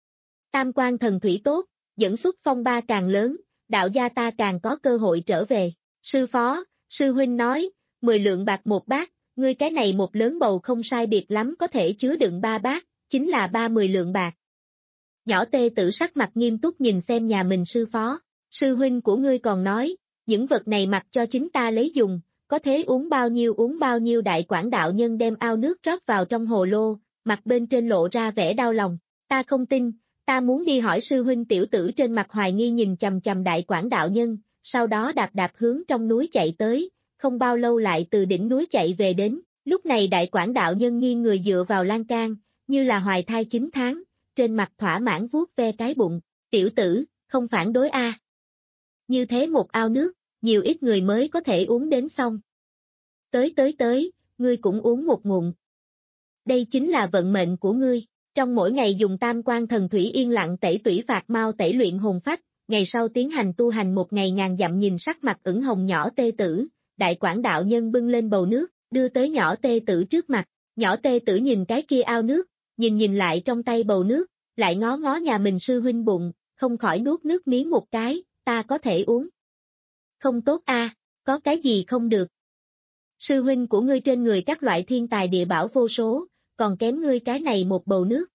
Tam quan thần thủy tốt, dẫn xuất phong ba càng lớn, đạo gia ta càng có cơ hội trở về. Sư phó, sư huynh nói, mười lượng bạc một bát, ngươi cái này một lớn bầu không sai biệt lắm có thể chứa đựng ba bát, chính là ba mươi lượng bạc. Nhỏ tê tử sắc mặt nghiêm túc nhìn xem nhà mình sư phó, sư huynh của ngươi còn nói, những vật này mặc cho chính ta lấy dùng, có thể uống bao nhiêu uống bao nhiêu. Đại quản đạo nhân đem ao nước rót vào trong hồ lô, mặt bên trên lộ ra vẻ đau lòng, ta không tin, ta muốn đi hỏi sư huynh. Tiểu tử trên mặt hoài nghi nhìn chằm chằm đại quản đạo nhân, sau đó đạp đạp hướng trong núi chạy tới, không bao lâu lại từ đỉnh núi chạy về đến, lúc này đại quản đạo nhân nghiêng người dựa vào lan can, như là hoài thai chín tháng, trên mặt thỏa mãn vuốt ve cái bụng, tiểu tử, không phản đối a. Như thế một ao nước, nhiều ít người mới có thể uống đến xong. Tới tới tới, ngươi cũng uống một ngụm. Đây chính là vận mệnh của ngươi, trong mỗi ngày dùng tam quan thần thủy yên lặng tẩy tủy phạt mau tẩy luyện hồn phách, ngày sau tiến hành tu hành một ngày ngàn dặm. Nhìn sắc mặt ửng hồng nhỏ tê tử, đại quản đạo nhân bưng lên bầu nước, đưa tới nhỏ tê tử trước mặt, nhỏ tê tử nhìn cái kia ao nước, nhìn nhìn lại trong tay bầu nước, lại ngó ngó nhà mình sư huynh bụng, không khỏi nuốt nước miếng một cái, ta có thể uống. Không tốt a, à, có cái gì không được. Sư huynh của ngươi trên người các loại thiên tài địa bảo vô số, còn kém ngươi cái này một bầu nước.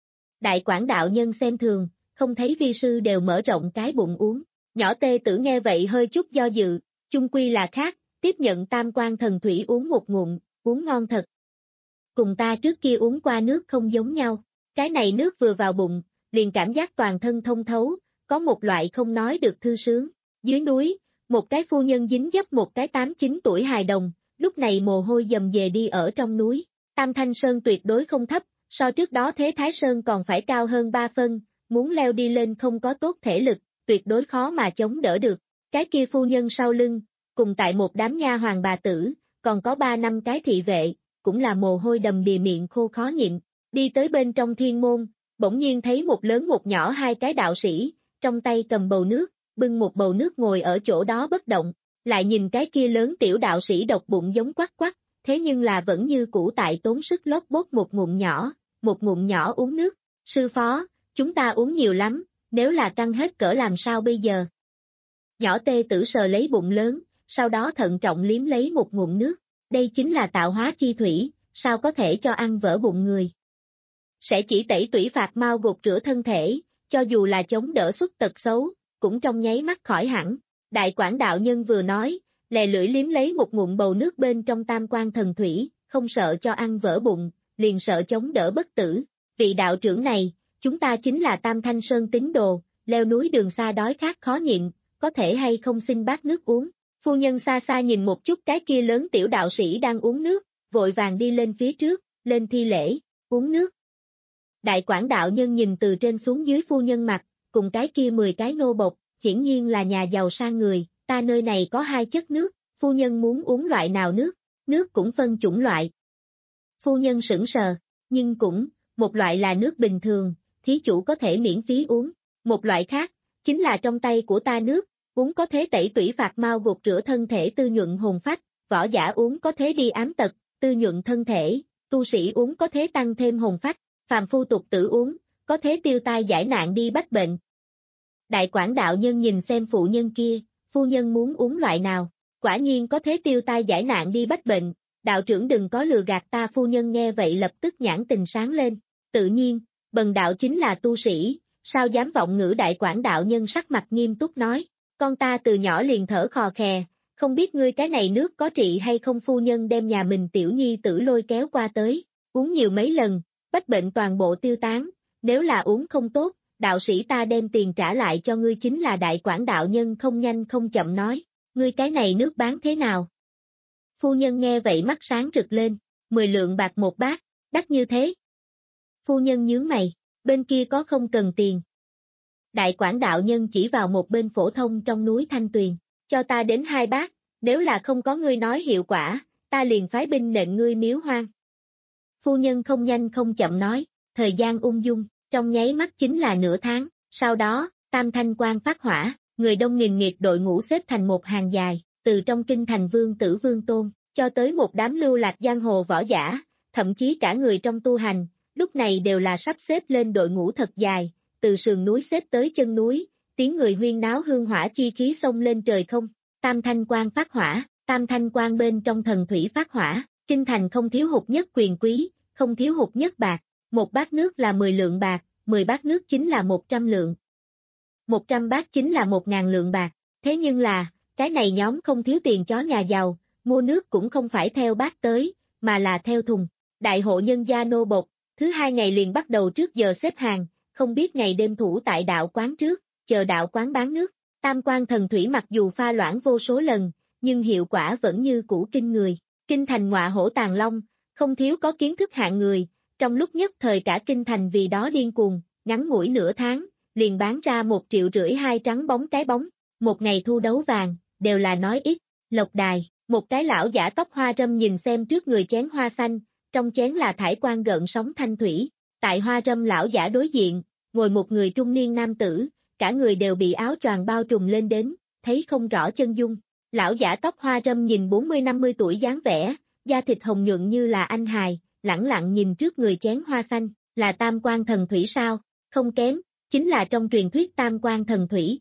Đại quản đạo nhân xem thường, không thấy vi sư đều mở rộng cái bụng uống. Nhỏ tê tử nghe vậy hơi chút do dự, chung quy là khác, tiếp nhận tam quan thần thủy uống một ngụm, uống ngon thật. Cùng ta trước kia uống qua nước không giống nhau, cái này nước vừa vào bụng, liền cảm giác toàn thân thông thấu, có một loại không nói được thư sướng. Dưới núi, một cái phu nhân dính dấp một cái tám chín tuổi hài đồng, lúc này mồ hôi dầm dề đi ở trong núi. Tam Thanh Sơn tuyệt đối không thấp, so trước đó Thế Thái Sơn còn phải cao hơn ba phân, muốn leo đi lên không có tốt thể lực, tuyệt đối khó mà chống đỡ được. Cái kia phu nhân sau lưng, cùng tại một đám nha hoàng bà tử, còn có ba năm cái thị vệ, cũng là mồ hôi đầm đìa miệng khô khó nhịn. Đi tới bên trong thiên môn, bỗng nhiên thấy một lớn một nhỏ hai cái đạo sĩ, trong tay cầm bầu nước, bưng một bầu nước ngồi ở chỗ đó bất động, lại nhìn cái kia lớn tiểu đạo sĩ độc bụng giống quắc quắc, thế nhưng là vẫn như cũ tại tốn sức lót bốt một ngụm nhỏ, một ngụm nhỏ uống nước. Sư phó, chúng ta uống nhiều lắm, nếu là căng hết cỡ làm sao bây giờ? Nhỏ tê tử sờ lấy bụng lớn, sau đó thận trọng liếm lấy một ngụm nước, Đây chính là tạo hóa chi thủy, sao có thể cho ăn vỡ bụng người. Sẽ chỉ tẩy tủy phạt mau gột rửa thân thể, cho dù là chống đỡ xuất tật xấu, cũng trong nháy mắt khỏi hẳn. Đại Quảng đạo nhân vừa nói, lè lưỡi liếm lấy một ngụm bầu nước bên trong tam quan thần thủy, không sợ cho ăn vỡ bụng, liền sợ chống đỡ bất tử. Vị đạo trưởng này, chúng ta chính là Tam Thanh Sơn tín đồ, leo núi đường xa đói khát khó nhịn, có thể hay không xin bát nước uống. Phu nhân xa xa nhìn một chút cái kia lớn tiểu đạo sĩ đang uống nước, vội vàng đi lên phía trước, lên thi lễ, uống nước. Đại Quảng đạo nhân nhìn từ trên xuống dưới phu nhân mặt, cùng cái kia mười cái nô bộc, hiển nhiên là nhà giàu sang người, ta nơi này có hai chất nước, phu nhân muốn uống loại nào nước, nước cũng phân chủng loại. Phu nhân sững sờ, nhưng cũng, một loại là nước bình thường, thí chủ có thể miễn phí uống, một loại khác, chính là trong tay của ta nước, uống có thế tẩy tủy phạt mau gột rửa thân thể tư nhuận hồn phách, võ giả uống có thế đi ám tật, tư nhuận thân thể, tu sĩ uống có thế tăng thêm hồn phách, phàm phu tục tử uống, có thế tiêu tai giải nạn đi bách bệnh. Đại Quảng đạo nhân nhìn xem phụ nhân kia, phu nhân muốn uống loại nào, quả nhiên có thế tiêu tai giải nạn đi bách bệnh, đạo trưởng đừng có lừa gạt ta. Phu nhân nghe vậy lập tức nhãn tình sáng lên, tự nhiên, bần đạo chính là tu sĩ, sao dám vọng ngữ. Đại Quảng đạo nhân sắc mặt nghiêm túc nói, con ta từ nhỏ liền thở khò khè, không biết ngươi cái này nước có trị hay không. Phu nhân đem nhà mình tiểu nhi tử lôi kéo qua tới, uống nhiều mấy lần, bách bệnh toàn bộ tiêu tán, nếu là uống không tốt, đạo sĩ ta đem tiền trả lại cho ngươi. Chính là Đại Quảng đạo nhân không nhanh không chậm nói, ngươi cái này nước bán thế nào? Phu nhân nghe vậy mắt sáng rực lên, mười lượng bạc một bát, đắt như thế. Phu nhân nhướng mày, bên kia có không cần tiền. Đại Quảng đạo nhân chỉ vào một bên phổ thông trong núi Thanh Tuyền, cho ta đến hai bát, nếu là không có ngươi nói hiệu quả, ta liền phái binh nện ngươi miếu hoang. Phu nhân không nhanh không chậm nói, thời gian ung dung, trong nháy mắt chính là nửa tháng, sau đó, Tam Thanh Quan phát hỏa, người đông nghìn nghịt đội ngũ xếp thành một hàng dài, từ trong kinh thành vương tử vương tôn, cho tới một đám lưu lạc giang hồ võ giả, thậm chí cả người trong tu hành, lúc này đều là sắp xếp lên đội ngũ thật dài, từ sườn núi xếp tới chân núi, tiếng người huyên náo, hương hỏa chi khí xông lên trời không. Tam Thanh Quan phát hỏa, Tam Thanh Quan bên trong thần thủy phát hỏa, kinh thành không thiếu hụt nhất quyền quý, không thiếu hụt nhất bạc, một bát nước là mười lượng bạc, mười bát nước chính là một trăm lượng. một trăm bát chính là một ngàn lượng bạc, thế nhưng là, cái này nhóm không thiếu tiền chó nhà giàu, mua nước cũng không phải theo bát tới, mà là theo thùng. Đại hộ nhân gia nô bộc, thứ hai ngày liền bắt đầu trước giờ xếp hàng, không biết ngày đêm thủ tại đạo quán trước, chờ đạo quán bán nước. Tam quan thần thủy mặc dù pha loãng vô số lần, nhưng hiệu quả vẫn như cũ kinh người. Kinh thành ngọa hổ tàng long, không thiếu có kiến thức hạng người, trong lúc nhất thời cả kinh thành vì đó điên cuồng, ngắn ngủi nửa tháng, liền bán ra một triệu rưỡi hai trắng bóng cái bóng, một ngày thu đấu vàng, đều là nói ít. Lộc đài, một cái lão giả tóc hoa râm nhìn xem trước người chén hoa xanh, trong chén là thải quan gợn sóng thanh thủy. Tại hoa râm lão giả đối diện, ngồi một người trung niên nam tử, cả người đều bị áo choàng bao trùm lên đến, thấy không rõ chân dung. Lão giả tóc hoa râm nhìn bốn mươi năm mươi tuổi dáng vẻ, da thịt hồng nhuận như là anh hài, lẳng lặng nhìn trước người chén hoa xanh, là tam quan thần thủy sao? Không kém, chính là trong truyền thuyết tam quan thần thủy.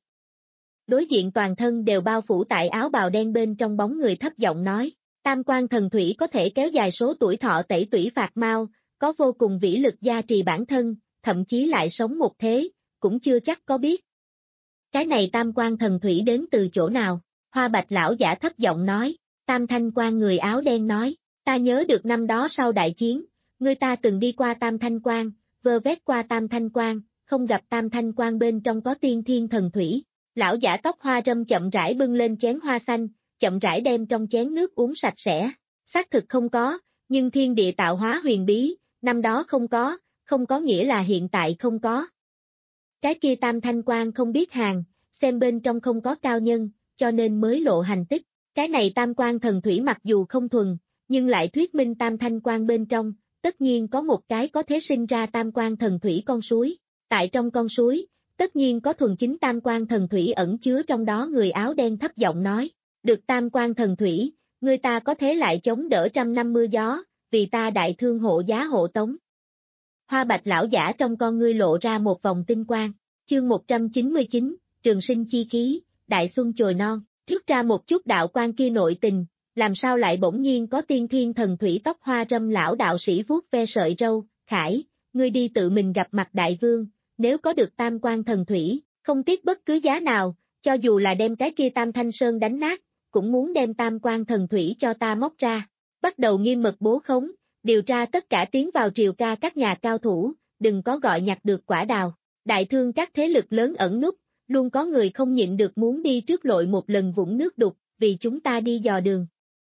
Đối diện toàn thân đều bao phủ tại áo bào đen bên trong bóng người thấp giọng nói, tam quan thần thủy có thể kéo dài số tuổi thọ, tẩy tủy phạt mau, có vô cùng vĩ lực gia trì bản thân, thậm chí lại sống một thế, cũng chưa chắc có biết. Cái này tam quan thần thủy đến từ chỗ nào? Hoa bạch lão giả thấp giọng nói, Tam Thanh Quan người áo đen nói, ta nhớ được năm đó sau đại chiến, người ta từng đi qua Tam Thanh Quan, vơ vét qua Tam Thanh Quan, không gặp Tam Thanh Quan bên trong có tiên thiên thần thủy. Lão giả tóc hoa râm chậm rãi bưng lên chén hoa xanh, chậm rãi đem trong chén nước uống sạch sẽ. Xác thực không có, nhưng thiên địa tạo hóa huyền bí, năm đó không có, không có nghĩa là hiện tại không có. Cái kia Tam Thanh Quan không biết hàng, xem bên trong không có cao nhân, cho nên mới lộ hành tích. Cái này tam quan thần thủy mặc dù không thuần, nhưng lại thuyết minh Tam Thanh Quan bên trong, tất nhiên có một cái có thể sinh ra tam quan thần thủy con suối. Tại trong con suối, tất nhiên có thuần chính tam quan thần thủy ẩn chứa trong đó. Người áo đen thấp giọng nói, được tam quan thần thủy, người ta có thế lại chống đỡ trăm năm mưa gió, vì ta đại thương hộ giá hộ tống. Hoa bạch lão giả trong con ngươi lộ ra một vòng tinh quang, chương một trăm chín mươi chín, trường sinh chi khí, đại xuân chồi non, rút ra một chút đạo quan kia nội tình, làm sao lại bỗng nhiên có tiên thiên thần thủy tóc hoa râm lão đạo sĩ vuốt ve sợi râu, Khải, ngươi đi tự mình gặp mặt đại vương, nếu có được tam quan thần thủy, không tiếc bất cứ giá nào, cho dù là đem cái kia tam thanh sơn đánh nát, cũng muốn đem tam quan thần thủy cho ta móc ra, bắt đầu nghiêm mật bố khống, điều tra tất cả tiến vào triều ca các nhà cao thủ, đừng có gọi nhặt được quả đào, đại thương các thế lực lớn ẩn núp, luôn có người không nhịn được muốn đi trước lội một lần vũng nước đục, vì chúng ta đi dò đường.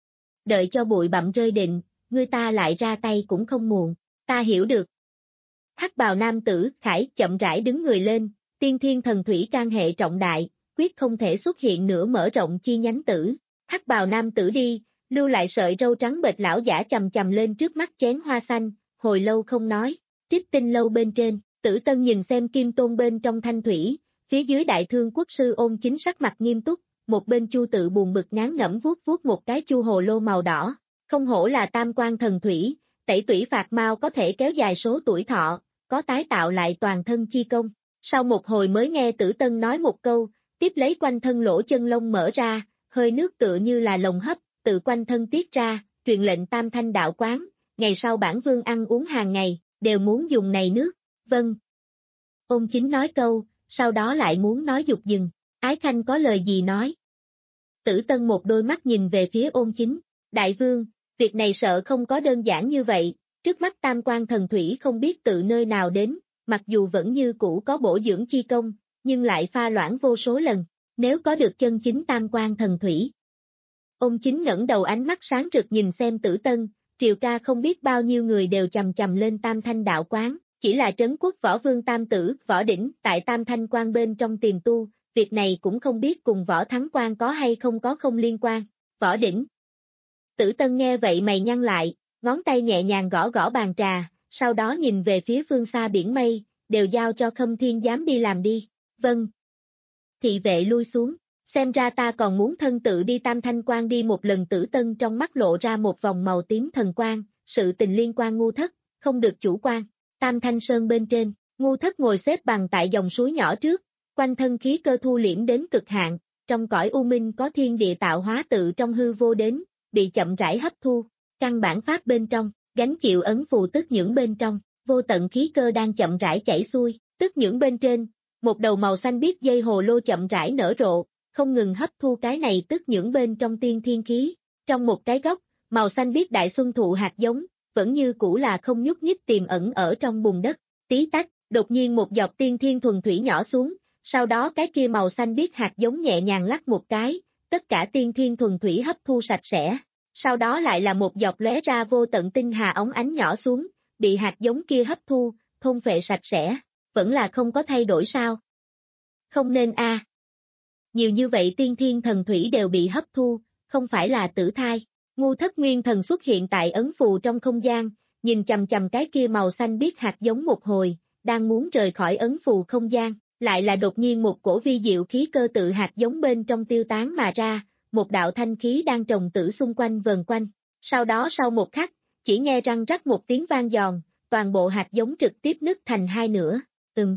Đợi cho bụi bặm rơi định, người ta lại ra tay cũng không muộn, ta hiểu được. Hắc bào nam tử, Khải, chậm rãi đứng người lên, tiên thiên thần thủy can hệ trọng đại, quyết không thể xuất hiện nữa mở rộng chi nhánh tử. Hắc bào nam tử đi, lưu lại sợi râu trắng bệch lão giả chầm chầm lên trước mắt chén hoa xanh, hồi lâu không nói, trích tinh lâu bên trên, Tử Tân nhìn xem kim tôn bên trong thanh thủy, phía dưới đại thương quốc sư Ôn Chính sắc mặt nghiêm túc, một bên Chu Tự buồn bực ngán ngẩm vuốt vuốt một cái chu hồ lô màu đỏ, không hổ là tam quan thần thủy, tẩy tủy phạt mau có thể kéo dài số tuổi thọ, có tái tạo lại toàn thân chi công. Sau một hồi mới nghe Tử Tân nói một câu, tiếp lấy quanh thân lỗ chân lông mở ra, hơi nước tựa như là lồng hấp, tự quanh thân tiết ra, truyền lệnh tam thanh đạo quán, ngày sau bản vương ăn uống hàng ngày, đều muốn dùng này nước, vâng. Ôn Chính nói câu, sau đó lại muốn nói dục dừng, Ái Khanh có lời gì nói. Tử Tân một đôi mắt nhìn về phía Ôn Chính, đại vương, việc này sợ không có đơn giản như vậy, trước mắt tam quan thần thủy không biết từ nơi nào đến, mặc dù vẫn như cũ có bổ dưỡng chi công, nhưng lại pha loãng vô số lần, nếu có được chân chính tam quan thần thủy. Ôn Chính ngẩng đầu ánh mắt sáng rực nhìn xem Tử Tân, triều ca không biết bao nhiêu người đều chầm chầm lên tam thanh đạo quán, chỉ là trấn quốc võ vương tam tử, võ đỉnh, tại tam thanh quan bên trong tiềm tu, việc này cũng không biết cùng võ thắng quan có hay không có không liên quan, võ đỉnh. Tử Tân nghe vậy mày nhăn lại, ngón tay nhẹ nhàng gõ gõ bàn trà, sau đó nhìn về phía phương xa biển mây, đều giao cho Khâm Thiên Giám đi làm đi, vâng. Thị vệ lui xuống, xem ra ta còn muốn thân tự đi tam thanh quan đi một lần. Tử Tân trong mắt lộ ra một vòng màu tím thần quang, sự tình liên quan ngu thất, không được chủ quan, tam thanh sơn bên trên, ngu thất ngồi xếp bằng tại dòng suối nhỏ trước, quanh thân khí cơ thu liễm đến cực hạn, trong cõi u minh có thiên địa tạo hóa tự trong hư vô đến, bị chậm rãi hấp thu, căn bản pháp bên trong, gánh chịu ấn phù tức nhưỡng bên trong, vô tận khí cơ đang chậm rãi chảy xuôi, tức nhưỡng bên trên, một đầu màu xanh biếc dây hồ lô chậm rãi nở rộ, không ngừng hấp thu cái này tức nhưỡng bên trong tiên thiên khí, trong một cái góc, màu xanh biếc đại xuân thụ hạt giống, vẫn như cũ là không nhúc nhích tiềm ẩn ở trong bùn đất, tí tách, đột nhiên một giọt tiên thiên thuần thủy nhỏ xuống, sau đó cái kia màu xanh biếc hạt giống nhẹ nhàng lắc một cái, tất cả tiên thiên thuần thủy hấp thu sạch sẽ, sau đó lại là một giọt lóe ra vô tận tinh hà óng ánh nhỏ xuống, bị hạt giống kia hấp thu, thôn phệ sạch sẽ, vẫn là không có thay đổi sao? Không nên a. À. Nhiều như vậy tiên thiên thần thủy đều bị hấp thu, không phải là tử thai. Ngu Thất nguyên thần xuất hiện tại ấn phù trong không gian, nhìn chằm chằm cái kia màu xanh biếc hạt giống một hồi, đang muốn rời khỏi ấn phù không gian, lại là đột nhiên một cổ vi diệu khí cơ tự hạt giống bên trong tiêu tán mà ra, một đạo thanh khí đang trồng tử xung quanh vần quanh. Sau đó sau một khắc, chỉ nghe răng rắc một tiếng vang giòn, toàn bộ hạt giống trực tiếp nứt thành hai nửa. Ừm.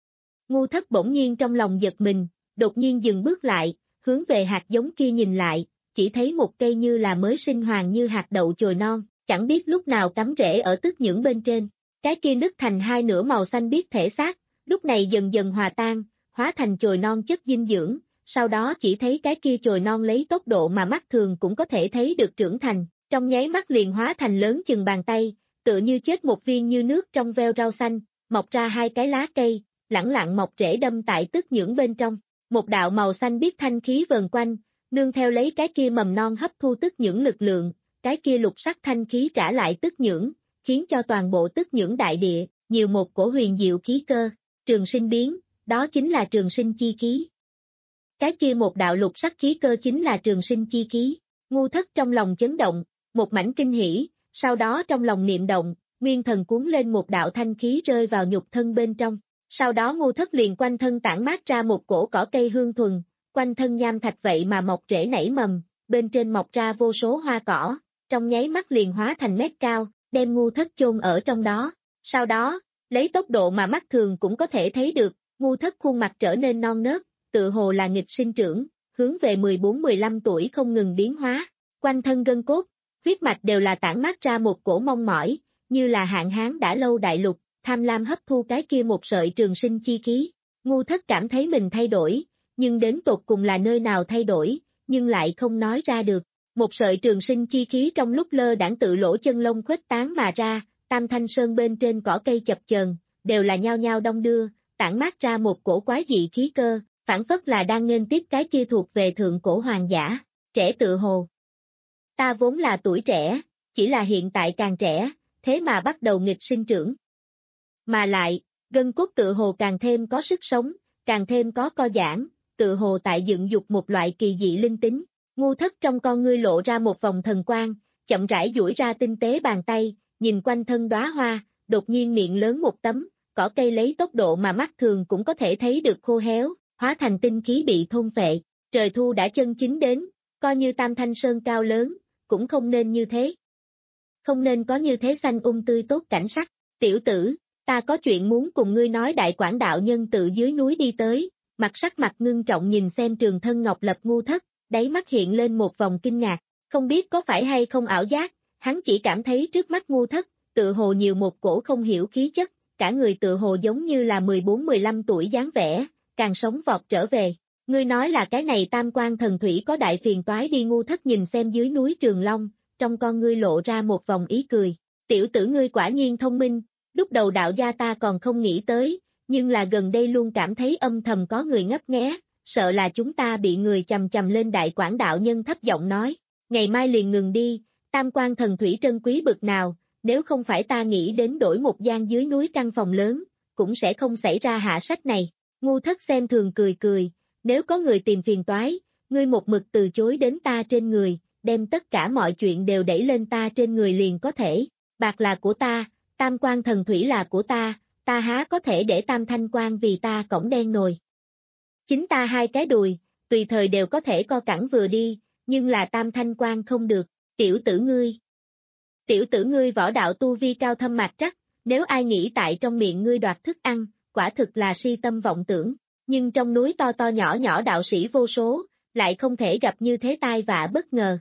Ngu Thất bỗng nhiên trong lòng giật mình, đột nhiên dừng bước lại, hướng về hạt giống kia nhìn lại, chỉ thấy một cây như là mới sinh hoàng như hạt đậu chồi non, chẳng biết lúc nào cắm rễ ở tức nhưỡng bên trên. Cái kia nứt thành hai nửa màu xanh biếc thể xác, lúc này dần dần hòa tan, hóa thành chồi non chất dinh dưỡng, sau đó chỉ thấy cái kia chồi non lấy tốc độ mà mắt thường cũng có thể thấy được trưởng thành, trong nháy mắt liền hóa thành lớn chừng bàn tay, tựa như chết một viên như nước trong veo rau xanh, mọc ra hai cái lá cây, lẳng lặng mọc rễ đâm tại tức nhưỡng bên trong, một đạo màu xanh biếc thanh khí vần quanh, nương theo lấy cái kia mầm non hấp thu tức nhưỡng lực lượng, cái kia lục sắc thanh khí trả lại tức nhưỡng, khiến cho toàn bộ tức nhưỡng đại địa, nhiều một cổ huyền diệu khí cơ, trường sinh biến, đó chính là trường sinh chi khí. Cái kia một đạo lục sắc khí cơ chính là trường sinh chi khí, Ngu Thất trong lòng chấn động, một mảnh kinh hỉ, sau đó trong lòng niệm động, nguyên thần cuốn lên một đạo thanh khí rơi vào nhục thân bên trong, sau đó Ngu Thất liền quanh thân tản mát ra một cổ cỏ cây hương thuần, quanh thân nham thạch vậy mà mọc rễ nảy mầm, bên trên mọc ra vô số hoa cỏ, trong nháy mắt liền hóa thành mét cao, đem Ngu Thất chôn ở trong đó, sau đó, lấy tốc độ mà mắt thường cũng có thể thấy được, Ngu Thất khuôn mặt trở nên non nớt, tựa hồ là nghịch sinh trưởng, hướng về mười bốn mười lăm tuổi không ngừng biến hóa, Quanh thân gân cốt, huyết mạch đều là tản mát ra một cổ mong mỏi, như là hạn hán đã lâu đại lục, tham lam hấp thu cái kia một sợi trường sinh chi khí. Ngu Thất cảm thấy mình thay đổi, nhưng đến tột cùng là nơi nào thay đổi, nhưng lại không nói ra được. Một sợi trường sinh chi khí trong lúc lơ đãng tự lỗ chân lông khuếch tán mà ra, Tam Thanh Sơn bên trên cỏ cây chập chờn, đều là nhao nhao đong đưa, tản mát ra một cổ quái dị khí cơ, phản phất là đang nghênh tiếp cái kia thuộc về thượng cổ hoàng giả, trẻ tự hồ. Ta vốn là tuổi trẻ, chỉ là hiện tại càng trẻ, thế mà bắt đầu nghịch sinh trưởng. Mà lại, gân cốt tự hồ càng thêm có sức sống, càng thêm có co giãn, tự hồ tại dựng dục một loại kỳ dị linh tính. Ngu Thất trong con ngươi lộ ra một vòng thần quang, chậm rãi duỗi ra tinh tế bàn tay, nhìn quanh thân đóa hoa, đột nhiên miệng lớn một tấm, cỏ cây lấy tốc độ mà mắt thường cũng có thể thấy được khô héo, hóa thành tinh khí bị thôn phệ. Trời thu đã chân chính đến, coi như Tam Thanh Sơn cao lớn, cũng không nên như thế. Không nên có như thế xanh um tươi tốt cảnh sắc. Tiểu tử, ta có chuyện muốn cùng ngươi nói. Đại Quảng đạo nhân tự dưới núi đi tới, mặt sắc mặt ngưng trọng nhìn xem Trường Thân Ngọc Lập Ngu Thất, đáy mắt hiện lên một vòng kinh ngạc, không biết có phải hay không ảo giác, hắn chỉ cảm thấy trước mắt Ngu Thất, tự hồ nhiều một cổ không hiểu khí chất, cả người tự hồ giống như là mười bốn mười lăm tuổi dáng vẻ, càng sống vọt trở về. Ngươi nói là cái này Tam Quan Thần Thủy có đại phiền toái đi. Ngu Thất nhìn xem dưới núi Trường Long, trong con ngươi lộ ra một vòng ý cười. Tiểu tử ngươi quả nhiên thông minh, lúc đầu đạo gia ta còn không nghĩ tới, nhưng là gần đây luôn cảm thấy âm thầm có người ngấp nghé, sợ là chúng ta bị người chầm chầm lên. Đại Quảng đạo nhân thấp giọng nói, ngày mai liền ngừng đi, Tam Quan Thần Thủy trân quý bực nào, nếu không phải ta nghĩ đến đổi một gian dưới núi căn phòng lớn, cũng sẽ không xảy ra hạ sách này. Ngu Thất xem thường cười cười, nếu có người tìm phiền toái, ngươi một mực từ chối đến ta trên người, đem tất cả mọi chuyện đều đẩy lên ta trên người liền có thể. Bạc là của ta, Tam Quan Thần Thủy là của ta, ta há có thể để Tam Thanh Quan vì ta cổng đen nồi. Chính ta hai cái đùi, tùy thời đều có thể co cẳng vừa đi, nhưng là Tam Thanh Quan không được. Tiểu tử ngươi. Tiểu tử ngươi võ đạo tu vi cao thâm mạch trắc, nếu ai nghĩ tại trong miệng ngươi đoạt thức ăn, quả thực là si tâm vọng tưởng, nhưng trong núi to to nhỏ nhỏ đạo sĩ vô số, lại không thể gặp như thế tai vạ bất ngờ.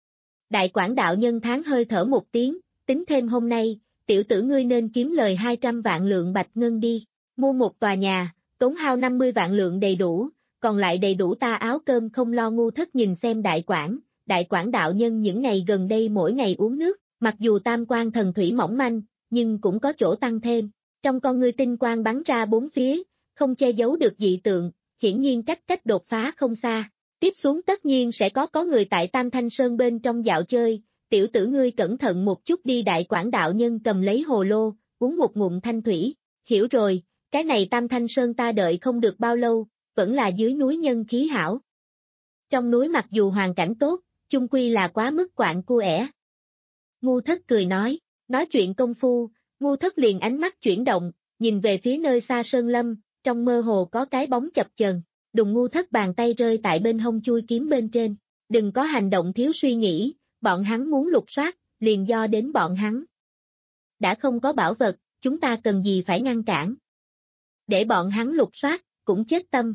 Đại Quảng đạo nhân tháng hơi thở một tiếng, tính thêm hôm nay, tiểu tử ngươi nên kiếm lời hai trăm vạn lượng bạch ngân đi, mua một tòa nhà, tốn hao năm mươi vạn lượng đầy đủ, còn lại đầy đủ ta áo cơm không lo. Ngu Thất nhìn xem Đại Quảng, Đại Quảng đạo nhân những ngày gần đây mỗi ngày uống nước, mặc dù Tam Quan Thần Thủy mỏng manh, nhưng cũng có chỗ tăng thêm, trong con ngươi tinh quang bắn ra bốn phía, không che giấu được dị tượng, hiển nhiên cách cách đột phá không xa. Tiếp xuống tất nhiên sẽ có có người tại Tam Thanh Sơn bên trong dạo chơi, tiểu tử ngươi cẩn thận một chút đi. Đại Quảng đạo nhân cầm lấy hồ lô, uống một ngụm thanh thủy, hiểu rồi, cái này Tam Thanh Sơn ta đợi không được bao lâu, vẫn là dưới núi nhân khí hảo. Trong núi mặc dù hoàn cảnh tốt, chung quy là quá mức quạng cua ẻ. Ngu Thất cười nói, nói chuyện công phu, Ngu Thất liền ánh mắt chuyển động, nhìn về phía nơi xa sơn lâm, trong mơ hồ có cái bóng chập chờn. Đùng. Ngu Thất bàn tay rơi tại bên hông chui kiếm bên trên, đừng có hành động thiếu suy nghĩ, bọn hắn muốn lục soát, liền do đến bọn hắn. Đã không có bảo vật, chúng ta cần gì phải ngăn cản. Để bọn hắn lục soát, cũng chết tâm.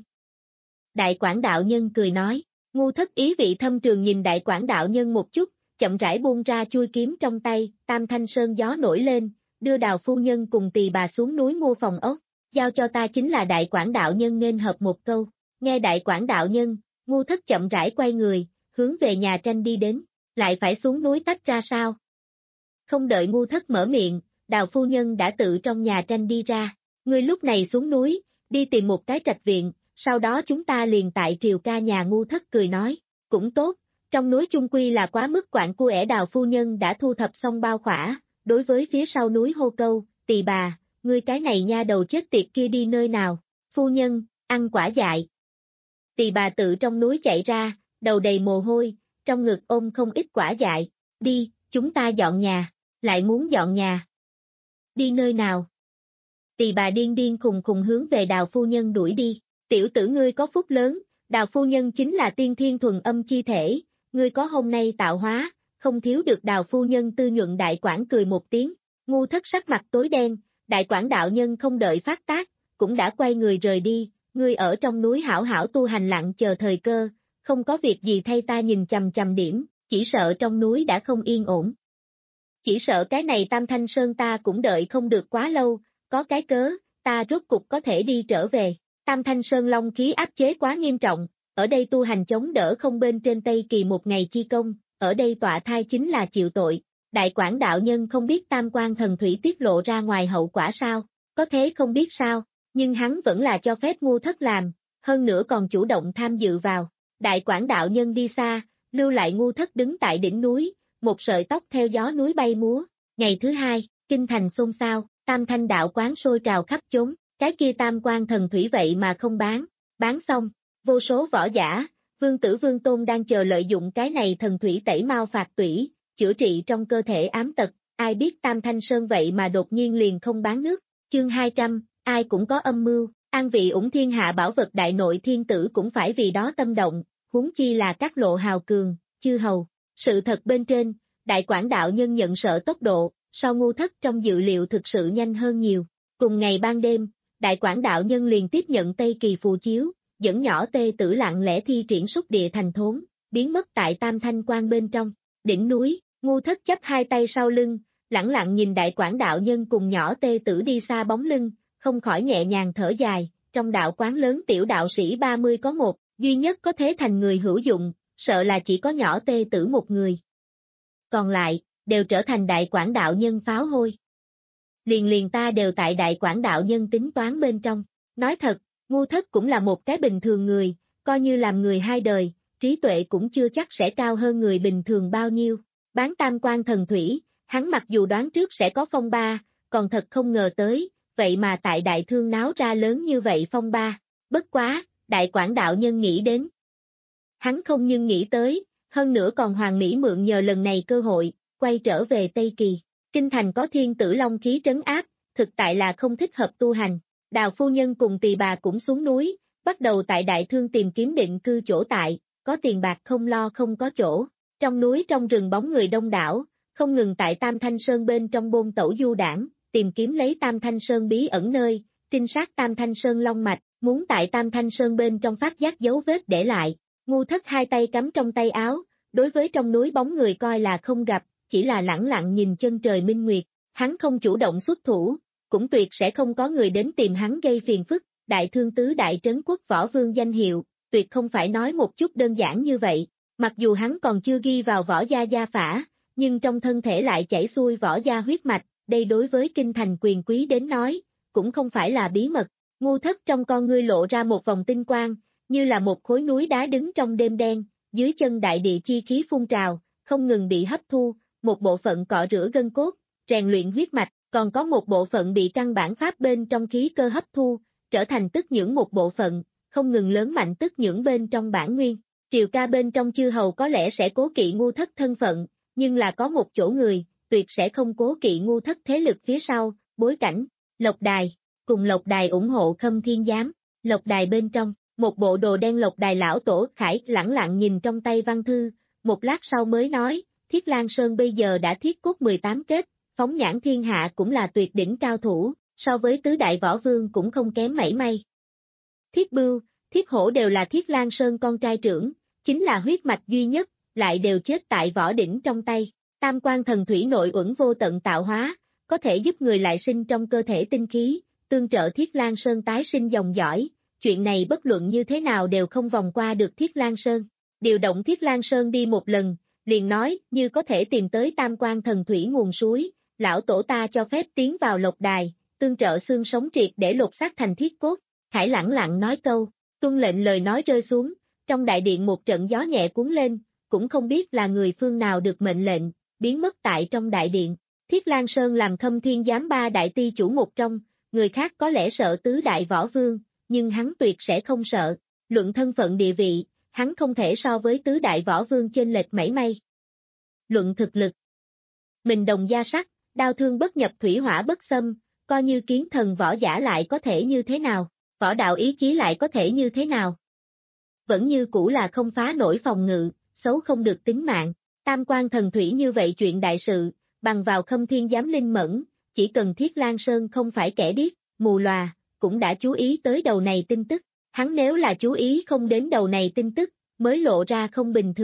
Đại Quảng đạo nhân cười nói, Ngu Thất ý vị thâm trường nhìn Đại Quảng đạo nhân một chút, chậm rãi buông ra chui kiếm trong tay. Tam Thanh Sơn gió nổi lên, đưa Đào phu nhân cùng Tỳ bà xuống núi mua phòng ốc, giao cho ta chính là. Đại Quảng đạo nhân nghênh hợp một câu. Nghe Đại Quảng đạo nhân, Ngu Thất chậm rãi quay người, hướng về nhà tranh đi đến, lại phải xuống núi tách ra sao? Không đợi Ngu Thất mở miệng, Đào phu nhân đã tự trong nhà tranh đi ra, ngươi lúc này xuống núi, đi tìm một cái trạch viện, sau đó chúng ta liền tại Triều ca nhà. Ngu Thất cười nói, cũng tốt, trong núi chung quy là quá mức quạng cua ẻ. Đào phu nhân đã thu thập xong bao khỏa, đối với phía sau núi hô câu, Tỳ bà, ngươi cái này nha đầu chết tiệt kia đi nơi nào? Phu nhân, ăn quả dại. Tỳ bà tự trong núi chạy ra, đầu đầy mồ hôi, trong ngực ôm không ít quả dại, đi, chúng ta dọn nhà, lại muốn dọn nhà. Đi nơi nào? Tỳ bà điên điên khùng khùng hướng về Đào phu nhân đuổi đi, tiểu tử ngươi có phúc lớn, Đào phu nhân chính là tiên thiên thuần âm chi thể, ngươi có hôm nay tạo hóa, không thiếu được. Đào phu nhân tư nhuận. Đại Quảng cười một tiếng, Ngu Thất sắc mặt tối đen, Đại Quảng đạo nhân không đợi phát tác, cũng đã quay người rời đi. Ngươi ở trong núi hảo hảo tu hành lặng chờ thời cơ, không có việc gì thay ta nhìn chằm chằm điểm, chỉ sợ trong núi đã không yên ổn. Chỉ sợ cái này Tam Thanh Sơn ta cũng đợi không được quá lâu, có cái cớ, ta rốt cục có thể đi trở về. Tam Thanh Sơn long khí áp chế quá nghiêm trọng, ở đây tu hành chống đỡ không bên trên Tây Kỳ một ngày chi công, ở đây tọa thai chính là chịu tội. Đại Quảng đạo nhân không biết Tam Quan Thần Thủy tiết lộ ra ngoài hậu quả sao, có thế không biết sao, nhưng hắn vẫn là cho phép Ngu Thất làm, hơn nữa còn chủ động tham dự vào. Đại Quảng đạo nhân đi xa, lưu lại Ngu Thất đứng tại đỉnh núi, một sợi tóc theo gió núi bay múa. Ngày thứ hai, kinh thành xôn xao, Tam Thanh đạo quán sôi trào khắp chốn, cái kia Tam Quan Thần Thủy vậy mà không bán, bán xong, vô số võ giả, vương tử vương tôn đang chờ lợi dụng cái này thần thủy tẩy mau phạt tủy, chữa trị trong cơ thể ám tật, ai biết Tam Thanh Sơn vậy mà đột nhiên liền không bán nước. Chương hai trăm, ai cũng có âm mưu, an vị ủng thiên hạ bảo vật đại nội thiên tử cũng phải vì đó tâm động, huống chi là các lộ hào cường, chư hầu. Sự thật bên trên, Đại Quảng đạo nhân nhận sợ tốc độ, so Ngu Thất trong dự liệu thực sự nhanh hơn nhiều. Cùng ngày ban đêm, Đại Quảng đạo nhân liền tiếp nhận Tây Kỳ phù chiếu, dẫn nhỏ tê tử lặng lẽ thi triển xúc địa thành thốn, biến mất tại Tam Thanh Quan bên trong. Đỉnh núi, Ngu Thất chắp hai tay sau lưng, lẳng lặng nhìn Đại Quảng đạo nhân cùng nhỏ tê tử đi xa bóng lưng, không khỏi nhẹ nhàng thở dài. Trong đạo quán lớn tiểu đạo sĩ ba mươi có một, duy nhất có thế thành người hữu dụng, sợ là chỉ có nhỏ tê tử một người. Còn lại, đều trở thành Đại Quảng đạo nhân pháo hôi. Liền liền ta đều tại Đại Quảng đạo nhân tính toán bên trong. Nói thật, Ngu Thất cũng là một cái bình thường người, coi như làm người hai đời, trí tuệ cũng chưa chắc sẽ cao hơn người bình thường bao nhiêu. Bán Tam Quan Thần Thủy, hắn mặc dù đoán trước sẽ có phong ba, còn thật không ngờ tới, vậy mà tại Đại Thương náo ra lớn như vậy phong ba. Bất quá, Đại Quảng đạo nhân nghĩ đến. Hắn không nhưng nghĩ tới, hơn nữa còn hoàn mỹ mượn nhờ lần này cơ hội, quay trở về Tây Kỳ. Kinh thành có thiên tử long khí trấn áp, thực tại là không thích hợp tu hành. Đào phu nhân cùng tỳ bà cũng xuống núi, bắt đầu tại Đại Thương tìm kiếm định cư chỗ tại, có tiền bạc không lo không có chỗ. Trong núi trong rừng bóng người đông đảo, không ngừng tại Tam Thanh Sơn bên trong bôn tẩu du đảng, tìm kiếm lấy Tam Thanh Sơn bí ẩn nơi, trinh sát Tam Thanh Sơn long mạch, muốn tại Tam Thanh Sơn bên trong phát giác dấu vết để lại. Ngu Thất hai tay cắm trong tay áo, đối với trong núi bóng người coi là không gặp, chỉ là lẳng lặng nhìn chân trời minh nguyệt, hắn không chủ động xuất thủ, cũng tuyệt sẽ không có người đến tìm hắn gây phiền phức. Đại Thương tứ đại trấn quốc võ vương danh hiệu, tuyệt không phải nói một chút đơn giản như vậy. Mặc dù hắn còn chưa ghi vào võ gia gia phả, nhưng trong thân thể lại chảy xuôi võ gia huyết mạch, đây đối với kinh thành quyền quý đến nói, cũng không phải là bí mật. Ngu Thất trong con ngươi lộ ra một vòng tinh quang, như là một khối núi đá đứng trong đêm đen, dưới chân đại địa chi khí phun trào, không ngừng bị hấp thu, một bộ phận cọ rửa gân cốt, rèn luyện huyết mạch, còn có một bộ phận bị căn bản pháp bên trong khí cơ hấp thu, trở thành tức nhưỡng một bộ phận, không ngừng lớn mạnh tức nhưỡng bên trong bản nguyên. Triều ca bên trong chư hầu có lẽ sẽ cố kỵ Ngu Thất thân phận, nhưng là có một chỗ người, tuyệt sẽ không cố kỵ Ngu Thất thế lực phía sau, bối cảnh. Lộc Đài, cùng Lộc Đài ủng hộ Khâm Thiên Giám. Lộc Đài bên trong, một bộ đồ đen Lộc Đài lão tổ Khải lẳng lặng nhìn trong tay văn thư, một lát sau mới nói, Thiết Lang Sơn bây giờ đã thiết cốt mười tám kết, phóng nhãn thiên hạ cũng là tuyệt đỉnh cao thủ, so với tứ đại võ vương cũng không kém mảy may. Thiết Bưu, Thiết Hổ đều là Thiết Lang Sơn con trai trưởng, chính là huyết mạch duy nhất, lại đều chết tại võ đỉnh trong tay. Tam Quan Thần Thủy nội uẩn vô tận tạo hóa, có thể giúp người lại sinh trong cơ thể tinh khí, tương trợ Thiết Lang Sơn tái sinh dòng dõi. Chuyện này bất luận như thế nào đều không vòng qua được Thiết Lang Sơn. Điều động Thiết Lang Sơn đi một lần, liền nói, như có thể tìm tới Tam Quan Thần Thủy nguồn suối, lão tổ ta cho phép tiến vào Lộc Đài, tương trợ xương sống triệt để lột xác thành thiết cốt. Khải lẳng lặng nói câu, tuân lệnh lời nói rơi xuống, trong đại điện một trận gió nhẹ cuốn lên, cũng không biết là người phương nào được mệnh lệnh, biến mất tại trong đại điện. Thiết Lang Sơn làm Khâm Thiên Giám ba đại ty chủ một trong, người khác có lẽ sợ tứ đại võ vương, nhưng hắn tuyệt sẽ không sợ. Luận thân phận địa vị, hắn không thể so với tứ đại võ vương chênh lệch mảy may. Luận thực lực, mình đồng gia sắc, đao thương bất nhập thủy hỏa bất xâm, coi như kiến thần võ giả lại có thể như thế nào, võ đạo ý chí lại có thể như thế nào. Vẫn như cũ là không phá nổi phòng ngự, xấu không được tính mạng. Tam Quan Thần Thủy như vậy chuyện đại sự, bằng vào Khâm Thiên Giám linh mẫn, chỉ cần Thiết Lang Sơn không phải kẻ điếc, mù lòa, cũng đã chú ý tới đầu này tin tức. Hắn nếu là chú ý không đến đầu này tin tức, mới lộ ra không bình thường.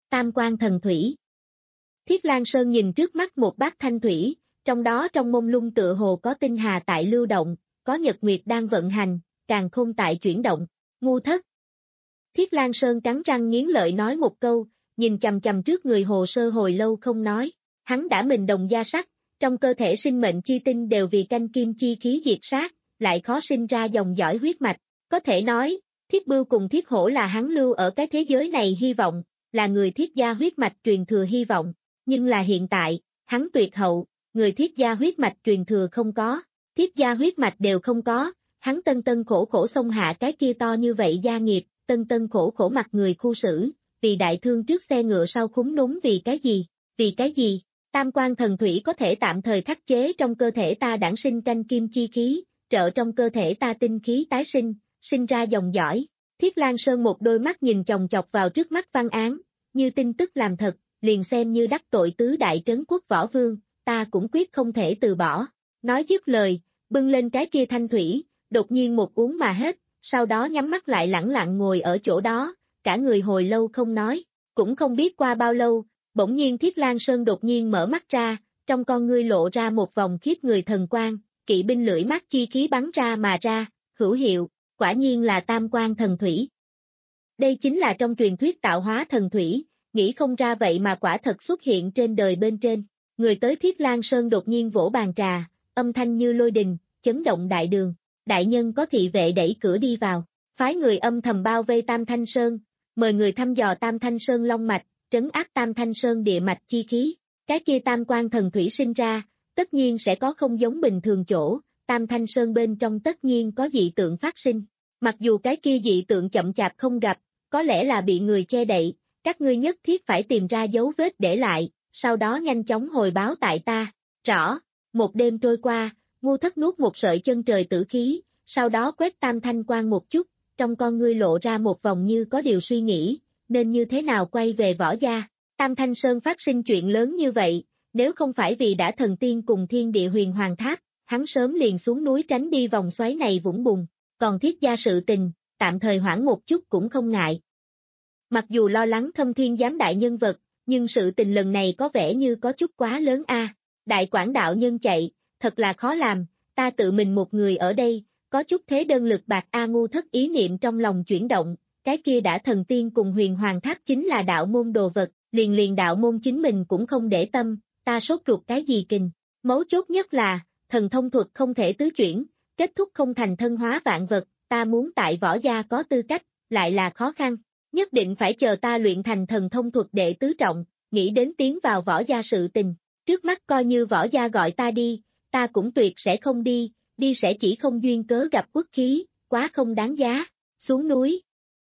Tam quan thần thủy. Thiết Lang Sơn nhìn trước mắt một bát thanh thủy, trong đó trong mông lung tựa hồ có tinh hà tại lưu động, có nhật nguyệt đang vận hành, càn khôn tại chuyển động. Ngu thất. Thiết Lang Sơn cắn răng nghiến lợi nói một câu, nhìn chằm chằm trước người hồ sơ hồi lâu không nói. Hắn đã mình đồng gia sắc, trong cơ thể sinh mệnh chi tinh đều vì canh kim chi khí diệt sát, lại khó sinh ra dòng dõi huyết mạch. Có thể nói, Thiết Bưu cùng Thiết Hổ là hắn lưu ở cái thế giới này hy vọng, là người Thiết gia huyết mạch truyền thừa hy vọng. Nhưng là hiện tại, hắn tuyệt hậu, người Thiết gia huyết mạch truyền thừa không có, Thiết gia huyết mạch đều không có, hắn tân tân khổ khổ xông hạ cái kia to như vậy gia nghiệp, tân tân khổ khổ mặt người khu xử, vì đại thương trước xe ngựa sau khúng núm vì cái gì, vì cái gì, tam quan thần thủy có thể tạm thời khắc chế trong cơ thể ta đản sinh canh kim chi khí, trợ trong cơ thể ta tinh khí tái sinh, sinh ra dòng dõi. Thiết Lang Sơn một đôi mắt nhìn chòng chọc vào trước mắt văn án, như tin tức làm thật, liền xem như đắc tội tứ đại trấn quốc võ vương, ta cũng quyết không thể từ bỏ. Nói dứt lời, bưng lên cái kia thanh thủy, đột nhiên một uống mà hết, sau đó nhắm mắt lại lẳng lặng ngồi ở chỗ đó, cả người hồi lâu không nói, cũng không biết qua bao lâu, bỗng nhiên Thiết Lang Sơn đột nhiên mở mắt ra, trong con ngươi lộ ra một vòng khiếp người thần quang, kỵ binh lưỡi mắt chi khí bắn ra mà ra, hữu hiệu, quả nhiên là tam quan thần thủy. Đây chính là trong truyền thuyết tạo hóa thần thủy, nghĩ không ra vậy mà quả thật xuất hiện trên đời bên trên. Người tới Thiết Lang Sơn đột nhiên vỗ bàn trà, âm thanh như lôi đình, chấn động đại đường. Đại nhân có thị vệ đẩy cửa đi vào, phái người âm thầm bao vây Tam Thanh Sơn, mời người thăm dò Tam Thanh Sơn long mạch, trấn áp Tam Thanh Sơn địa mạch chi khí. Cái kia tam quan thần thủy sinh ra, tất nhiên sẽ có không giống bình thường chỗ, Tam Thanh Sơn bên trong tất nhiên có dị tượng phát sinh. Mặc dù cái kia dị tượng chậm chạp không gặp, có lẽ là bị người che đậy, các ngươi nhất thiết phải tìm ra dấu vết để lại, sau đó nhanh chóng hồi báo tại ta. Rõ, một đêm trôi qua, Ngu Thất nuốt một sợi chân trời tử khí, sau đó quét Tam Thanh Quan một chút, trong con ngươi lộ ra một vòng như có điều suy nghĩ, nên như thế nào quay về Võ gia. Tam Thanh Sơn phát sinh chuyện lớn như vậy, nếu không phải vì đã thần tiên cùng thiên địa huyền hoàng tháp, hắn sớm liền xuống núi tránh đi vòng xoáy này vũng bùn, còn Thiết gia sự tình, tạm thời hoãn một chút cũng không ngại. Mặc dù lo lắng Thâm Thiên giám đại nhân vật, nhưng sự tình lần này có vẻ như có chút quá lớn a. Đại quản đạo nhân chạy, thật là khó làm, ta tự mình một người ở đây, có chút thế đơn lực bạc a. Ngu Thất ý niệm trong lòng chuyển động, cái kia đã thần tiên cùng huyền hoàng tháp chính là đạo môn đồ vật, liền liền đạo môn chính mình cũng không để tâm, ta sốt ruột cái gì kình. Mấu chốt nhất là, thần thông thuật không thể tứ chuyển, kết thúc không thành thân hóa vạn vật, ta muốn tại Võ gia có tư cách, lại là khó khăn. Nhất định phải chờ ta luyện thành thần thông thuật đệ tứ trọng, nghĩ đến tiến vào Võ gia sự tình. Trước mắt coi như Võ gia gọi ta đi, ta cũng tuyệt sẽ không đi, đi sẽ chỉ không duyên cớ gặp quốc khí, quá không đáng giá. Xuống núi.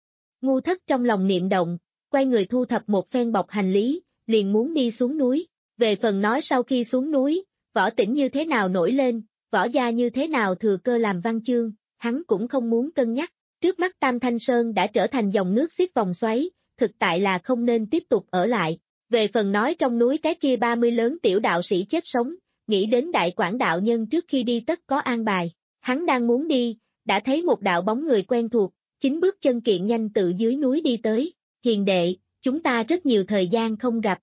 Ngu Thất trong lòng niệm động, quay người thu thập một phen bọc hành lý, liền muốn đi xuống núi. Về phần nói sau khi xuống núi, Võ Tĩnh như thế nào nổi lên, Võ gia như thế nào thừa cơ làm văn chương, hắn cũng không muốn cân nhắc. Trước mắt Tam Thanh Sơn đã trở thành dòng nước xiết vòng xoáy, thực tại là không nên tiếp tục ở lại. Về phần nói trong núi cái kia ba mươi lớn tiểu đạo sĩ chết sống, nghĩ đến đại quản đạo nhân trước khi đi tất có an bài. Hắn đang muốn đi, đã thấy một đạo bóng người quen thuộc, chính bước chân kiện nhanh từ dưới núi đi tới. Hiền đệ, chúng ta rất nhiều thời gian không gặp.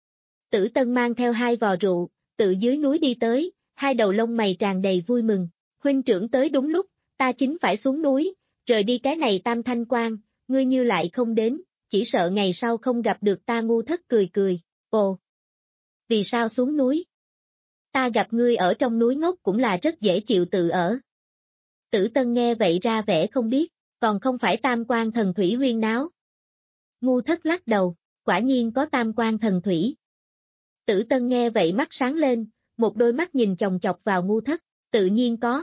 Tử Tân mang theo hai vò rượu, tự dưới núi đi tới, hai đầu lông mày tràn đầy vui mừng. Huynh trưởng tới đúng lúc, ta chính phải xuống núi, rời đi cái này Tam Thanh Quan, ngươi như lại không đến, chỉ sợ ngày sau không gặp được ta. Ngu Thất cười cười, ồ, vì sao xuống núi? Ta gặp ngươi ở trong núi ngốc cũng là rất dễ chịu tự ở. Tử Tân nghe vậy ra vẻ không biết, còn không phải tam quan thần thủy huyên náo. Ngu Thất lắc đầu, quả nhiên có tam quan thần thủy. Tử Tân nghe vậy mắt sáng lên, một đôi mắt nhìn chòng chọc vào Ngu Thất, tự nhiên có.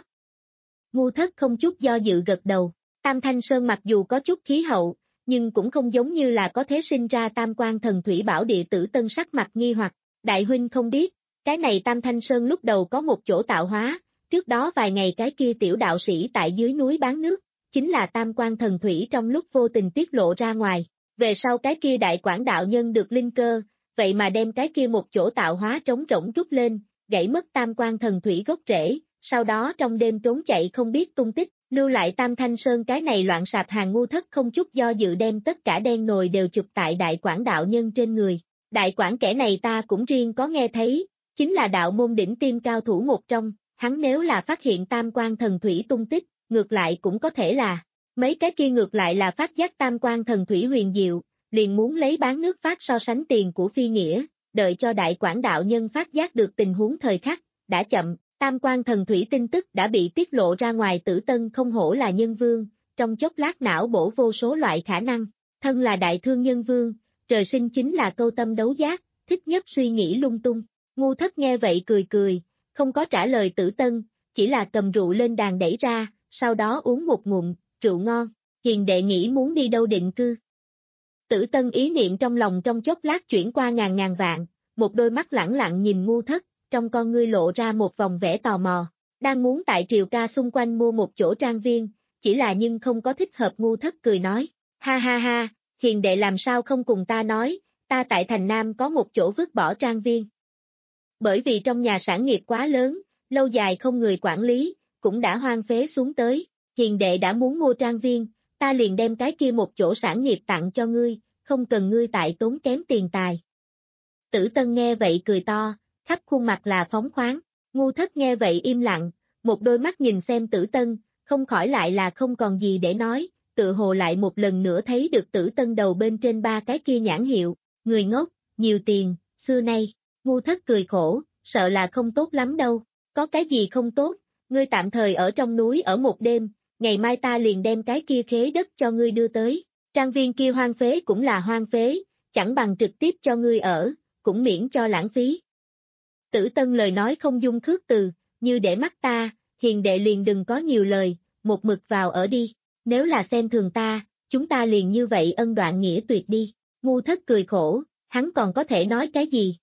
Ngu Thất không chút do dự gật đầu. Tam Thanh Sơn mặc dù có chút khí hậu, nhưng cũng không giống như là có thể sinh ra tam quan thần thủy bảo địa. Tử Tân sắc mặt nghi hoặc, đại huynh không biết, cái này Tam Thanh Sơn lúc đầu có một chỗ tạo hóa, trước đó vài ngày cái kia tiểu đạo sĩ tại dưới núi bán nước, chính là tam quan thần thủy trong lúc vô tình tiết lộ ra ngoài, về sau cái kia đại quản đạo nhân được linh cơ, vậy mà đem cái kia một chỗ tạo hóa trống rỗng rút lên, gãy mất tam quan thần thủy gốc rễ, sau đó trong đêm trốn chạy không biết tung tích, lưu lại Tam Thanh Sơn cái này loạn sạp hàng ngu thất không chút do dự đem tất cả đen nồi đều chụp tại đại quảng đạo nhân trên người. Đại quảng kẻ này ta cũng riêng có nghe thấy, chính là đạo môn đỉnh tiêm cao thủ một trong, hắn nếu là phát hiện Tam Quan Thần Thủy tung tích, ngược lại cũng có thể là, mấy cái kia ngược lại là phát giác Tam Quan Thần Thủy huyền diệu, liền muốn lấy bán nước phát so sánh tiền của phi nghĩa, đợi cho đại quảng đạo nhân phát giác được tình huống thời khắc, đã chậm, Tam Quan Thần Thủy tin tức đã bị tiết lộ ra ngoài. Tử Tân không hổ là nhân vương, trong chốc lát não bổ vô số loại khả năng, thân là đại thương nhân vương, trời sinh chính là câu tâm đấu giác, thích nhất suy nghĩ lung tung. Ngu Thất nghe vậy cười cười, không có trả lời Tử Tân, chỉ là cầm rượu lên đàn đẩy ra, sau đó uống một ngụm, rượu ngon, hiền đệ nghĩ muốn đi đâu định cư. Tử Tân ý niệm trong lòng trong chốc lát chuyển qua ngàn ngàn vạn, một đôi mắt lẳng lặng nhìn Ngu Thất, trong con ngươi lộ ra một vòng vẻ tò mò, đang muốn tại Triều Ca xung quanh mua một chỗ trang viên, chỉ là nhưng không có thích hợp. Ngu Thất cười nói, ha ha ha, hiền đệ làm sao không cùng ta nói, ta tại thành Nam có một chỗ vứt bỏ trang viên. Bởi vì trong nhà sản nghiệp quá lớn, lâu dài không người quản lý, cũng đã hoang phế xuống tới, hiền đệ đã muốn mua trang viên, ta liền đem cái kia một chỗ sản nghiệp tặng cho ngươi, không cần ngươi tại tốn kém tiền tài. Tử Tân nghe vậy cười to, khắp khuôn mặt là phóng khoáng. Ngu Thất nghe vậy im lặng, một đôi mắt nhìn xem Tử Tân, không khỏi lại là không còn gì để nói, tự hồ lại một lần nữa thấy được Tử Tân đầu bên trên ba cái kia nhãn hiệu, người ngốc, nhiều tiền, xưa nay. Ngu Thất cười khổ, sợ là không tốt lắm đâu, có cái gì không tốt, ngươi tạm thời ở trong núi ở một đêm, ngày mai ta liền đem cái kia khế đất cho ngươi đưa tới, trang viên kia hoang phế cũng là hoang phế, chẳng bằng trực tiếp cho ngươi ở, cũng miễn cho lãng phí. Tử Tân lời nói không dung khước từ, như để mắt ta, hiền đệ liền đừng có nhiều lời, một mực vào ở đi, nếu là xem thường ta, chúng ta liền như vậy ân đoạn nghĩa tuyệt đi. Ngu Thất cười khổ, hắn còn có thể nói cái gì?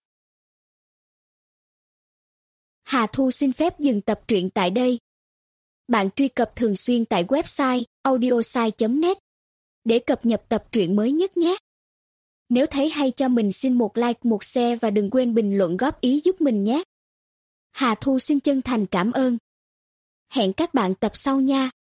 Hà Thu xin phép dừng tập truyện tại đây. Bạn truy cập thường xuyên tại website audiosai chấm net để cập nhật tập truyện mới nhất nhé. Nếu thấy hay cho mình xin một like, một share và đừng quên bình luận góp ý giúp mình nhé. Hà Thu xin chân thành cảm ơn. Hẹn các bạn tập sau nha.